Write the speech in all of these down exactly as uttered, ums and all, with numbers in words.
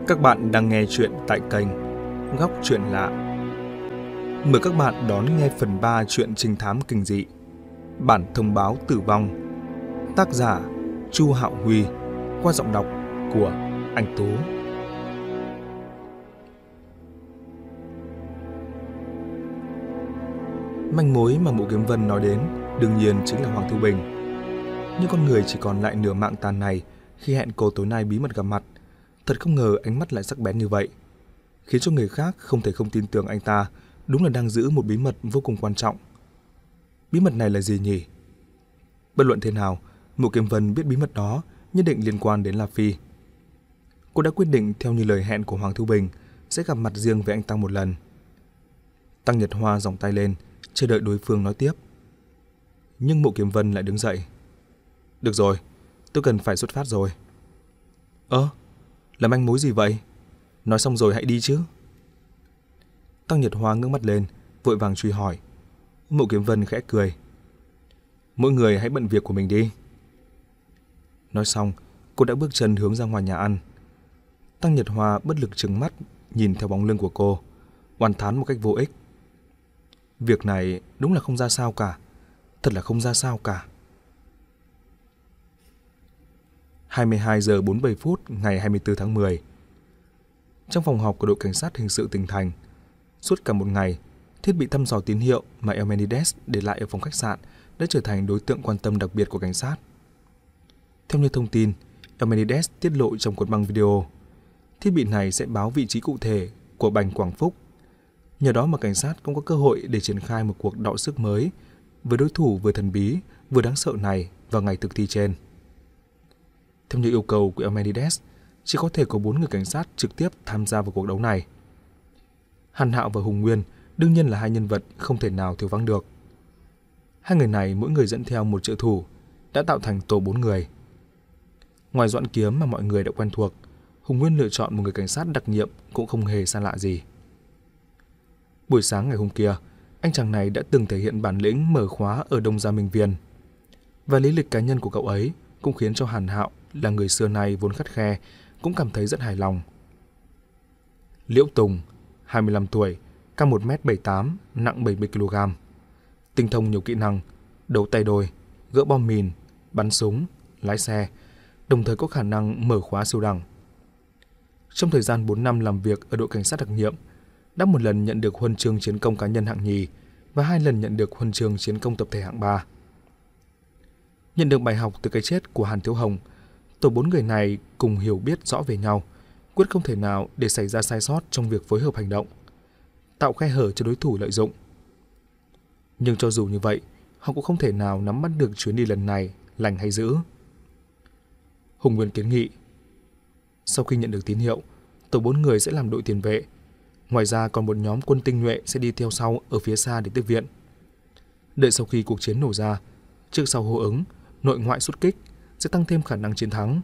Các bạn đang nghe chuyện tại kênh Góc Chuyện Lạ. Mời các bạn đón nghe phần ba chuyện trinh thám kinh dị Bản thông báo tử vong. Tác giả Chu Hạo Huy, qua giọng đọc của anh Tú. Manh mối mà Mộ Kiếm Vân nói đến đương nhiên chính là Hoàng Thu Bình. Nhưng con người chỉ còn lại nửa mạng tàn này khi hẹn cô tối nay bí mật gặp mặt. Thật không ngờ ánh mắt lại sắc bén như vậy, khiến cho người khác không thể không tin tưởng anh ta đúng là đang giữ một bí mật vô cùng quan trọng. Bí mật này là gì nhỉ? Bất luận thế nào, Mộ Kiếm Vân biết bí mật đó nhất định liên quan đến La Phi. Cô đã quyết định theo như lời hẹn của Hoàng Thu Bình sẽ gặp mặt riêng với anh ta một lần. Tăng Nhật Hoa giòng tay lên, chờ đợi đối phương nói tiếp. Nhưng Mộ Kiếm Vân lại đứng dậy. Được rồi, tôi cần phải xuất phát rồi. Ơ, là manh mối gì vậy? Nói xong rồi hãy đi chứ. Tăng Nhật Hoa ngước mắt lên, vội vàng truy hỏi. Mộ Kiếm Vân khẽ cười. Mỗi người hãy bận việc của mình đi. Nói xong, cô đã bước chân hướng ra ngoài nhà ăn. Tăng Nhật Hoa bất lực trừng mắt nhìn theo bóng lưng của cô, oán thán một cách vô ích. Việc này đúng là không ra sao cả, thật là không ra sao cả. hai mươi hai giờ bốn mươi bảy phút ngày hai mươi tư tháng mười. Trong phòng họp của đội cảnh sát hình sự tỉnh thành, suốt cả một ngày, thiết bị thăm dò tín hiệu mà Eumenides để lại ở phòng khách sạn đã trở thành đối tượng quan tâm đặc biệt của cảnh sát. Theo như thông tin Eumenides tiết lộ trong cuộn băng video, thiết bị này sẽ báo vị trí cụ thể của Bành Quảng Phúc. Nhờ đó mà cảnh sát cũng có cơ hội để triển khai một cuộc đọ sức mới với đối thủ vừa thần bí vừa đáng sợ này vào ngày thực thi trên. Theo như yêu cầu của Eumenides, chỉ có thể có bốn người cảnh sát trực tiếp tham gia vào cuộc đấu này. Hàn Hạo và Hùng Nguyên đương nhiên là hai nhân vật không thể nào thiếu vắng được. Hai người này mỗi người dẫn theo một trợ thủ, đã tạo thành tổ bốn người. Ngoài Doãn Kiếm mà mọi người đã quen thuộc, Hùng Nguyên lựa chọn một người cảnh sát đặc nhiệm cũng không hề xa lạ gì. Buổi sáng ngày hôm kia, anh chàng này đã từng thể hiện bản lĩnh mở khóa ở Đông Gia Minh Viên. Và lý lịch cá nhân của cậu ấy cũng khiến cho Hàn Hạo là người xưa nay vốn khắt khe cũng cảm thấy rất hài lòng. Liễu Tùng, hai mươi lăm tuổi, cao một mét bảy mươi tám, nặng bảy mươi ki lô gam. Tinh thông nhiều kỹ năng, đấu tay đôi, gỡ bom mìn, bắn súng, lái xe, đồng thời có khả năng mở khóa siêu đẳng. Trong thời gian bốn năm làm việc ở đội cảnh sát đặc nhiệm, đã một lần nhận được huân chương chiến công cá nhân hạng nhì và hai lần nhận được huân chương chiến công tập thể hạng ba. Nhận được bài học từ cái chết của Hàn Thiếu Hồng, tổ bốn người này cùng hiểu biết rõ về nhau, quyết không thể nào để xảy ra sai sót trong việc phối hợp hành động, tạo khe hở cho đối thủ lợi dụng. Nhưng cho dù như vậy, họ cũng không thể nào nắm bắt được chuyến đi lần này lành hay dữ. Hùng Nguyên kiến nghị, sau khi nhận được tín hiệu, tổ bốn người sẽ làm đội tiền vệ. Ngoài ra còn một nhóm quân tinh nhuệ sẽ đi theo sau ở phía xa để tiếp viện. Đợi sau khi cuộc chiến nổ ra, trước sau hô ứng, nội ngoại xuất kích sẽ tăng thêm khả năng chiến thắng.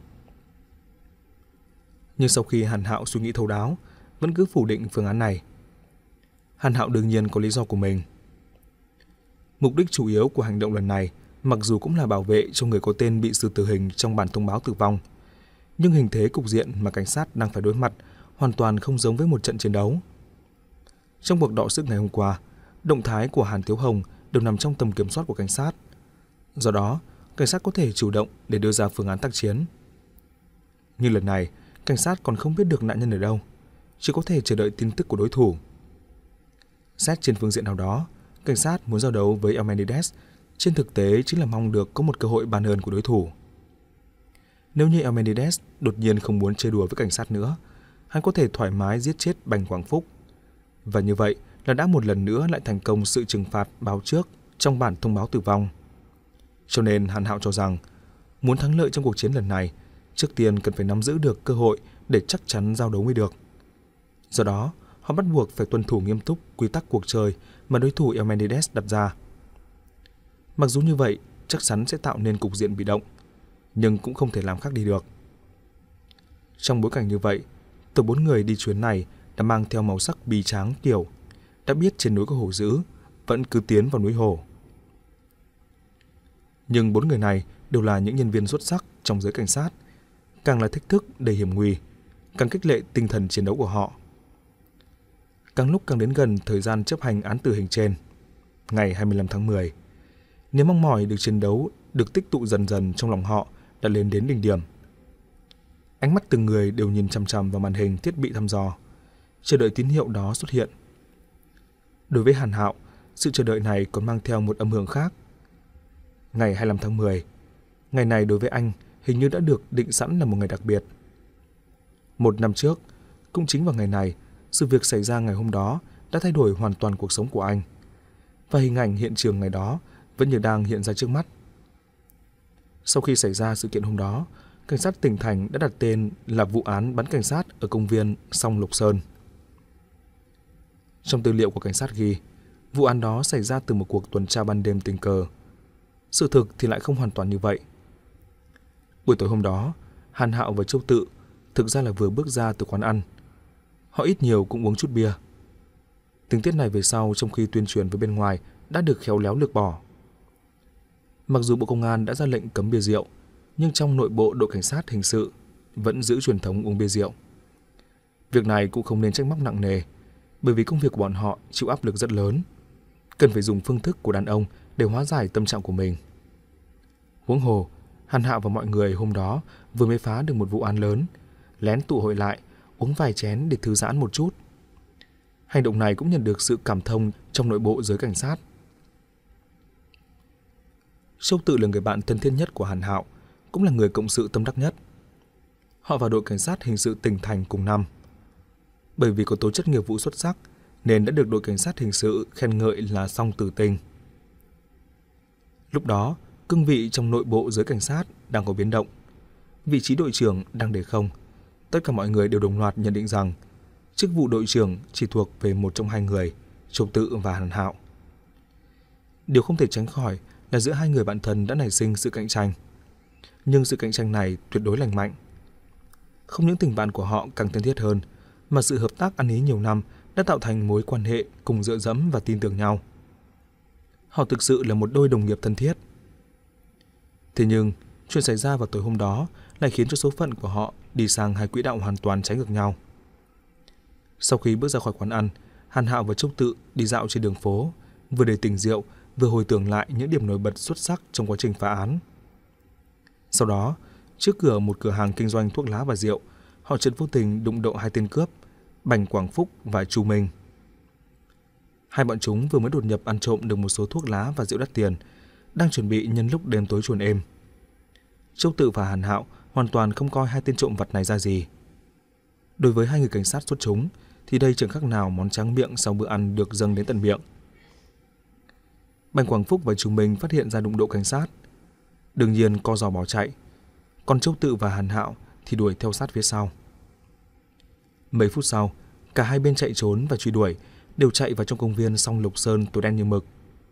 Nhưng sau khi Hàn Hạo suy nghĩ thấu đáo, vẫn cứ phủ định phương án này. Hàn Hạo đương nhiên có lý do của mình. Mục đích chủ yếu của hành động lần này mặc dù cũng là bảo vệ cho người có tên bị xử tử hình trong bản thông báo tử vong, nhưng hình thế cục diện mà cảnh sát đang phải đối mặt hoàn toàn không giống với một trận chiến đấu. Trong cuộc đọ sức ngày hôm qua, động thái của Hàn Thiếu Hồng đều nằm trong tầm kiểm soát của cảnh sát. Do đó, cảnh sát có thể chủ động để đưa ra phương án tác chiến. Nhưng lần này, cảnh sát còn không biết được nạn nhân ở đâu, chỉ có thể chờ đợi tin tức của đối thủ. Xét trên phương diện nào đó, cảnh sát muốn giao đấu với Eumenides trên thực tế chính là mong được có một cơ hội ban ơn của đối thủ. Nếu như Eumenides đột nhiên không muốn chơi đùa với cảnh sát nữa, hắn có thể thoải mái giết chết Bành Quảng Phúc. Và như vậy là đã một lần nữa lại thành công sự trừng phạt báo trước trong bản thông báo tử vong. Cho nên Hàn Hạo cho rằng, muốn thắng lợi trong cuộc chiến lần này, trước tiên cần phải nắm giữ được cơ hội để chắc chắn giao đấu mới được. Do đó, họ bắt buộc phải tuân thủ nghiêm túc quy tắc cuộc chơi mà đối thủ Eumenides đặt ra. Mặc dù như vậy, chắc chắn sẽ tạo nên cục diện bị động, nhưng cũng không thể làm khác đi được. Trong bối cảnh như vậy, tổ bốn người đi chuyến này đã mang theo màu sắc bi tráng kiểu đã biết trên núi có hổ dữ, vẫn cứ tiến vào núi hổ. Nhưng bốn người này đều là những nhân viên xuất sắc trong giới cảnh sát, càng là thách thức đầy hiểm nguy, càng khích lệ tinh thần chiến đấu của họ. Càng lúc càng đến gần thời gian chấp hành án tử hình trên, ngày hai mươi lăm tháng mười, niềm mong mỏi được chiến đấu được tích tụ dần dần trong lòng họ đã lên đến đỉnh điểm. Ánh mắt từng người đều nhìn chằm chằm vào màn hình thiết bị thăm dò, chờ đợi tín hiệu đó xuất hiện. Đối với Hàn Hạo, sự chờ đợi này còn mang theo một âm hưởng khác. Ngày hai mươi lăm tháng mười, ngày này đối với anh hình như đã được định sẵn là một ngày đặc biệt. Một năm trước, cũng chính vào ngày này, sự việc xảy ra ngày hôm đó đã thay đổi hoàn toàn cuộc sống của anh. Và hình ảnh hiện trường ngày đó vẫn như đang hiện ra trước mắt. Sau khi xảy ra sự kiện hôm đó, cảnh sát tỉnh thành đã đặt tên là vụ án bắn cảnh sát ở công viên Song Lục Sơn. Trong tư liệu của cảnh sát ghi, vụ án đó xảy ra từ một cuộc tuần tra ban đêm tình cờ. Sự thực thì lại không hoàn toàn như vậy. Buổi tối hôm đó, Hàn Hạo và Châu Tự thực ra là vừa bước ra từ quán ăn. Họ ít nhiều cũng uống chút bia. Tình tiết này về sau trong khi tuyên truyền với bên ngoài đã được khéo léo lược bỏ. Mặc dù Bộ Công an đã ra lệnh cấm bia rượu, nhưng trong nội bộ đội cảnh sát hình sự vẫn giữ truyền thống uống bia rượu. Việc này cũng không nên trách móc nặng nề, bởi vì công việc của bọn họ chịu áp lực rất lớn, cần phải dùng phương thức của đàn ông để hóa giải tâm trạng của mình. Huống hồ, Hàn Hạo và mọi người hôm đó vừa mới phá được một vụ án lớn, lén tụ hội lại, uống vài chén để thư giãn một chút. Hành động này cũng nhận được sự cảm thông trong nội bộ giới cảnh sát. Châu Tự là người bạn thân thiết nhất của Hàn Hạo, cũng là người cộng sự tâm đắc nhất. Họ vào đội cảnh sát hình sự tỉnh thành cùng năm. Bởi vì có tố chất nghiệp vụ xuất sắc nên đã được đội cảnh sát hình sự khen ngợi là song tử tinh. Lúc đó, cương vị trong nội bộ giới cảnh sát đang có biến động. Vị trí đội trưởng đang để không. Tất cả mọi người đều đồng loạt nhận định rằng chức vụ đội trưởng chỉ thuộc về một trong hai người, Châu Tự và Hàn Hạo. Điều không thể tránh khỏi là giữa hai người bạn thân đã nảy sinh sự cạnh tranh. Nhưng sự cạnh tranh này tuyệt đối lành mạnh. Không những tình bạn của họ càng thân thiết hơn, mà sự hợp tác ăn ý nhiều năm đã tạo thành mối quan hệ cùng dựa dẫm và tin tưởng nhau. Họ thực sự là một đôi đồng nghiệp thân thiết. Thế nhưng, chuyện xảy ra vào tối hôm đó lại khiến cho số phận của họ đi sang hai quỹ đạo hoàn toàn trái ngược nhau. Sau khi bước ra khỏi quán ăn, Hàn Hạo và Châu Tự đi dạo trên đường phố, vừa để tỉnh rượu, vừa hồi tưởng lại những điểm nổi bật xuất sắc trong quá trình phá án. Sau đó, trước cửa một cửa hàng kinh doanh thuốc lá và rượu, họ chợt vô tình đụng độ hai tên cướp, Bành Quảng Phúc và Chu Minh. Hai bọn chúng vừa mới đột nhập ăn trộm được một số thuốc lá và rượu đắt tiền, đang chuẩn bị nhân lúc đêm tối chuồn êm. Châu Tự và Hàn Hạo hoàn toàn không coi hai tên trộm vặt này ra gì. Đối với hai người cảnh sát xuất chúng thì đây chẳng khác nào món tráng miệng sau bữa ăn được dâng đến tận miệng. Bành Quảng Phúc và Chu Minh phát hiện ra đụng độ cảnh sát, đương nhiên co giò bỏ chạy, còn Châu Tự và Hàn Hạo thì đuổi theo sát phía sau. Mấy phút sau, cả hai bên chạy trốn và truy đuổi đều chạy vào trong công viên Song Lục Sơn tối đen như mực.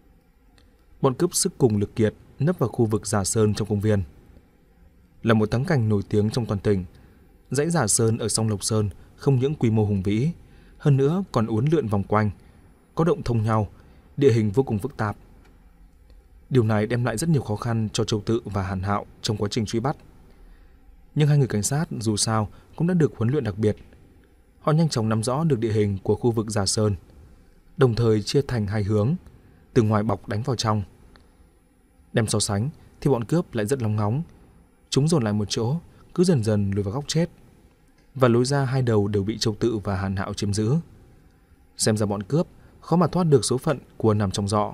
Bọn cướp sức cùng lực kiệt nấp vào khu vực Giả Sơn trong công viên. Là một thắng cảnh nổi tiếng trong toàn tỉnh, dãy Giả Sơn ở Song Lục Sơn không những quy mô hùng vĩ, hơn nữa còn uốn lượn vòng quanh, có động thông nhau, địa hình vô cùng phức tạp. Điều này đem lại rất nhiều khó khăn cho Châu Tự và Hàn Hạo trong quá trình truy bắt. Nhưng hai người cảnh sát dù sao cũng đã được huấn luyện đặc biệt. Họ nhanh chóng nắm rõ được địa hình của khu vực Giả Sơn, đồng thời chia thành hai hướng, từ ngoài bọc đánh vào trong. Đem so sánh thì bọn cướp lại rất lóng ngóng. Chúng dồn lại một chỗ, cứ dần dần lùi vào góc chết, và lối ra hai đầu đều bị Châu Tự và Hàn Hạo chiếm giữ. Xem ra bọn cướp khó mà thoát được số phận của nằm trong giọ.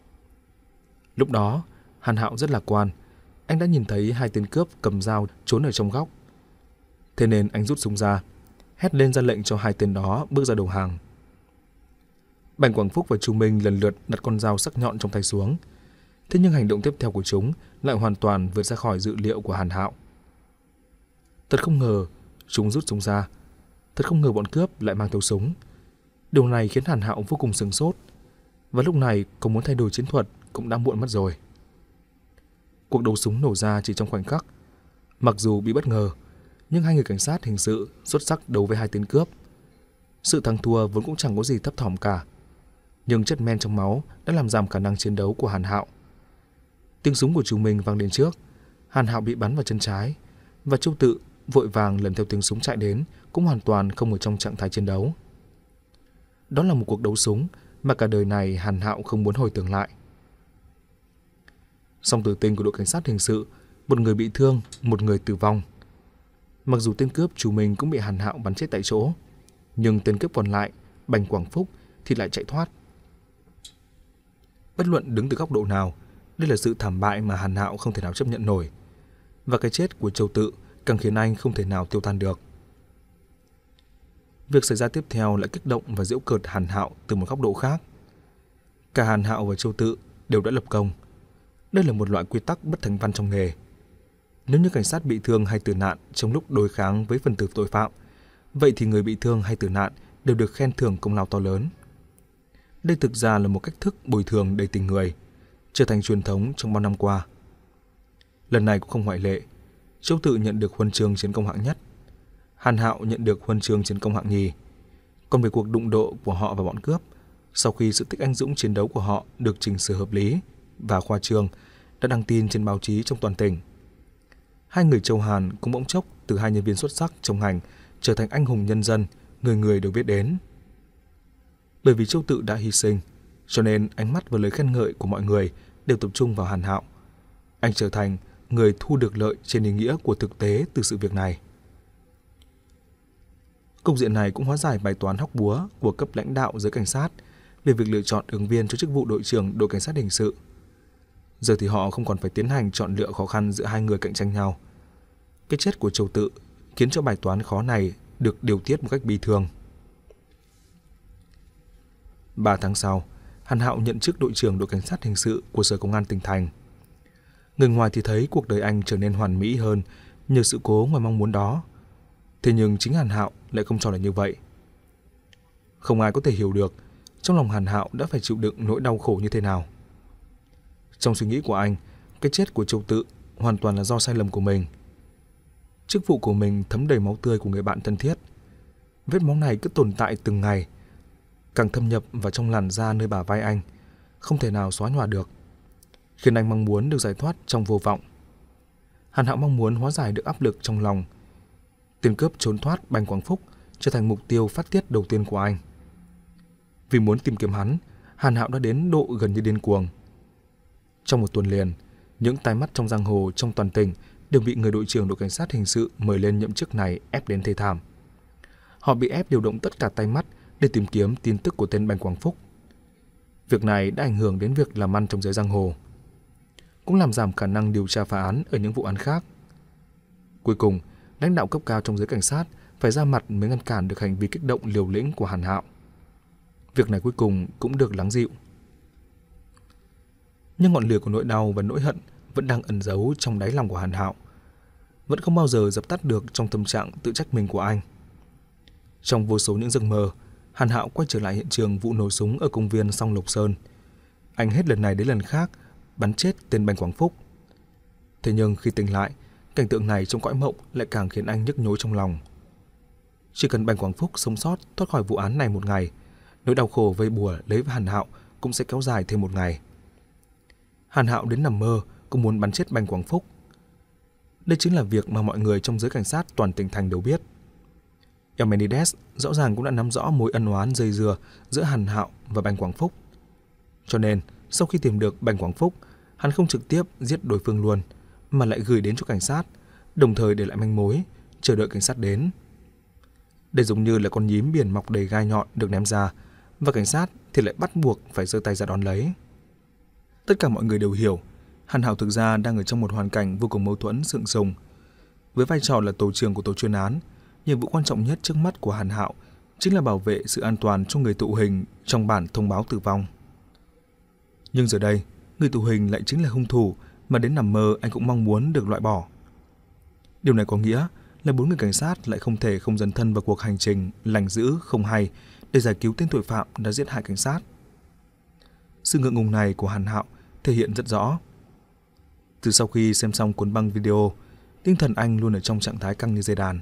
Lúc đó, Hàn Hạo rất lạc quan. Anh đã nhìn thấy hai tên cướp cầm dao trốn ở trong góc. Thế nên anh rút súng ra, hét lên ra lệnh cho hai tên đó bước ra đầu hàng. Bành Quảng Phúc và Chu Minh lần lượt đặt con dao sắc nhọn trong tay xuống. Thế nhưng hành động tiếp theo của chúng lại hoàn toàn vượt ra khỏi dự liệu của Hàn Hạo. Thật không ngờ chúng rút súng ra. Thật không ngờ bọn cướp lại mang theo súng. Điều này khiến Hàn Hạo vô cùng sửng sốt. Và lúc này có muốn thay đổi chiến thuật cũng đã muộn mất rồi. Cuộc đấu súng nổ ra chỉ trong khoảnh khắc. Mặc dù bị bất ngờ, nhưng hai người cảnh sát hình sự xuất sắc đấu với hai tên cướp. Sự thắng thua vốn cũng chẳng có gì thấp thỏm cả. Nhưng chất men trong máu đã làm giảm khả năng chiến đấu của Hàn Hạo. Tiếng súng của Chu Minh vang lên trước. Hàn Hạo bị bắn vào chân trái, và Châu Tự vội vàng lần theo tiếng súng chạy đến, cũng hoàn toàn không ở trong trạng thái chiến đấu. Đó là một cuộc đấu súng mà cả đời này Hàn Hạo không muốn hồi tưởng lại. Song tử tinh của đội cảnh sát hình sự, một người bị thương, một người tử vong. Mặc dù tên cướp chủ mình cũng bị Hàn Hạo bắn chết tại chỗ, nhưng tên cướp còn lại, Bành Quảng Phúc, thì lại chạy thoát. Bất luận đứng từ góc độ nào, đây là sự thảm bại mà Hàn Hạo không thể nào chấp nhận nổi. Và cái chết của Châu Tự càng khiến anh không thể nào tiêu tan được. Việc xảy ra tiếp theo lại kích động và giễu cợt Hàn Hạo từ một góc độ khác. Cả Hàn Hạo và Châu Tự đều đã lập công. Đây là một loại quy tắc bất thành văn trong nghề. Nếu như cảnh sát bị thương hay tử nạn trong lúc đối kháng với phần tử tội phạm, vậy thì người bị thương hay tử nạn đều được khen thưởng công lao to lớn. Đây thực ra là một cách thức bồi thường đầy tình người, trở thành truyền thống trong bao năm qua. Lần này cũng không ngoại lệ. Châu Tự nhận được huân chương chiến công hạng nhất, Hàn Hạo nhận được huân chương chiến công hạng nhì. Còn về cuộc đụng độ của họ và bọn cướp, sau khi sự tích anh dũng chiến đấu của họ được chỉnh sửa hợp lý và khoa trương đã đăng tin trên báo chí trong toàn tỉnh, hai người Châu Hàn cũng bỗng chốc từ hai nhân viên xuất sắc trong ngành trở thành anh hùng nhân dân, người người đều biết đến. Bởi vì Châu Tự đã hy sinh, cho nên ánh mắt và lời khen ngợi của mọi người đều tập trung vào Hàn Hạo. Anh trở thành người thu được lợi trên ý nghĩa của thực tế từ sự việc này. Cục diện này cũng hóa giải bài toán hóc búa của cấp lãnh đạo giới cảnh sát về việc lựa chọn ứng viên cho chức vụ đội trưởng đội cảnh sát hình sự. Giờ thì họ không còn phải tiến hành chọn lựa khó khăn giữa hai người cạnh tranh nhau. Cái chết của Châu Tự khiến cho bài toán khó này được điều tiết một cách bi thương. Ba tháng sau, Hàn Hạo nhận chức đội trưởng đội cảnh sát hình sự của Sở Công an tỉnh thành. Người ngoài thì thấy cuộc đời anh trở nên hoàn mỹ hơn nhờ sự cố ngoài mong muốn đó. Thế nhưng chính Hàn Hạo lại không cho là như vậy. Không ai có thể hiểu được trong lòng Hàn Hạo đã phải chịu đựng nỗi đau khổ như thế nào. Trong suy nghĩ của anh, cái chết của Châu Tự hoàn toàn là do sai lầm của mình. Chức vụ của mình thấm đầy máu tươi của người bạn thân thiết. Vết máu này cứ tồn tại từng ngày, càng thâm nhập vào trong làn da nơi bả vai anh, không thể nào xóa nhòa được, khiến anh mong muốn được giải thoát trong vô vọng. Hàn Hạo mong muốn hóa giải được áp lực trong lòng. Tên cướp trốn thoát Bành Quảng Phúc trở thành mục tiêu phát tiết đầu tiên của anh. Vì muốn tìm kiếm hắn, Hàn Hạo đã đến độ gần như điên cuồng. Trong một tuần liền, những tai mắt trong giang hồ trong toàn tỉnh đều bị người đội trưởng đội cảnh sát hình sự mời lên nhậm chức này ép đến thê thảm. Họ bị ép điều động tất cả tay mắt để tìm kiếm tin tức của tên Bành Quảng Phúc. Việc này đã ảnh hưởng đến việc làm ăn trong giới giang hồ, cũng làm giảm khả năng điều tra phá án ở những vụ án khác. Cuối cùng, lãnh đạo cấp cao trong giới cảnh sát phải ra mặt mới ngăn cản được hành vi kích động liều lĩnh của Hàn Hạo. Việc này cuối cùng cũng được lắng dịu. Nhưng ngọn lửa của nỗi đau và nỗi hận vẫn đang ẩn giấu trong đáy lòng của Hàn Hạo, vẫn không bao giờ dập tắt được trong tâm trạng tự trách mình của anh. Trong vô số những giấc mơ, Hàn Hạo quay trở lại hiện trường vụ nổ súng ở công viên Song Lộc Sơn. Anh hết lần này đến lần khác bắn chết tên Bành Quảng Phúc. Thế nhưng khi tỉnh lại, cảnh tượng này trong cõi mộng lại càng khiến anh nhức nhối trong lòng. Chỉ cần Bành Quảng Phúc sống sót thoát khỏi vụ án này một ngày, nỗi đau khổ vây bùa lấy với Hàn Hạo cũng sẽ kéo dài thêm một ngày. Hàn Hạo đến nằm mơ cũng muốn bắn chết Bành Quảng Phúc. Đây chính là việc mà mọi người trong giới cảnh sát toàn tỉnh thành đều biết. Emenides rõ ràng cũng đã nắm rõ mối ân oán dây dưa giữa Hàn Hạo và Bành Quảng Phúc. Cho nên, sau khi tìm được Bành Quảng Phúc, hắn không trực tiếp giết đối phương luôn, mà lại gửi đến cho cảnh sát, đồng thời để lại manh mối, chờ đợi cảnh sát đến. Đây giống như là con nhím biển mọc đầy gai nhọn được ném ra, và cảnh sát thì lại bắt buộc phải giơ tay ra đón lấy. Tất cả mọi người đều hiểu, Hàn Hạo thực ra đang ở trong một hoàn cảnh vô cùng mâu thuẫn sượng sùng. Với vai trò là tổ trưởng của tổ chuyên án, nhiệm vụ quan trọng nhất trước mắt của Hàn Hạo chính là bảo vệ sự an toàn cho người tụ hình trong bản thông báo tử vong. Nhưng giờ đây, người tụ hình lại chính là hung thủ mà đến nằm mơ anh cũng mong muốn được loại bỏ. Điều này có nghĩa là bốn người cảnh sát lại không thể không dấn thân vào cuộc hành trình lành dữ không hay để giải cứu tên tội phạm đã giết hại cảnh sát. Sự ngượng ngùng này của Hàn Hạo thể hiện rất rõ. Từ sau khi xem xong cuốn băng video, tinh thần anh luôn ở trong trạng thái căng như dây đàn.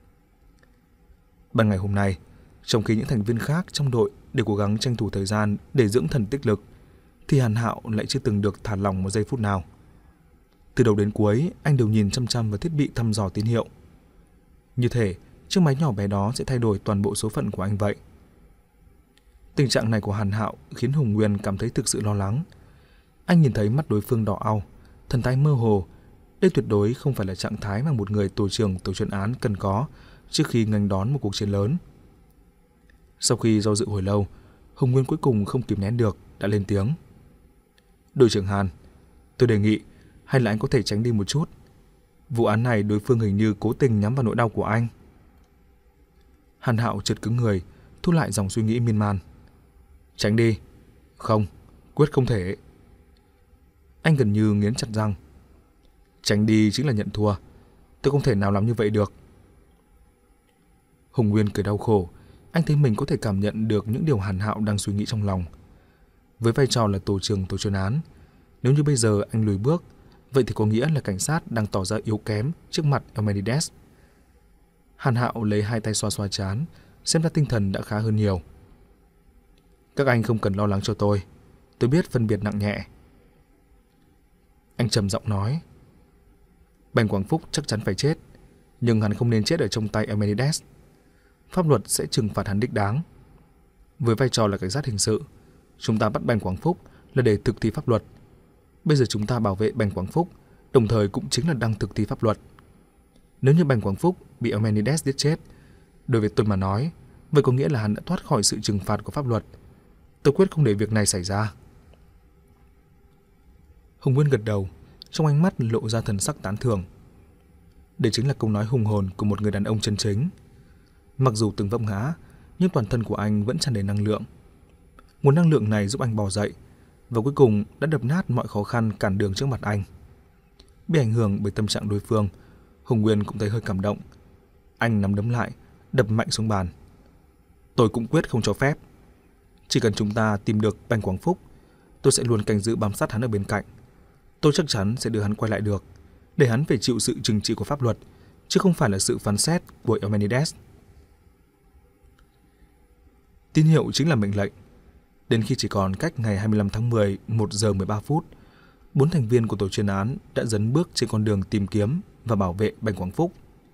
Ban ngày hôm nay, trong khi những thành viên khác trong đội đều cố gắng tranh thủ thời gian để dưỡng thần tích lực, thì Hàn Hạo lại chưa từng được thả lỏng một giây phút nào. Từ đầu đến cuối, anh đều nhìn chăm chăm vào thiết bị thăm dò tín hiệu. Như thể chiếc máy nhỏ bé đó sẽ thay đổi toàn bộ số phận của anh vậy. Tình trạng này của Hàn Hạo khiến Hùng Nguyên cảm thấy thực sự lo lắng. Anh nhìn thấy mắt đối phương đỏ au, thần thái mơ hồ. Đây tuyệt đối không phải là trạng thái mà một người tổ trưởng tổ chuyên án cần có trước khi nghênh đón một cuộc chiến lớn. Sau khi do dự hồi lâu, Hùng Nguyên cuối cùng không kìm nén được, đã lên tiếng. Đội trưởng Hàn, tôi đề nghị hay là anh có thể tránh đi một chút. Vụ án này đối phương hình như cố tình nhắm vào nỗi đau của anh. Hàn Hạo chợt cứng người, thu lại dòng suy nghĩ miên man. Tránh đi. Không, quyết không thể. Anh gần như nghiến chặt răng. Tránh đi chính là nhận thua. Tôi không thể nào làm như vậy được. Hùng Nguyên cười đau khổ. Anh thấy mình có thể cảm nhận được những điều Hàn Hạo đang suy nghĩ trong lòng. Với vai trò là tổ trưởng tổ chuyên án, nếu như bây giờ anh lùi bước, vậy thì có nghĩa là cảnh sát đang tỏ ra yếu kém trước mặt Eumenides. Hàn Hạo lấy hai tay xoa xoa trán, xem ra tinh thần đã khá hơn nhiều. Các anh không cần lo lắng cho tôi. Tôi biết phân biệt nặng nhẹ. Anh trầm giọng nói. Bành Quảng Phúc chắc chắn phải chết, nhưng hắn không nên chết ở trong tay Eumenides. Pháp luật sẽ trừng phạt hắn đích đáng. Với vai trò là cảnh sát hình sự, chúng ta bắt Bành Quảng Phúc là để thực thi pháp luật. Bây giờ chúng ta bảo vệ Bành Quảng Phúc, đồng thời cũng chính là đang thực thi pháp luật. Nếu như Bành Quảng Phúc bị Eumenides giết chết, đối với tôi mà nói, vậy có nghĩa là hắn đã thoát khỏi sự trừng phạt của pháp luật. Tôi quyết không để việc này xảy ra. Hùng Nguyên gật đầu, trong ánh mắt lộ ra thần sắc tán thưởng. Đây chính là câu nói hùng hồn của một người đàn ông chân chính. Mặc dù từng vấp ngã, nhưng toàn thân của anh vẫn tràn đầy năng lượng. Nguồn năng lượng này giúp anh bò dậy, và cuối cùng đã đập nát mọi khó khăn cản đường trước mặt anh. Bị ảnh hưởng bởi tâm trạng đối phương, Hùng Nguyên cũng thấy hơi cảm động. Anh nắm đấm lại, đập mạnh xuống bàn. Tôi cũng quyết không cho phép. Chỉ cần chúng ta tìm được Bành Quảng Phúc, tôi sẽ luôn canh giữ bám sát hắn ở bên cạnh. Tôi chắc chắn sẽ đưa hắn quay lại được, để hắn phải chịu sự trừng trị của pháp luật, chứ không phải là sự phán xét của Eumenides. Tín hiệu chính là mệnh lệnh. Đến khi chỉ còn cách ngày hai mươi lăm tháng mười, một giờ mười ba phút, bốn thành viên của tổ chuyên án đã dấn bước trên con đường tìm kiếm và bảo vệ Bành Quảng Phúc.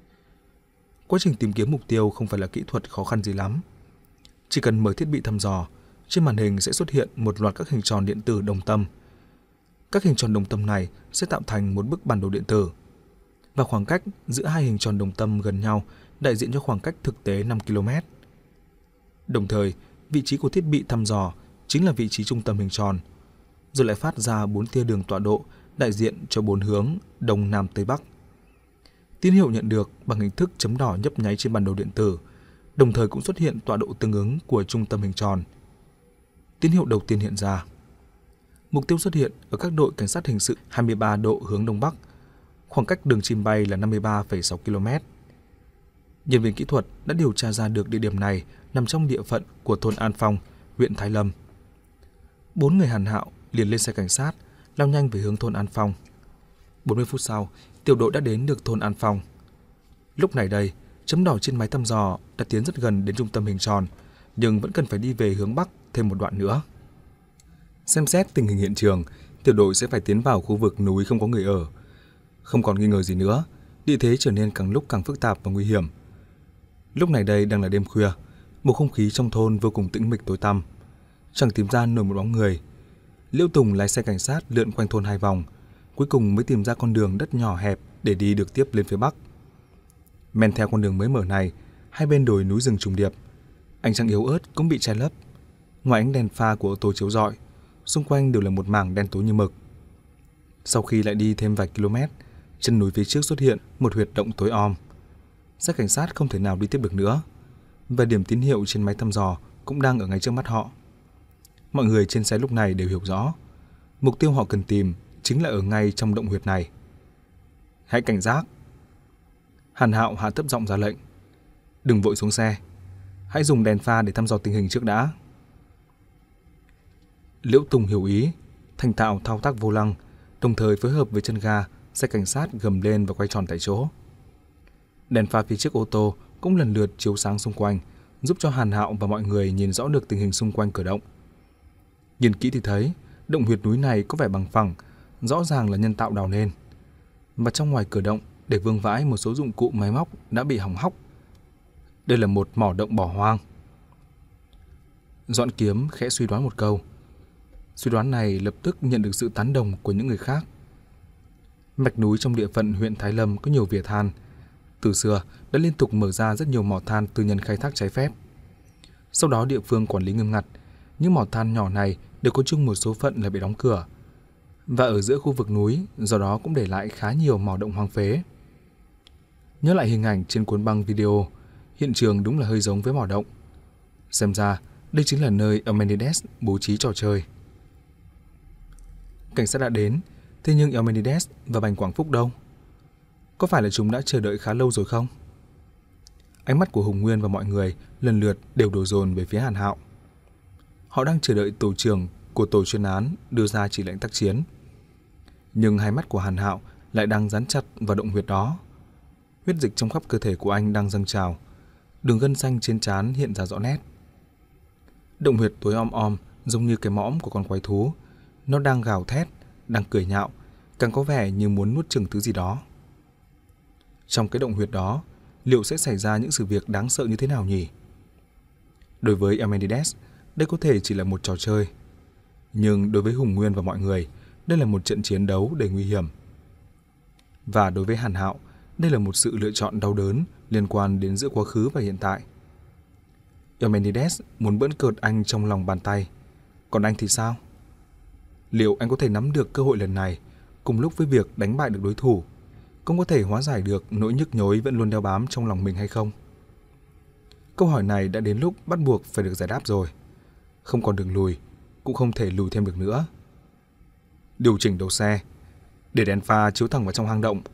Quá trình tìm kiếm mục tiêu không phải là kỹ thuật khó khăn gì lắm. Chỉ cần mở thiết bị thăm dò, trên màn hình sẽ xuất hiện một loạt các hình tròn điện tử đồng tâm. Các hình tròn đồng tâm này sẽ tạo thành một bức bản đồ điện tử. Và khoảng cách giữa hai hình tròn đồng tâm gần nhau đại diện cho khoảng cách thực tế năm ki lô mét. Đồng thời, vị trí của thiết bị thăm dò chính là vị trí trung tâm hình tròn, rồi lại phát ra bốn tia đường tọa độ đại diện cho bốn hướng Đông Nam Tây Bắc. Tín hiệu nhận được bằng hình thức chấm đỏ nhấp nháy trên bản đồ điện tử, đồng thời cũng xuất hiện tọa độ tương ứng của trung tâm hình tròn. Tín hiệu đầu tiên hiện ra. Mục tiêu xuất hiện ở các đội cảnh sát hình sự hai mươi ba độ hướng Đông Bắc, khoảng cách đường chim bay là năm mươi ba phẩy sáu ki lô mét. Nhân viên kỹ thuật đã điều tra ra được địa điểm này nằm trong địa phận của thôn An Phong, huyện Thái Lâm. Bốn người Hàn Hạo liền lên xe cảnh sát, lao nhanh về hướng thôn An Phong. bốn mươi phút sau, tiểu đội đã đến được thôn An Phong. Lúc này đây, chấm đỏ trên máy thăm dò đã tiến rất gần đến trung tâm hình tròn, nhưng vẫn cần phải đi về hướng Bắc thêm một đoạn nữa. Xem xét tình hình hiện trường, tiểu đội sẽ phải tiến vào khu vực núi không có người ở. Không còn nghi ngờ gì nữa, địa thế trở nên càng lúc càng phức tạp và nguy hiểm. Lúc này đây đang là đêm khuya, bầu không khí trong thôn vô cùng tĩnh mịch tối tăm, chẳng tìm ra nổi một bóng người. Liễu Tùng lái xe cảnh sát lượn quanh thôn hai vòng, cuối cùng mới tìm ra con đường đất nhỏ hẹp để đi được tiếp lên phía Bắc. Men theo con đường mới mở này, hai bên đồi núi rừng trùng điệp, ánh trăng yếu ớt cũng bị che lấp. Ngoài ánh đèn pha của ô tô chiếu rọi, xung quanh đều là một mảng đen tối như mực. Sau khi lại đi thêm vài km, chân núi phía trước xuất hiện một huyệt động tối om. Xe cảnh sát không thể nào đi tiếp được nữa, và điểm tín hiệu trên máy thăm dò cũng đang ở ngay trước mắt họ. Mọi người trên xe lúc này đều hiểu rõ, mục tiêu họ cần tìm chính là ở ngay trong động huyệt này. Hãy cảnh giác. Hàn Hạo hạ thấp giọng ra lệnh. Đừng vội xuống xe, hãy dùng đèn pha để thăm dò tình hình trước đã. Liễu Tùng hiểu ý, thành thạo thao tác vô lăng, đồng thời phối hợp với chân ga, xe cảnh sát gầm lên và quay tròn tại chỗ. Đèn pha phía trước ô tô cũng lần lượt chiếu sáng xung quanh, giúp cho Hàn Hạo và mọi người nhìn rõ được tình hình xung quanh cửa động. Nhìn kỹ thì thấy, động huyệt núi này có vẻ bằng phẳng, rõ ràng là nhân tạo đào nên. Và trong ngoài cửa động để vương vãi một số dụng cụ máy móc đã bị hỏng hóc Đây là một mỏ động bỏ hoang. Doãn Kiếm khẽ suy đoán một câu. Suy đoán này lập tức nhận được sự tán đồng của những người khác. Mạch núi trong địa phận huyện Thái Lâm có nhiều vỉa than. Từ xưa đã liên tục mở ra rất nhiều mỏ than tư nhân khai thác trái phép. Sau đó địa phương quản lý nghiêm ngặt, những mỏ than nhỏ này đều có chung một số phận là bị đóng cửa. Và ở giữa khu vực núi, do đó cũng để lại khá nhiều mỏ động hoang phế. Nhớ lại hình ảnh trên cuốn băng video, hiện trường đúng là hơi giống với mỏ động. Xem ra, đây chính là nơi Eumenides bố trí trò chơi. Cảnh sát đã đến, thế nhưng Eumenides và Bành Quảng Phúc đâu? Có phải là chúng đã chờ đợi khá lâu rồi không? Ánh mắt của Hùng Nguyên và mọi người lần lượt đều đổ dồn về phía Hàn Hạo. Họ đang chờ đợi tổ trưởng của tổ chuyên án đưa ra chỉ lệnh tác chiến. Nhưng hai mắt của Hàn Hạo lại đang dán chặt vào động huyệt đó. Huyết dịch trong khắp cơ thể của anh đang dâng trào, đường gân xanh trên trán hiện ra rõ nét. Động huyệt tối om om giống như cái mõm của con quái thú. Nó đang gào thét, đang cười nhạo, càng có vẻ như muốn nuốt chửng thứ gì đó. Trong cái động huyệt đó, liệu sẽ xảy ra những sự việc đáng sợ như thế nào nhỉ? Đối với Eumenides, đây có thể chỉ là một trò chơi. Nhưng đối với Hùng Nguyên và mọi người, đây là một trận chiến đấu đầy nguy hiểm. Và đối với Hàn Hạo, đây là một sự lựa chọn đau đớn liên quan đến giữa quá khứ và hiện tại. Eumenides muốn bỡn cợt anh trong lòng bàn tay. Còn anh thì sao? Liệu anh có thể nắm được cơ hội lần này cùng lúc với việc đánh bại được đối thủ, cũng có thể hóa giải được nỗi nhức nhối vẫn luôn đeo bám trong lòng mình hay không? Câu hỏi này đã đến lúc bắt buộc phải được giải đáp rồi. Không còn đường lùi, cũng không thể lùi thêm được nữa. Điều chỉnh đầu xe, để đèn pha chiếu thẳng vào trong hang động.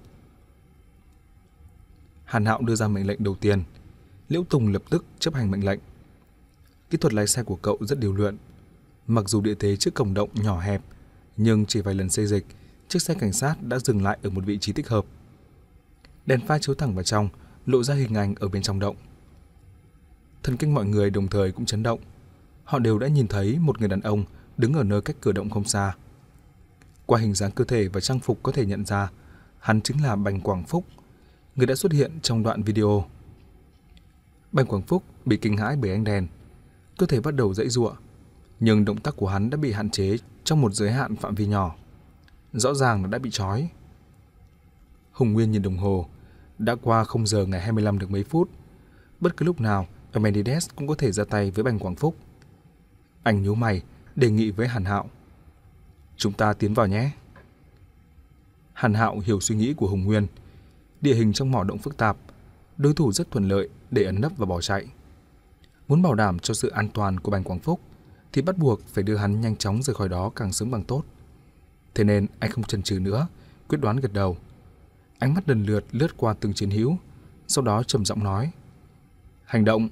Hàn Hạo đưa ra mệnh lệnh đầu tiên. Liễu Tùng lập tức chấp hành mệnh lệnh. Kỹ thuật lái xe của cậu rất điều luyện. Mặc dù địa thế trước cổng động nhỏ hẹp, nhưng chỉ vài lần xê dịch, chiếc xe cảnh sát đã dừng lại ở một vị trí thích hợp. Đèn pha chiếu thẳng vào trong, lộ ra hình ảnh ở bên trong động. Thần kinh mọi người đồng thời cũng chấn động. Họ đều đã nhìn thấy một người đàn ông đứng ở nơi cách cửa động không xa. Qua hình dáng cơ thể và trang phục có thể nhận ra, hắn chính là Bành Quảng Phúc, người đã xuất hiện trong đoạn video. Bành Quảng Phúc bị kinh hãi bởi ánh đèn, cơ thể bắt đầu giãy giụa, nhưng động tác của hắn đã bị hạn chế trong một giới hạn phạm vi nhỏ. Rõ ràng là đã bị trói. Hùng Nguyên nhìn đồng hồ, đã qua không giờ ngày hai mươi lăm được mấy phút. Bất cứ lúc nào, Eumenides cũng có thể ra tay với Bành Quảng Phúc. Anh nhíu mày, đề nghị với Hàn Hạo. Chúng ta tiến vào nhé. Hàn Hạo hiểu suy nghĩ của Hùng Nguyên. Địa hình trong mỏ động phức tạp, đối thủ rất thuận lợi để ẩn nấp và bỏ chạy. Muốn bảo đảm cho sự an toàn của Bành Quảng Phúc thì bắt buộc phải đưa hắn nhanh chóng rời khỏi đó càng sớm càng tốt. Thế nên anh không chần chừ nữa, quyết đoán gật đầu. Ánh mắt lần lượt lướt qua từng chiến hữu, sau đó trầm giọng nói: Hành động!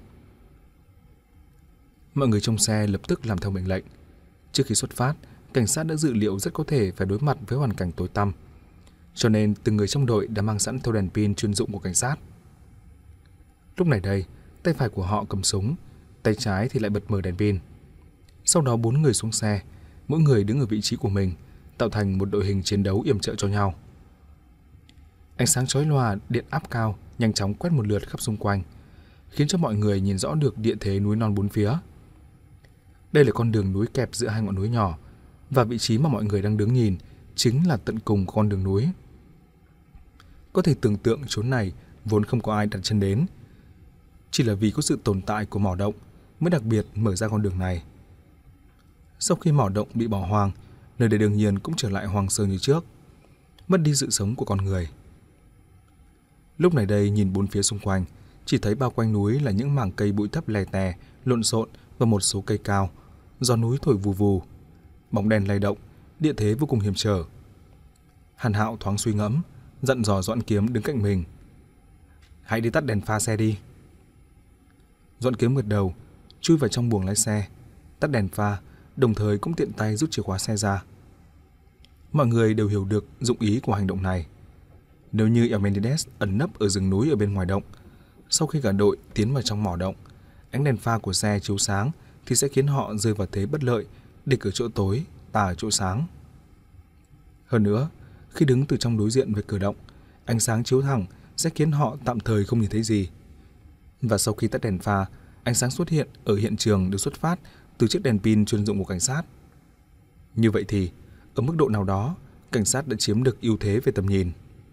Mọi người trong xe lập tức làm theo mệnh lệnh. Trước khi xuất phát, cảnh sát đã dự liệu rất có thể phải đối mặt với hoàn cảnh tối tăm, cho nên từng người trong đội đã mang sẵn theo đèn pin chuyên dụng của cảnh sát. Lúc này đây, tay phải của họ cầm súng, tay trái thì lại bật mở đèn pin. Sau đó bốn người xuống xe, mỗi người đứng ở vị trí của mình, tạo thành một đội hình chiến đấu yểm trợ cho nhau. Ánh sáng chói lòa, điện áp cao nhanh chóng quét một lượt khắp xung quanh, khiến cho mọi người nhìn rõ được địa thế núi non bốn phía. Đây là con đường núi kẹp giữa hai ngọn núi nhỏ, và vị trí mà mọi người đang đứng nhìn chính là tận cùng của con đường núi. Có thể tưởng tượng chốn này vốn không có ai đặt chân đến, chỉ là vì có sự tồn tại của mỏ động mới đặc biệt mở ra con đường này. Sau khi mỏ động bị bỏ hoang, nơi đây đương nhiên cũng trở lại hoang sơ như trước, mất đi sự sống của con người. Lúc này đây nhìn bốn phía xung quanh, chỉ thấy bao quanh núi là những mảng cây bụi thấp lè tè, lộn xộn và một số cây cao. Gió núi thổi vù vù, bóng đèn lay động, địa thế vô cùng hiểm trở. Hàn Hạo thoáng suy ngẫm, dặn dò Doãn Kiếm đứng cạnh mình: Hãy đi tắt đèn pha xe đi. Doãn Kiếm gật đầu, chui vào trong buồng lái xe, tắt đèn pha, đồng thời cũng tiện tay rút chìa khóa xe ra. Mọi người đều hiểu được dụng ý của hành động này. Nếu như Eumenides ẩn nấp ở rừng núi ở bên ngoài động, sau khi cả đội tiến vào trong mỏ động, ánh đèn pha của xe chiếu sáng thì sẽ khiến họ rơi vào thế bất lợi, địch ở chỗ tối, ta ở chỗ sáng. Hơn nữa, khi đứng từ trong đối diện với cửa động, ánh sáng chiếu thẳng sẽ khiến họ tạm thời không nhìn thấy gì. Và sau khi tắt đèn pha, ánh sáng xuất hiện ở hiện trường được xuất phát từ chiếc đèn pin chuyên dụng của cảnh sát. Như vậy thì, ở mức độ nào đó, cảnh sát đã chiếm được ưu thế về tầm nhìn.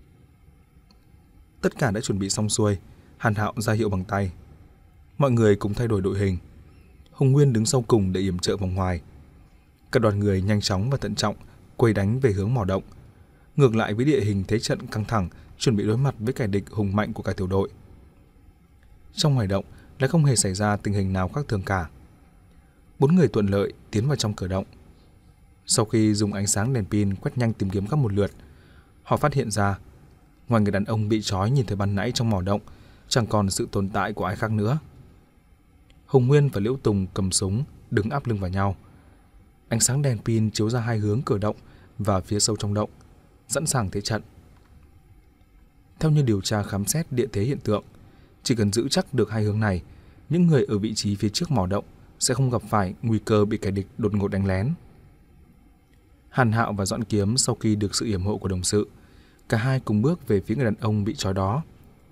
Tất cả đã chuẩn bị xong xuôi, Hàn Hạo ra hiệu bằng tay. Mọi người cùng thay đổi đội hình. Hồng Nguyên đứng sau cùng để yểm trợ vòng ngoài. Các đoàn người nhanh chóng và thận trọng quay đánh về hướng mỏ động, ngược lại với địa hình thế trận căng thẳng, chuẩn bị đối mặt với kẻ địch hùng mạnh của cả tiểu đội. Trong ngoài động lại không hề xảy ra tình hình nào khác thường cả. Bốn người thuận lợi tiến vào trong cửa động. Sau khi dùng ánh sáng đèn pin quét nhanh tìm kiếm khắp một lượt, họ phát hiện ra ngoài người đàn ông bị trói nhìn thấy ban nãy trong mỏ động, chẳng còn sự tồn tại của ai khác nữa. Hồng Nguyên và Liễu Tùng cầm súng đứng áp lưng vào nhau. Ánh sáng đèn pin chiếu ra hai hướng cửa động và phía sâu trong động, sẵn sàng thế trận. Theo như điều tra khám xét địa thế hiện tượng, chỉ cần giữ chắc được hai hướng này, những người ở vị trí phía trước mỏ động sẽ không gặp phải nguy cơ bị kẻ địch đột ngột đánh lén. Hàn Hạo và Dọn Kiếm sau khi được sự yểm hộ của đồng sự, cả hai cùng bước về phía người đàn ông bị trói đó.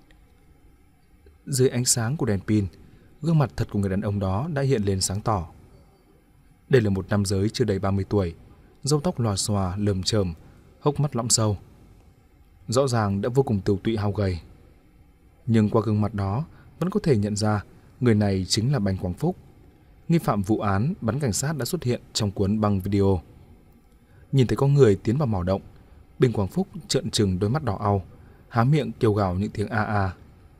Dưới ánh sáng của đèn pin, gương mặt thật của người đàn ông đó đã hiện lên sáng tỏ. Đây là một nam giới chưa đầy ba mươi tuổi, râu tóc lòa xòa lởm chởm, hốc mắt lõm sâu. Rõ ràng đã vô cùng tiều tụy hao gầy. Nhưng qua gương mặt đó vẫn có thể nhận ra người này chính là Bành Quảng Phúc, nghi phạm vụ án bắn cảnh sát đã xuất hiện trong cuốn băng video. Nhìn thấy có người tiến vào mỏ động, Bành Quảng Phúc trợn trừng đôi mắt đỏ au, há miệng kêu gào những tiếng a a.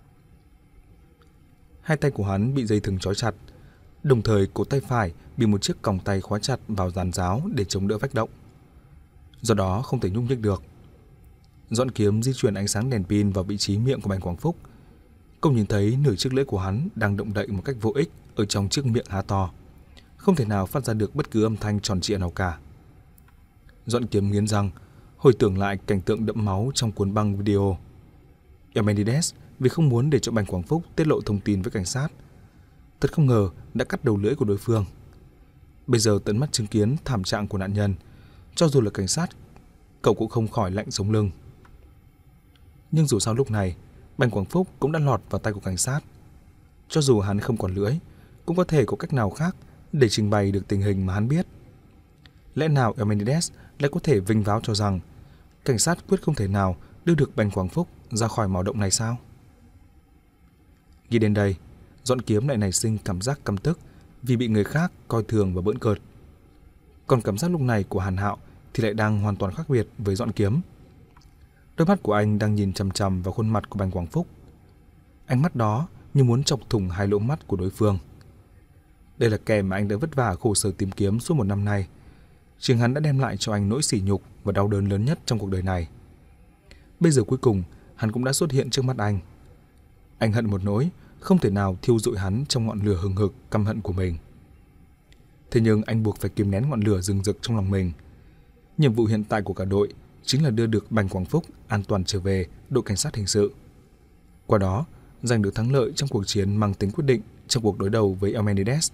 Hai tay của hắn bị dây thừng trói chặt, đồng thời cổ tay phải bị một chiếc còng tay khóa chặt vào giàn giáo để chống đỡ vách động. Do đó không thể nhúc nhích được. Dọn Kiếm di chuyển ánh sáng đèn pin vào vị trí miệng của Bành Quảng Phúc. Cậu nhìn thấy nửa chiếc lưỡi của hắn đang động đậy một cách vô ích ở trong chiếc miệng há to, không thể nào phát ra được bất cứ âm thanh tròn trịa nào cả. Dọn Kiếm nghiến răng, hồi tưởng lại cảnh tượng đẫm máu trong cuốn băng video. Emmenides vì không muốn để cho Bành Quảng Phúc tiết lộ thông tin với cảnh sát, thật không ngờ đã cắt đầu lưỡi của đối phương. Bây giờ tận mắt chứng kiến thảm trạng của nạn nhân, cho dù là cảnh sát, cậu cũng không khỏi lạnh sống lưng. Nhưng dù sao lúc này, Bành Quảng Phúc cũng đã lọt vào tay của cảnh sát. Cho dù hắn không còn lưỡi, cũng có thể có cách nào khác để trình bày được tình hình mà hắn biết. Lẽ nào Emmenides lại có thể vinh váo cho rằng cảnh sát quyết không thể nào đưa được Bành Quảng Phúc ra khỏi mỏ động này sao? Nghĩ đến đây, Dọn Kiếm lại nảy sinh cảm giác căm tức vì bị người khác coi thường và bỡn cợt. Còn cảm giác lúc này của Hàn Hạo thì lại đang hoàn toàn khác biệt với Dọn Kiếm. Đôi mắt của anh đang nhìn chằm chằm vào khuôn mặt của Bành Quảng Phúc. Ánh mắt đó như muốn chọc thủng hai lỗ mắt của đối phương. Đây là kẻ mà anh đã vất vả khổ sở tìm kiếm suốt một năm nay. Chính hắn đã đem lại cho anh nỗi sỉ nhục và đau đớn lớn nhất trong cuộc đời này. Bây giờ cuối cùng, hắn cũng đã xuất hiện trước mắt anh. Anh hận một nỗi không thể nào thiêu rụi hắn trong ngọn lửa hừng hực căm hận của mình. Thế nhưng anh buộc phải kìm nén ngọn lửa rừng rực trong lòng mình. Nhiệm vụ hiện tại của cả đội chính là đưa được Bành Quảng Phúc an toàn trở về đội cảnh sát hình sự. Qua đó, giành được thắng lợi trong cuộc chiến mang tính quyết định trong cuộc đối đầu với Emmenides.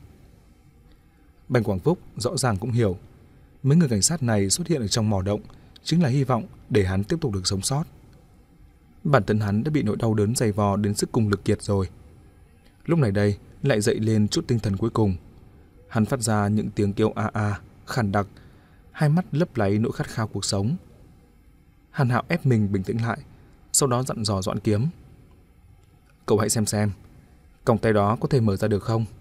Bành Quảng Phúc rõ ràng cũng hiểu, mấy người cảnh sát này xuất hiện ở trong mỏ động chính là hy vọng để hắn tiếp tục được sống sót. Bản thân hắn đã bị nỗi đau đớn dày vò đến sức cùng lực kiệt rồi. Lúc này đây lại dậy lên chút tinh thần cuối cùng. Hắn phát ra những tiếng kêu a a, khàn đặc, hai mắt lấp láy nỗi khát khao cuộc sống. Hàn Hạo ép mình bình tĩnh lại, sau đó dặn dò Dọn Kiếm: "Cậu hãy xem xem, còng tay đó có thể mở ra được không?"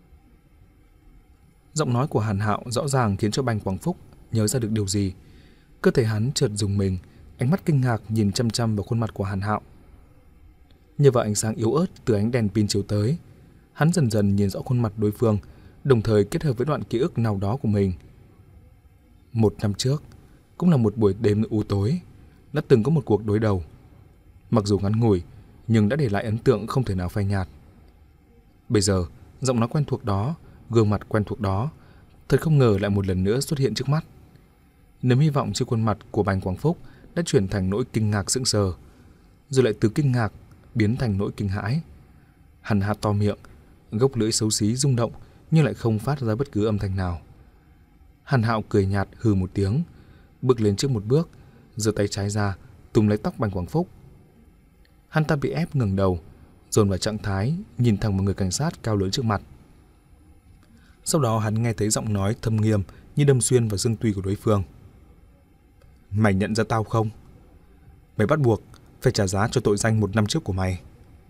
Giọng nói của Hàn Hạo rõ ràng khiến cho Bành Quảng Phúc nhớ ra được điều gì. Cơ thể hắn chợt rùng mình, ánh mắt kinh ngạc nhìn chăm chăm vào khuôn mặt của Hàn Hạo. Nhờ vào ánh sáng yếu ớt từ ánh đèn pin chiếu tới, hắn dần dần nhìn rõ khuôn mặt đối phương, đồng thời kết hợp với đoạn ký ức nào đó của mình. Một năm trước, cũng là một buổi đêm u tối, đã từng có một cuộc đối đầu. Mặc dù ngắn ngủi, nhưng đã để lại ấn tượng không thể nào phai nhạt. Bây giờ, giọng nói quen thuộc đó, gương mặt quen thuộc đó, thật không ngờ lại một lần nữa xuất hiện trước mắt. Niềm hy vọng trên khuôn mặt của Bành Quảng Phúc đã chuyển thành nỗi kinh ngạc sững sờ, rồi lại từ kinh ngạc biến thành nỗi kinh hãi. Hắn há to miệng, gốc lưỡi xấu xí rung động nhưng lại không phát ra bất cứ âm thanh nào. Hàn Hạo cười nhạt hừ một tiếng, bước lên trước một bước, giơ tay trái ra túm lấy tóc Bành Quảng Phúc. Hắn ta bị ép ngẩng đầu, dồn vào trạng thái nhìn thẳng vào người cảnh sát cao lớn trước mặt. Sau đó hắn nghe thấy giọng nói thâm nghiêm như đâm xuyên vào xương tủy của đối phương. Mày nhận ra tao không? Mày bắt buộc phải trả giá cho tội danh một năm trước của mày.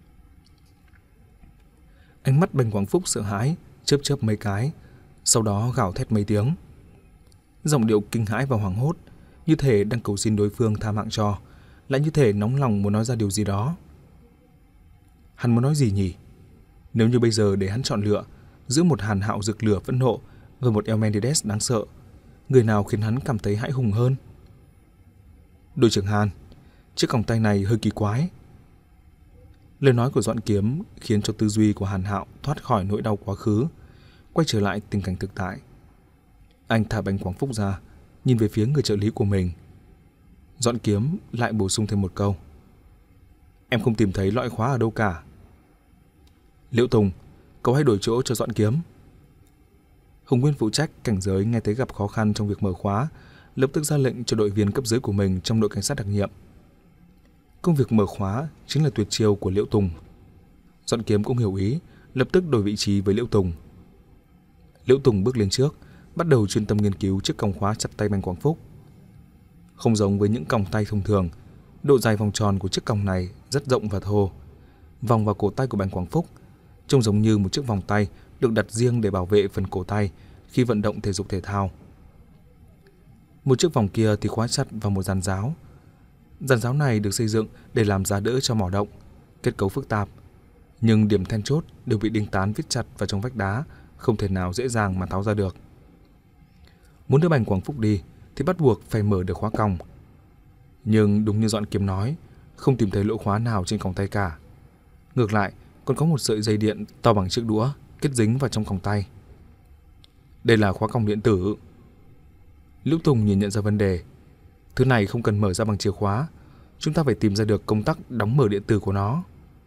Ánh mắt Bành Quảng Phúc sợ hãi, chớp chớp mấy cái, sau đó gào thét mấy tiếng. Giọng điệu kinh hãi và hoảng hốt, như thể đang cầu xin đối phương tha mạng cho, lại như thể nóng lòng muốn nói ra điều gì đó. Hắn muốn nói gì nhỉ? Nếu như bây giờ để hắn chọn lựa giữa một Hàn Hạo rực lửa phẫn nộ và một Eumenides đáng sợ, người nào khiến hắn cảm thấy hãi hùng hơn? Đội trưởng Hàn, chiếc còng tay này hơi kỳ quái. Lời nói của Doãn Kiếm khiến cho tư duy của Hàn Hạo thoát khỏi nỗi đau quá khứ, quay trở lại tình cảnh thực tại. Anh thả Bành Quảng Phúc ra, nhìn về phía người trợ lý của mình. Doãn Kiếm lại bổ sung thêm một câu. Em không tìm thấy lõi khóa ở đâu cả. Liễu Tùng, cậu hãy đổi chỗ cho Doãn Kiếm. Hùng Nguyên phụ trách cảnh giới nghe thấy gặp khó khăn trong việc mở khóa, lập tức ra lệnh cho đội viên cấp dưới của mình trong đội cảnh sát đặc nhiệm. Công việc mở khóa chính là tuyệt chiêu của Liễu Tùng. Doãn Kiếm cũng hiểu ý, lập tức đổi vị trí với Liễu Tùng. Liễu Tùng bước lên trước, bắt đầu chuyên tâm nghiên cứu chiếc còng khóa chặt tay Bành Quảng Phúc. Không giống với những còng tay thông thường, độ dài vòng tròn của chiếc còng này rất rộng và thô. Vòng vào cổ tay của Bành Quảng Phúc trông giống như một chiếc vòng tay được đặt riêng để bảo vệ phần cổ tay khi vận động thể dục thể thao. Một chiếc vòng kia thì khóa chặt vào một giàn giáo. Giàn giáo này được xây dựng để làm giá đỡ cho mỏ động, kết cấu phức tạp, nhưng điểm then chốt đều bị đinh tán vít chặt vào trong vách đá, không thể nào dễ dàng mà tháo ra được. Muốn đưa Bành Quảng Phúc đi thì bắt buộc phải mở được khóa còng. Nhưng đúng như Doãn Kiếm nói, không tìm thấy lỗ khóa nào trên còng tay cả. Ngược lại, còn có một sợi dây điện to bằng chiếc đũa kết dính vào trong còng tay. Đây là khóa còng điện tử. Liễu Tùng nhìn nhận ra vấn đề. Thứ này không cần mở ra bằng chìa khóa, chúng ta phải tìm ra được công tắc đóng mở điện tử của nó.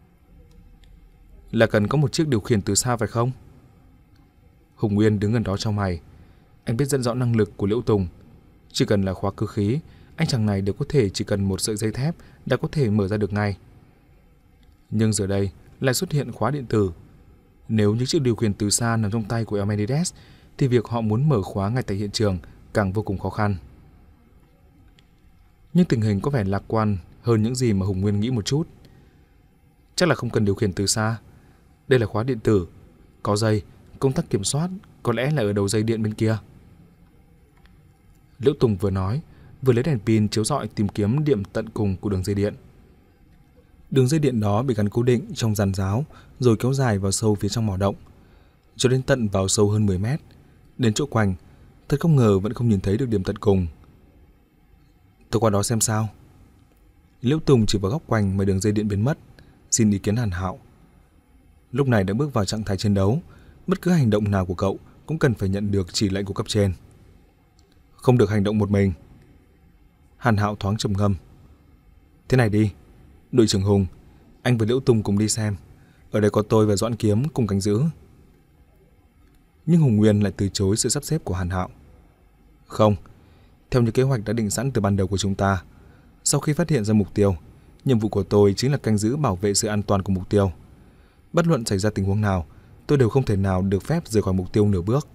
Là cần có một chiếc điều khiển từ xa phải không? Hùng Nguyên đứng gần đó chau mày. Anh biết rất rõ năng lực của Liễu Tùng. Chỉ cần là khóa cơ khí, anh chàng này đều có thể chỉ cần một sợi dây thép đã có thể mở ra được ngay. Nhưng giờ đây lại xuất hiện khóa điện tử. Nếu những chiếc điều khiển từ xa nằm trong tay của Eumenides thì việc họ muốn mở khóa ngay tại hiện trường càng vô cùng khó khăn. Nhưng tình hình có vẻ lạc quan hơn những gì mà Hùng Nguyên nghĩ một chút. Chắc là không cần điều khiển từ xa. Đây là khóa điện tử, có dây, công tắc kiểm soát có lẽ là ở đầu dây điện bên kia. Liễu Tùng vừa nói, vừa lấy đèn pin chiếu rọi tìm kiếm điểm tận cùng của đường dây điện. Đường dây điện đó bị gắn cố định trong giàn giáo rồi kéo dài vào sâu phía trong mỏ động, cho đến tận vào sâu hơn mười mét. Đến chỗ quanh, thật không ngờ vẫn không nhìn thấy được điểm tận cùng. Tôi qua đó xem sao. Liễu Tùng chỉ vào góc quanh mà đường dây điện biến mất, xin ý kiến Hàn Hạo. Lúc này đã bước vào trạng thái chiến đấu, bất cứ hành động nào của cậu cũng cần phải nhận được chỉ lệnh của cấp trên. Không được hành động một mình. Hàn Hạo thoáng trầm ngâm. Thế này đi, đội trưởng Hùng, anh và Liễu Tùng cùng đi xem. Ở đây có tôi và Doãn Kiếm cùng canh giữ. Nhưng Hùng Nguyên lại từ chối sự sắp xếp của Hàn Hạo. Không, theo như kế hoạch đã định sẵn từ ban đầu của chúng ta, sau khi phát hiện ra mục tiêu, nhiệm vụ của tôi chính là canh giữ bảo vệ sự an toàn của mục tiêu. Bất luận xảy ra tình huống nào, tôi đều không thể nào được phép rời khỏi mục tiêu nửa bước.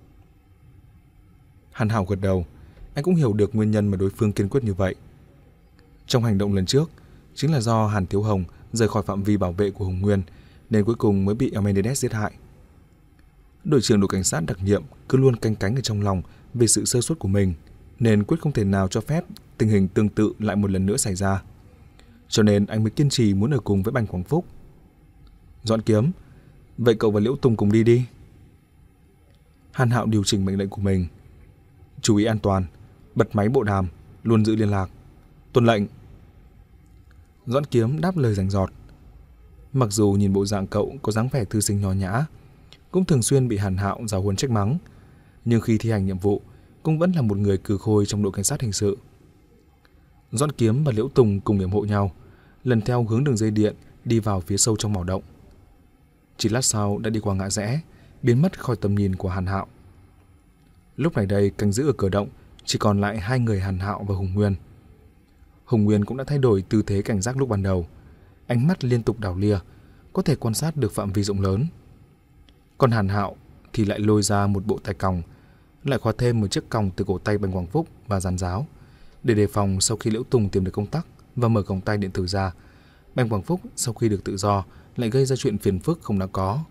Hàn Hạo gật đầu, anh cũng hiểu được nguyên nhân mà đối phương kiên quyết như vậy. Trong hành động lần trước, chính là do Hàn Thiếu Hồng rời khỏi phạm vi bảo vệ của Hùng Nguyên, nên cuối cùng mới bị Eumenides giết hại. Đội trưởng đội cảnh sát đặc nhiệm cứ luôn canh cánh ở trong lòng về sự sơ suất của mình, nên quyết không thể nào cho phép tình hình tương tự lại một lần nữa xảy ra. Cho nên anh mới kiên trì muốn ở cùng với Bành Quảng Phúc. Doãn Kiếm, vậy cậu và Liễu Tùng cùng đi đi. Hàn Hạo điều chỉnh mệnh lệnh của mình. Chú ý an toàn, bật máy bộ đàm, luôn giữ liên lạc. Tuân lệnh. Doãn Kiếm đáp lời rành rọt. Mặc dù nhìn bộ dạng cậu có dáng vẻ thư sinh nho nhã, cũng thường xuyên bị Hàn Hạo giáo huấn trách mắng, nhưng khi thi hành nhiệm vụ cũng vẫn là một người cừ khôi trong đội cảnh sát hình sự. Doãn Kiếm và Liễu Tùng cùng yểm hộ nhau, lần theo hướng đường dây điện đi vào phía sâu trong mỏ động. Chỉ lát sau đã đi qua ngã rẽ, biến mất khỏi tầm nhìn của Hàn Hạo. Lúc này đây canh giữ ở cửa động chỉ còn lại hai người Hàn Hạo và Hùng Nguyên. Hùng Nguyên cũng đã thay đổi tư thế cảnh giác lúc ban đầu, ánh mắt liên tục đảo lia, có thể quan sát được phạm vi rộng lớn. Còn Hàn Hạo thì lại lôi ra một bộ tay còng, lại khóa thêm một chiếc còng từ cổ tay Bành Quảng Phúc và dàn giáo, để đề phòng sau khi Liễu Tùng tìm được công tắc và mở còng tay điện tử ra, Bành Quảng Phúc sau khi được tự do lại gây ra chuyện phiền phức không đáng có.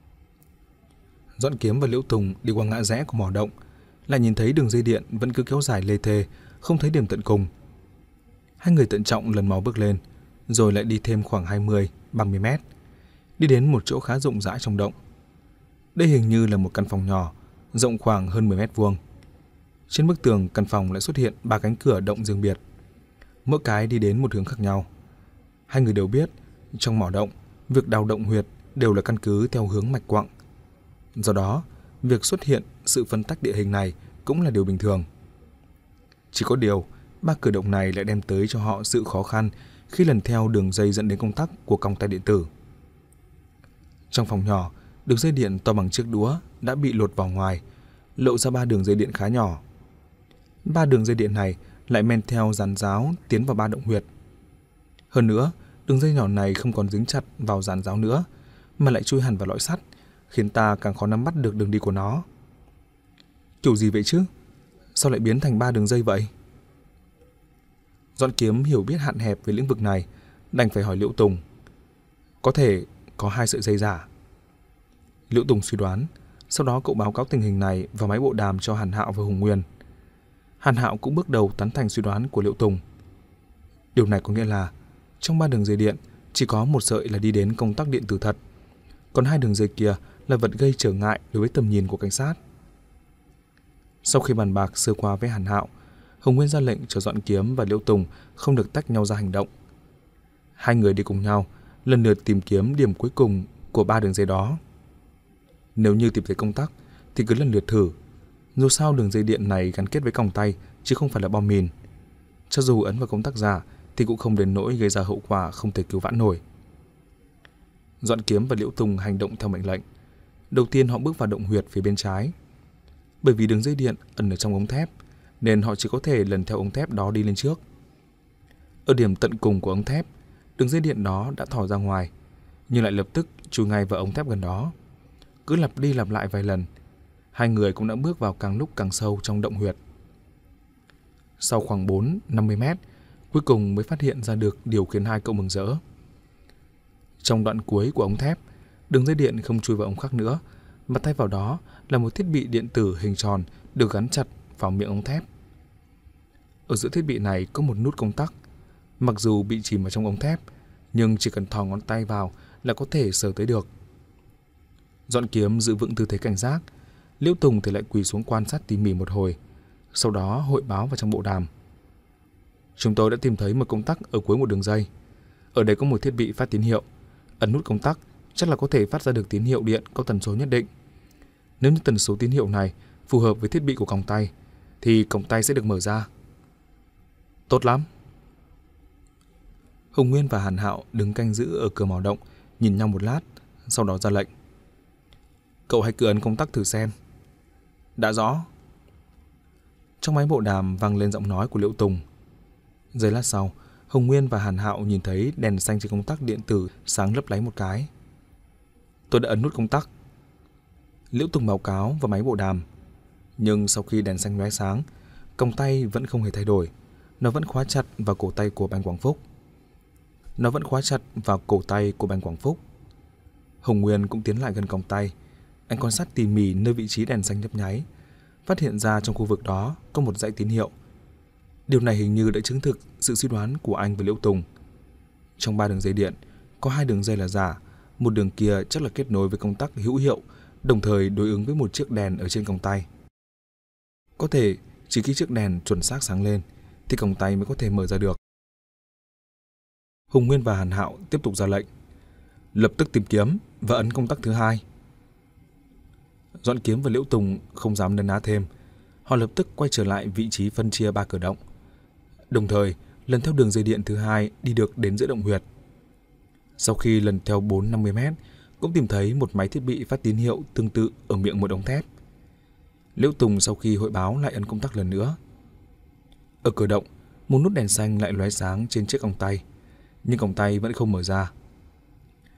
Doãn Kiếm và Liễu Tùng đi qua ngã rẽ của mỏ động, lại nhìn thấy đường dây điện vẫn cứ kéo dài lê thê, không thấy điểm tận cùng. Hai người thận trọng lần mò bước lên, rồi lại đi thêm khoảng hai mươi đến ba mươi mét, đi đến một chỗ khá rộng rãi trong động. Đây hình như là một căn phòng nhỏ, rộng khoảng hơn mười mét vuông. Trên bức tường căn phòng lại xuất hiện ba cánh cửa động riêng biệt, mỗi cái đi đến một hướng khác nhau. Hai người đều biết, trong mỏ động, việc đào động huyệt đều là căn cứ theo hướng mạch quặng. Do đó, việc xuất hiện sự phân tách địa hình này cũng là điều bình thường. Chỉ có điều, ba cửa động này lại đem tới cho họ sự khó khăn khi lần theo đường dây dẫn đến công tắc của còng tay điện tử. Trong phòng nhỏ, đường dây điện to bằng chiếc đũa đã bị lột vào ngoài, lộ ra ba đường dây điện khá nhỏ. Ba đường dây điện này lại men theo dàn giáo tiến vào ba động huyệt. Hơn nữa, đường dây nhỏ này không còn dính chặt vào dàn giáo nữa, mà lại chui hẳn vào lõi sắt, khiến ta càng khó nắm bắt được đường đi của nó. Kiểu gì vậy chứ? Sao lại biến thành ba đường dây vậy? Doãn Kiếm hiểu biết hạn hẹp về lĩnh vực này, đành phải hỏi Liễu Tùng. Có thể có hai sợi dây giả. Liễu Tùng suy đoán, sau đó cậu báo cáo tình hình này vào máy bộ đàm cho Hàn Hạo và Hùng Nguyên. Hàn Hạo cũng bước đầu tán thành suy đoán của Liễu Tùng. Điều này có nghĩa là trong ba đường dây điện chỉ có một sợi là đi đến công tắc điện tử thật, còn hai đường dây kia là vật gây trở ngại đối với tầm nhìn của cảnh sát. Sau khi bàn bạc sơ qua với Hàn Hạo, Hùng Nguyên ra lệnh cho Doãn Kiếm và Liễu Tùng không được tách nhau ra hành động. Hai người đi cùng nhau, lần lượt tìm kiếm điểm cuối cùng của ba đường dây đó. Nếu như tìm thấy công tắc thì cứ lần lượt thử. Dù sao đường dây điện này gắn kết với còng tay chứ không phải là bom mìn. Cho dù ấn vào công tắc giả thì cũng không đến nỗi gây ra hậu quả không thể cứu vãn nổi. Doãn Kiếm và Liễu Tùng hành động theo mệnh lệnh. Đầu tiên họ bước vào động huyệt phía bên trái. Bởi vì đường dây điện ẩn ở trong ống thép, nên họ chỉ có thể lần theo ống thép đó đi lên trước. Ở điểm tận cùng của ống thép, đường dây điện đó đã thò ra ngoài, nhưng lại lập tức chui ngay vào ống thép gần đó. Cứ lặp đi lặp lại vài lần, hai người cũng đã bước vào càng lúc càng sâu trong động huyệt. Sau khoảng bốn đến năm mươi mét, cuối cùng mới phát hiện ra được điều khiến hai cậu mừng rỡ. Trong đoạn cuối của ống thép, đường dây điện không chui vào ống khác nữa, mà thay vào đó là một thiết bị điện tử hình tròn được gắn chặt vào miệng ống thép. Ở giữa thiết bị này có một nút công tắc. Mặc dù bị chìm vào trong ống thép, nhưng chỉ cần thò ngón tay vào là có thể sờ tới được. Doãn Kiếm giữ vững tư thế cảnh giác, Liễu Tùng thì lại quỳ xuống quan sát tỉ mỉ một hồi, sau đó hội báo vào trong bộ đàm. Chúng tôi đã tìm thấy một công tắc ở cuối một đường dây. Ở đây có một thiết bị phát tín hiệu. Ấn nút công tắc chắc là có thể phát ra được tín hiệu điện có tần số nhất định. Nếu như tần số tín hiệu này phù hợp với thiết bị của còng tay, thì còng tay sẽ được mở ra. Tốt lắm. Hùng Nguyên và Hàn Hạo đứng canh giữ ở cửa mỏ động, nhìn nhau một lát, sau đó ra lệnh. Cậu hãy cứ ấn công tắc thử xem. Đã rõ. Trong máy bộ đàm vang lên giọng nói của Liễu Tùng. Giây lát sau, Hùng Nguyên và Hàn Hạo nhìn thấy đèn xanh trên công tắc điện tử sáng lấp láy một cái. Tôi đã ấn nút công tắc. Liễu Tùng báo cáo vào máy bộ đàm. Nhưng sau khi đèn xanh lóe sáng, còng tay vẫn không hề thay đổi. Nó vẫn khóa chặt vào cổ tay của Bành Quảng Phúc. Nó vẫn khóa chặt vào cổ tay của Bành Quảng Phúc. Hùng Nguyên cũng tiến lại gần còng tay. Anh quan sát tỉ mỉ nơi vị trí đèn xanh nhấp nháy, phát hiện ra trong khu vực đó có một dãy tín hiệu. Điều này hình như đã chứng thực sự suy đoán của anh và Liễu Tùng. Trong ba đường dây điện, có hai đường dây là giả, một đường kia chắc là kết nối với công tắc hữu hiệu, đồng thời đối ứng với một chiếc đèn ở trên còng tay. Có thể chỉ khi chiếc đèn chuẩn xác sáng lên thì còng tay mới có thể mở ra được. Hùng Nguyên và Hàn Hạo tiếp tục ra lệnh. Lập tức tìm kiếm và ấn công tắc thứ hai. Doãn Kiếm và Liễu Tùng không dám nấn ná thêm. Họ lập tức quay trở lại vị trí phân chia ba cửa động. Đồng thời, lần theo đường dây điện thứ hai đi được đến giữa động huyệt. Sau khi lần theo bốn đến năm mươi mét, cũng tìm thấy một máy thiết bị phát tín hiệu tương tự ở miệng một ống thép. Liễu Tùng sau khi hội báo lại ấn công tắc lần nữa. Ở cửa động, một nút đèn xanh lại lóe sáng trên chiếc còng tay, nhưng còng tay vẫn không mở ra.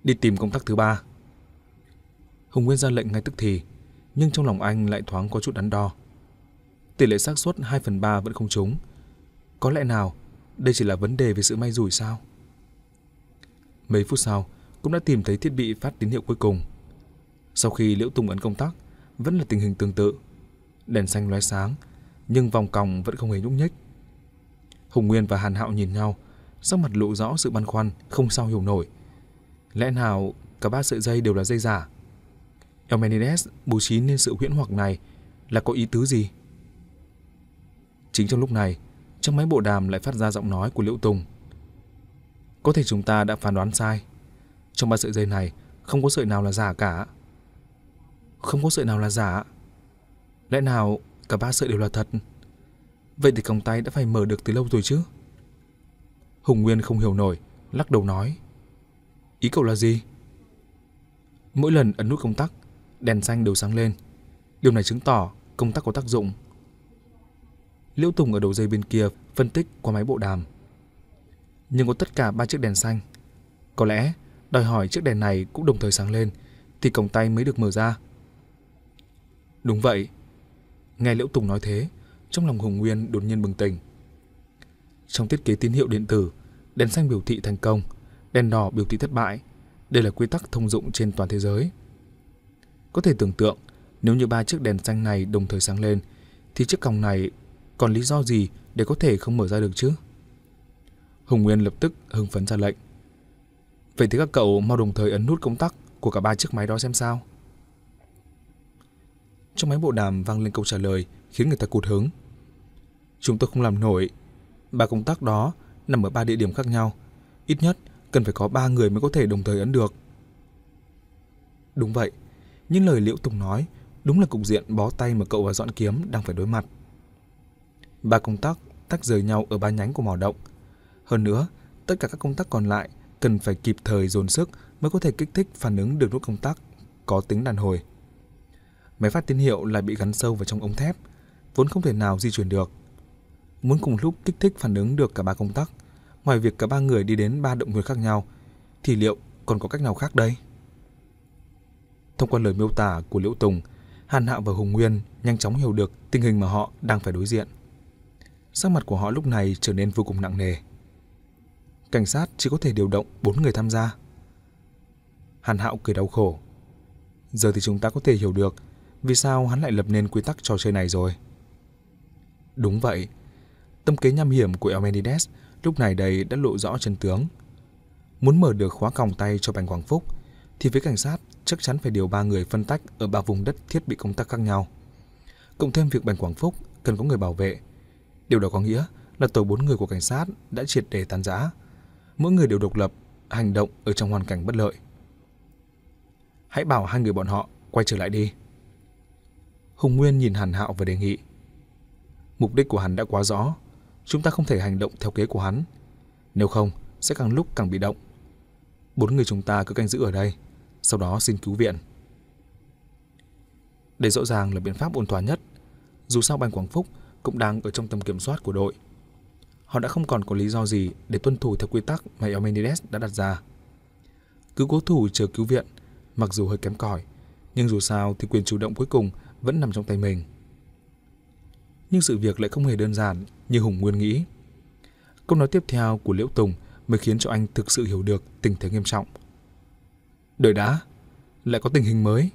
đi tìm công tắc thứ ba. Hùng Nguyên ra lệnh ngay tức thì, nhưng trong lòng anh lại thoáng có chút đắn đo. Tỷ lệ xác suất hai phần ba vẫn không trúng. Có lẽ nào đây chỉ là vấn đề về sự may rủi sao? Mấy phút sau cũng đã tìm thấy thiết bị phát tín hiệu cuối cùng. Sau khi Liễu Tùng ấn công tắc, vẫn là tình hình tương tự. Đèn xanh lóe sáng, nhưng vòng còng vẫn không hề nhúc nhích. Hùng Nguyên và Hàn Hạo nhìn nhau, sắc mặt lộ rõ sự băn khoăn, không sao hiểu nổi. Lẽ nào cả ba sợi dây đều là dây giả? Eumenides bố trí nên sự huyễn hoặc này là có ý tứ gì? Chính trong lúc này, trong máy bộ đàm lại phát ra giọng nói của Liễu Tùng. Có thể chúng ta đã phán đoán sai. Trong ba sợi dây này không có sợi nào là giả cả. Không có sợi nào là giả? Lẽ nào cả ba sợi đều là thật? Vậy thì còng tay đã phải mở được từ lâu rồi chứ? Hùng Nguyên không hiểu nổi, lắc đầu nói. Ý cậu là gì? Mỗi lần ấn nút công tắc, đèn xanh đều sáng lên. Điều này chứng tỏ công tắc có tác dụng. Liễu Tùng ở đầu dây bên kia phân tích qua máy bộ đàm. Nhưng có tất cả ba chiếc đèn xanh. Có lẽ đòi hỏi chiếc đèn này cũng đồng thời sáng lên thì còng tay mới được mở ra. Đúng vậy. Nghe Liễu Tùng nói thế, trong lòng Hùng Nguyên đột nhiên bừng tỉnh. Trong thiết kế tín hiệu điện tử, đèn xanh biểu thị thành công, đèn đỏ biểu thị thất bại. Đây là quy tắc thông dụng trên toàn thế giới. Có thể tưởng tượng, nếu như ba chiếc đèn xanh này đồng thời sáng lên thì chiếc còng này còn lý do gì để có thể không mở ra được chứ? Hùng Nguyên lập tức hưng phấn ra lệnh. Vậy thì các cậu mau đồng thời ấn nút công tắc của cả ba chiếc máy đó xem sao. Trong máy bộ đàm vang lên câu trả lời khiến người ta cụt hứng. Chúng tôi không làm nổi. Ba công tắc đó nằm ở ba địa điểm khác nhau. Ít nhất cần phải có ba người mới có thể đồng thời ấn được. Đúng vậy. Những lời Liễu Tùng nói đúng là cục diện bó tay mà cậu và Dọn Kiếm đang phải đối mặt. Ba công tắc tách rời nhau ở ba nhánh của mỏ động. Hơn nữa, tất cả các công tắc còn lại cần phải kịp thời dồn sức mới có thể kích thích phản ứng được nút công tắc có tính đàn hồi. Máy phát tín hiệu lại bị gắn sâu vào trong ống thép, vốn không thể nào di chuyển được. Muốn cùng lúc kích thích phản ứng được cả ba công tắc, ngoài việc cả ba người đi đến ba động huyệt khác nhau, thì liệu còn có cách nào khác đây? Thông qua lời miêu tả của Liễu Tùng, Hàn Hạo và Hùng Nguyên nhanh chóng hiểu được tình hình mà họ đang phải đối diện. Sắc mặt của họ lúc này trở nên vô cùng nặng nề. Cảnh sát chỉ có thể điều động bốn người tham gia. Hàn Hạo cười đau khổ. Giờ thì chúng ta có thể hiểu được vì sao hắn lại lập nên quy tắc trò chơi này rồi. Đúng vậy. Tâm kế nham hiểm của Eumenides lúc này đây đã lộ rõ chân tướng. Muốn mở được khóa còng tay cho Bành Quảng Phúc thì với cảnh sát chắc chắn phải điều ba người phân tách ở ba vùng đất thiết bị công tắc khác nhau. Cộng thêm việc Bành Quảng Phúc cần có người bảo vệ. Điều đó có nghĩa là tổ bốn người của cảnh sát đã triệt để tan rã. Mỗi người đều độc lập, hành động ở trong hoàn cảnh bất lợi. Hãy bảo hai người bọn họ quay trở lại đi. Hùng Nguyên nhìn Hàn Hạo và đề nghị. Mục đích của hắn đã quá rõ. Chúng ta không thể hành động theo kế của hắn. Nếu không, sẽ càng lúc càng bị động. Bốn người chúng ta cứ canh giữ ở đây, sau đó xin cứu viện. Đây rõ ràng là biện pháp ổn thỏa nhất. Dù sao Bành Quảng Phúc cũng đang ở trong tầm kiểm soát của đội. Họ đã không còn có lý do gì để tuân thủ theo quy tắc mà Eumenides đã đặt ra. Cứ cố thủ chờ cứu viện, mặc dù hơi kém cỏi, nhưng dù sao thì quyền chủ động cuối cùng vẫn nằm trong tay mình. Nhưng sự việc lại không hề đơn giản như Hùng Nguyên nghĩ. Câu nói tiếp theo của Liễu Tùng mới khiến cho anh thực sự hiểu được tình thế nghiêm trọng. Đợi đã, lại có tình hình mới.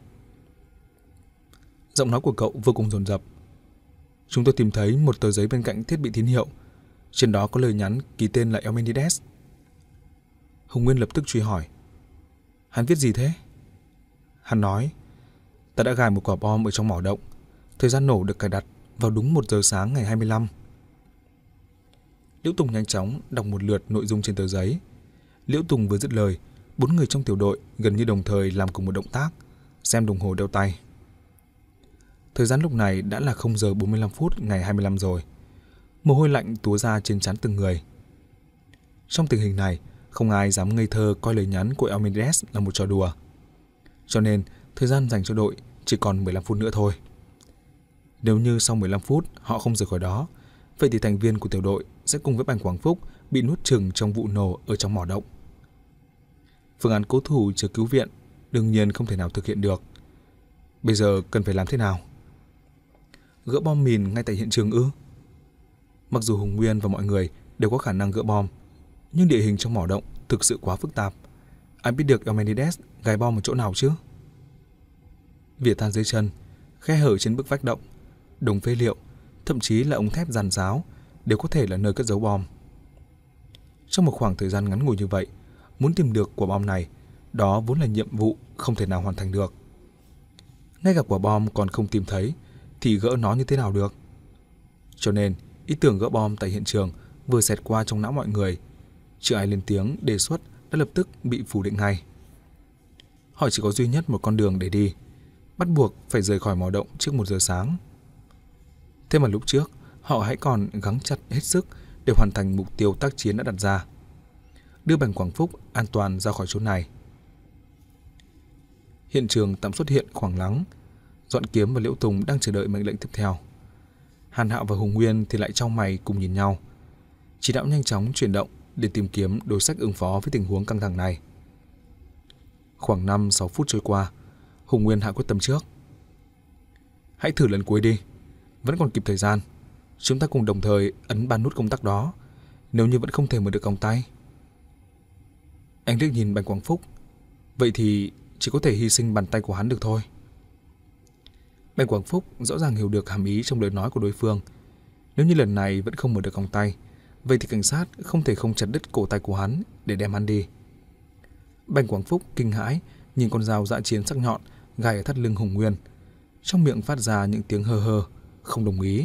Giọng nói của cậu vô cùng dồn dập. Chúng tôi tìm thấy một tờ giấy bên cạnh thiết bị tín hiệu. Trên đó có lời nhắn ký tên là Eumenides. Hùng Nguyên lập tức truy hỏi. Hắn viết gì thế? Hắn nói, ta đã gài một quả bom ở trong mỏ động. Thời gian nổ được cài đặt vào đúng một giờ sáng ngày hai mươi lăm. Liễu Tùng nhanh chóng đọc một lượt nội dung trên tờ giấy. Liễu Tùng vừa dứt lời, bốn người trong tiểu đội gần như đồng thời làm cùng một động tác, xem đồng hồ đeo tay. Thời gian lúc này đã là không giờ bốn mươi lăm phút ngày hai mươi lăm rồi. Mồ hôi lạnh túa ra trên trán từng người. Trong tình hình này, không ai dám ngây thơ coi lời nhắn của Eumenides là một trò đùa. Cho nên, thời gian dành cho đội chỉ còn mười lăm phút nữa thôi. Nếu như sau mười lăm phút họ không rời khỏi đó, vậy thì thành viên của tiểu đội sẽ cùng với Bành Quảng Phúc bị nuốt chửng trong vụ nổ ở trong mỏ động. Phương án cố thủ chờ cứu viện đương nhiên không thể nào thực hiện được. Bây giờ cần phải làm thế nào? Gỡ bom mìn ngay tại hiện trường ư? Mặc dù Hùng Nguyên và mọi người đều có khả năng gỡ bom, nhưng địa hình trong mỏ động thực sự quá phức tạp. Ai biết được Eumenides gài bom ở chỗ nào chứ? Vỉa than dưới chân, khe hở trên bức vách động, đống phế liệu, thậm chí là ống thép giàn giáo đều có thể là nơi cất giấu bom. Trong một khoảng thời gian ngắn ngủi như vậy, muốn tìm được quả bom này, đó vốn là nhiệm vụ không thể nào hoàn thành được. Ngay cả quả bom còn không tìm thấy thì gỡ nó như thế nào được? Cho nên, ý tưởng gỡ bom tại hiện trường vừa xẹt qua trong não mọi người. Chưa ai lên tiếng đề xuất đã lập tức bị phủ định ngay. Họ chỉ có duy nhất một con đường để đi, bắt buộc phải rời khỏi mỏ động trước một giờ sáng. Thế mà lúc trước, họ hãy còn gắng chặt hết sức để hoàn thành mục tiêu tác chiến đã đặt ra, đưa Bành Quảng Phúc an toàn ra khỏi chỗ này. Hiện trường tạm xuất hiện khoảng lắng. Dọn Kiếm và Liễu Tùng đang chờ đợi mệnh lệnh tiếp theo. Hàn Hạo và Hùng Nguyên thì lại chau mày cùng nhìn nhau, chỉ đạo nhanh chóng chuyển động để tìm kiếm đối sách ứng phó với tình huống căng thẳng này. Khoảng năm sáu phút trôi qua, Hùng Nguyên hạ quyết tâm trước. Hãy thử lần cuối đi, vẫn còn kịp thời gian. Chúng ta cùng đồng thời ấn ba nút công tắc đó, nếu như vẫn không thể mở được còng tay. Anh liếc nhìn Bành Quảng Phúc. Vậy thì chỉ có thể hy sinh bàn tay của hắn được thôi. Bành Quảng Phúc rõ ràng hiểu được hàm ý trong lời nói của đối phương. Nếu như lần này vẫn không mở được còng tay, vậy thì cảnh sát không thể không chặt đứt cổ tay của hắn để đem hắn đi. Bành Quảng Phúc kinh hãi nhìn con dao dã chiến sắc nhọn gài ở thắt lưng Hùng Nguyên, trong miệng phát ra những tiếng hơ hơ, không đồng ý.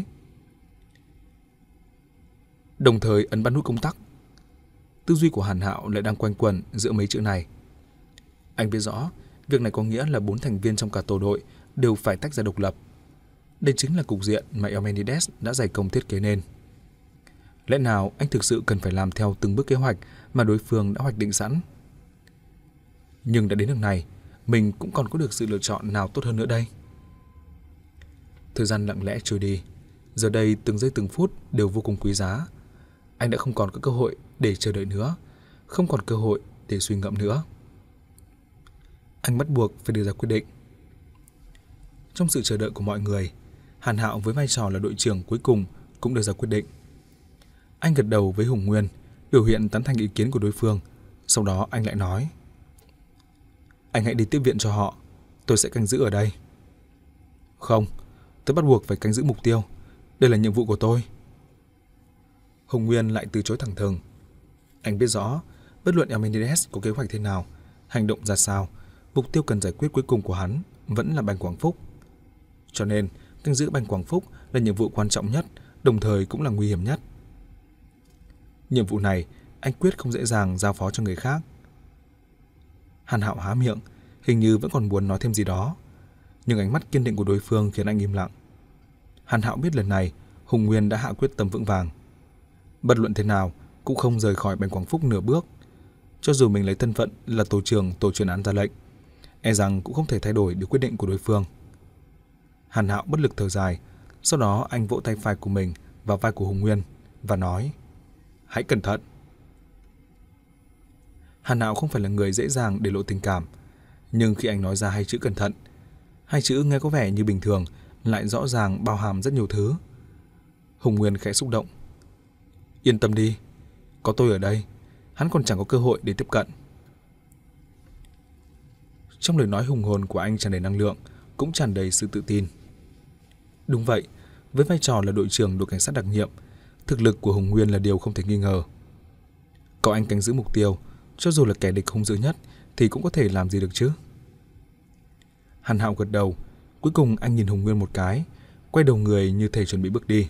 Đồng thời ấn ba nút công tắc. Tư duy của Hàn Hạo lại đang quanh quẩn giữa mấy chữ này. Anh biết rõ việc này có nghĩa là bốn thành viên trong cả tổ đội đều phải tách ra độc lập. Đây chính là cục diện mà Eumenides đã dày công thiết kế nên. Lẽ nào anh thực sự cần phải làm theo từng bước kế hoạch mà đối phương đã hoạch định sẵn? Nhưng đã đến nước này, mình cũng còn có được sự lựa chọn nào tốt hơn nữa đây? Thời gian lặng lẽ trôi đi. Giờ đây từng giây từng phút đều vô cùng quý giá. Anh đã không còn có cơ hội để chờ đợi nữa, không còn cơ hội để suy ngẫm nữa. Anh bắt buộc phải đưa ra quyết định. Trong sự chờ đợi của mọi người, Hàn Hạo với vai trò là đội trưởng cuối cùng cũng đưa ra quyết định. Anh gật đầu với Hùng Nguyên, biểu hiện tán thành ý kiến của đối phương. Sau đó anh lại nói: Anh hãy đi tiếp viện cho họ, tôi sẽ canh giữ ở đây. Không, tôi bắt buộc phải canh giữ mục tiêu. Đây là nhiệm vụ của tôi. Hùng Nguyên lại từ chối thẳng thừng. Anh biết rõ, bất luận Eumenides có kế hoạch thế nào, hành động ra sao, mục tiêu cần giải quyết cuối cùng của hắn vẫn là Bành Quảng Phúc. Cho nên, canh giữ Bành Quảng Phúc là nhiệm vụ quan trọng nhất, đồng thời cũng là nguy hiểm nhất. Nhiệm vụ này, anh quyết không dễ dàng giao phó cho người khác. Hàn Hạo há miệng, hình như vẫn còn muốn nói thêm gì đó, nhưng ánh mắt kiên định của đối phương khiến anh im lặng. Hàn Hạo biết lần này Hùng Nguyên đã hạ quyết tâm vững vàng. Bất luận thế nào cũng không rời khỏi Bành Quảng Phúc nửa bước. Cho dù mình lấy thân phận là tổ trưởng tổ chuyên án ra lệnh, e rằng cũng không thể thay đổi được quyết định của đối phương. Hàn Hạo bất lực thở dài, sau đó anh vỗ tay phải của mình vào vai của Hùng Nguyên và nói: Hãy cẩn thận. Hàn Hạo không phải là người dễ dàng để lộ tình cảm, nhưng khi anh nói ra hai chữ cẩn thận, hai chữ nghe có vẻ như bình thường lại rõ ràng bao hàm rất nhiều thứ. Hùng Nguyên khẽ xúc động. Yên tâm đi, có tôi ở đây, hắn còn chẳng có cơ hội để tiếp cận. Trong lời nói hùng hồn của anh tràn đầy năng lượng, cũng tràn đầy sự tự tin. Đúng vậy, với vai trò là đội trưởng đội cảnh sát đặc nhiệm, thực lực của Hùng Nguyên là điều không thể nghi ngờ. Có anh canh giữ mục tiêu, cho dù là kẻ địch hung dữ nhất thì cũng có thể làm gì được chứ. Hàn Hạo gật đầu, cuối cùng anh nhìn Hùng Nguyên một cái, quay đầu người như thể chuẩn bị bước đi.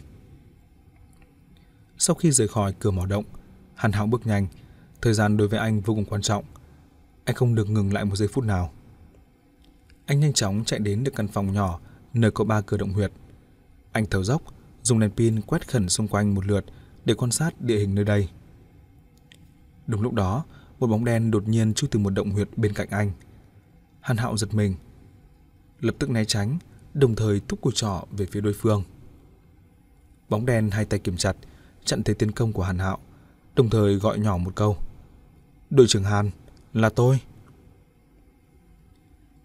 Sau khi rời khỏi cửa mỏ động, Hàn Hạo bước nhanh, thời gian đối với anh vô cùng quan trọng. Anh không được ngừng lại một giây phút nào. Anh nhanh chóng chạy đến được căn phòng nhỏ nơi có ba cửa động huyệt. Anh thở dốc, dùng đèn pin quét khẩn xung quanh một lượt để quan sát địa hình nơi đây. Đúng lúc đó, một bóng đen đột nhiên chui từ một động huyệt bên cạnh anh. Hàn Hạo giật mình, lập tức né tránh, đồng thời thúc cùi trỏ về phía đối phương. Bóng đen hai tay kiểm chặt, chặn thế tiến công của Hàn Hạo, đồng thời gọi nhỏ một câu: Đội trưởng Hàn, là tôi.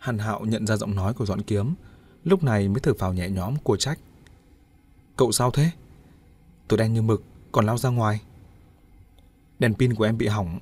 Hàn Hạo nhận ra giọng nói của Doãn Kiếm, lúc này mới thở phào nhẹ nhõm của trách. Cậu sao thế? Tôi đen như mực, còn lao ra ngoài. Đèn pin của em bị hỏng.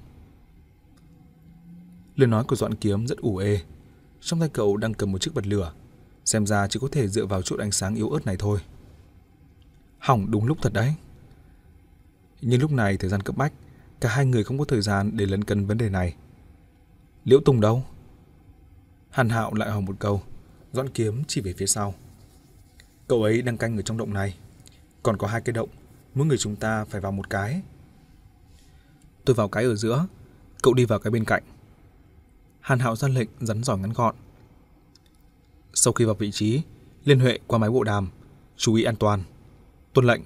Lời nói của Doãn Kiếm rất ủ ê. Trong tay cậu đang cầm một chiếc bật lửa, xem ra chỉ có thể dựa vào chút ánh sáng yếu ớt này thôi. Hỏng đúng lúc thật đấy. Nhưng lúc này thời gian cấp bách, cả hai người không có thời gian để lấn cân vấn đề này. Liễu Tùng đâu? Hàn Hạo lại hỏi một câu. Doãn Kiếm chỉ về phía sau. Cậu ấy đang canh ở trong động này. Còn có hai cái động, mỗi người chúng ta phải vào một cái. Tôi vào cái ở giữa, cậu đi vào cái bên cạnh. Hàn Hạo ra lệnh rắn giỏi ngắn gọn. Sau khi vào vị trí, liên hệ qua máy bộ đàm, chú ý an toàn. Tuân lệnh.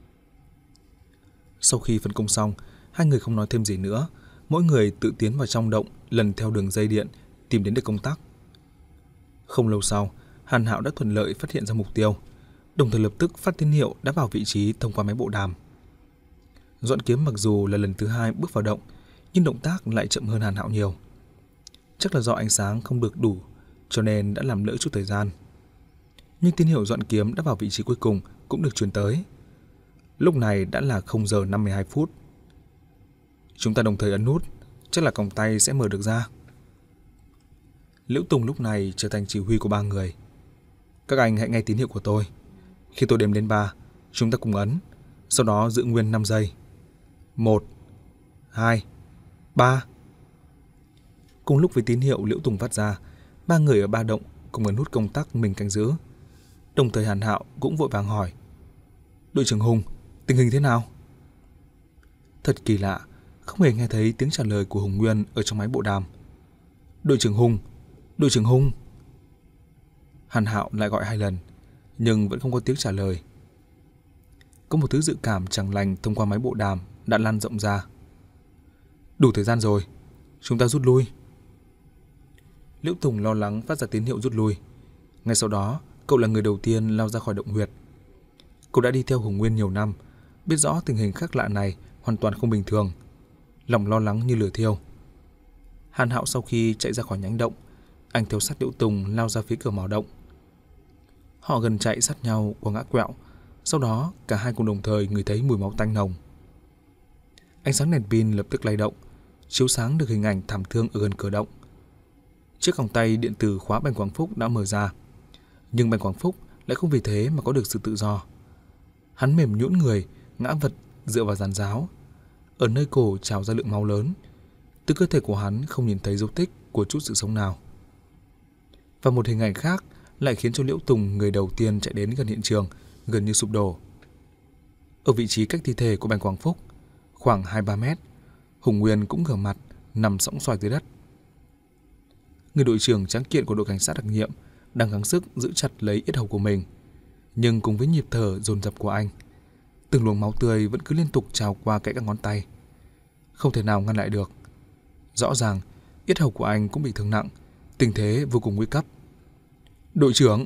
Sau khi phân công xong, hai người không nói thêm gì nữa, mỗi người tự tiến vào trong động, lần theo đường dây điện tìm đến được công tắc. Không lâu sau, Hàn Hạo đã thuận lợi phát hiện ra mục tiêu, đồng thời lập tức phát tín hiệu đã vào vị trí thông qua máy bộ đàm. Doãn Kiếm mặc dù là lần thứ hai bước vào động, nhưng động tác lại chậm hơn Hàn Hạo nhiều. Chắc là do ánh sáng không được đủ, cho nên đã làm lỡ chút thời gian. Nhưng tín hiệu Doãn Kiếm đã vào vị trí cuối cùng cũng được truyền tới. Lúc này đã là không giờ năm mươi hai phút. Chúng ta đồng thời ấn nút, chắc là còng tay sẽ mở được ra. Liễu Tùng lúc này trở thành chỉ huy của ba người. Các anh hãy nghe tín hiệu của tôi. Khi tôi đếm đến ba, chúng ta cùng ấn, sau đó giữ nguyên năm giây. Một, hai, ba. Cùng lúc với tín hiệu Liễu Tùng phát ra, ba người ở ba động cùng ấn nút công tắc mình canh giữ. Đồng thời Hàn Hạo cũng vội vàng hỏi. Đội trưởng Hùng, tình hình thế nào? Thật kỳ lạ, không hề nghe thấy tiếng trả lời của Hùng Nguyên ở trong máy bộ đàm. Đội trưởng Hùng, đội trưởng Hùng. Hàn Hạo lại gọi hai lần, nhưng vẫn không có tiếng trả lời. Có một thứ dự cảm chẳng lành thông qua máy bộ đàm đã lan rộng ra. Đủ thời gian rồi, chúng ta rút lui. Liễu Tùng lo lắng phát ra tín hiệu rút lui. Ngay sau đó, cậu là người đầu tiên lao ra khỏi động huyệt. Cậu đã đi theo Hùng Nguyên nhiều năm, biết rõ tình hình khác lạ này hoàn toàn không bình thường, lòng lo lắng như lửa thiêu. Hàn Hạo sau khi chạy ra khỏi nhánh động, anh theo sát Liễu Tùng lao ra phía cửa mỏ động. Họ gần chạy sát nhau qua ngã quẹo, sau đó cả hai cùng đồng thời ngửi thấy mùi máu tanh nồng. Ánh sáng đèn pin lập tức lay động, chiếu sáng được hình ảnh thảm thương ở gần cửa động. Chiếc còng tay điện tử khóa Bành Quảng Phúc đã mở ra, nhưng Bành Quảng Phúc lại không vì thế mà có được sự tự do. Hắn mềm nhũn người, ngã vật dựa vào giàn giáo. Ở nơi cổ trào ra lượng máu lớn. Từ cơ thể của hắn không nhìn thấy dấu tích của chút sự sống nào. Và một hình ảnh khác lại khiến cho Liễu Tùng, người đầu tiên chạy đến gần hiện trường, gần như sụp đổ. Ở vị trí cách thi thể của Bành Quảng Phúc, khoảng hai ba mét, Hùng Nguyên cũng ngửa mặt, nằm sõng soài dưới đất. Người đội trưởng tráng kiện của đội cảnh sát đặc nhiệm đang gắng sức giữ chặt lấy yết hầu của mình, nhưng cùng với nhịp thở dồn dập của anh, từng luồng máu tươi vẫn cứ liên tục trào qua kẽ các ngón tay, không thể nào ngăn lại được. Rõ ràng yết hầu của anh cũng bị thương nặng, tình thế vô cùng nguy cấp. Đội trưởng!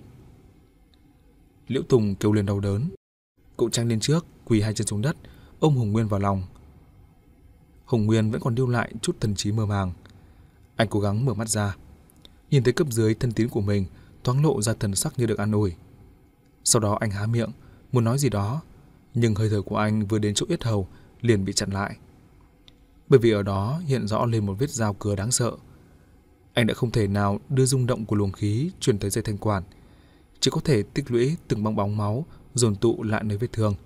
Liễu Tùng kêu lên đau đớn. Cậu tranh lên trước, quỳ hai chân xuống đất, ôm Hùng Nguyên vào lòng. Hùng Nguyên vẫn còn lưu lại chút thần trí mơ màng. Anh cố gắng mở mắt ra, nhìn thấy cấp dưới thân tín của mình thoáng lộ ra thần sắc như được an ủi. Sau đó anh há miệng muốn nói gì đó, nhưng hơi thở của anh vừa đến chỗ yết hầu liền bị chặn lại, bởi vì ở đó hiện rõ lên một vết dao cứa đáng sợ. Anh đã không thể nào đưa rung động của luồng khí truyền tới dây thanh quản, chỉ có thể tích lũy từng bong bóng máu dồn tụ lại nơi vết thương.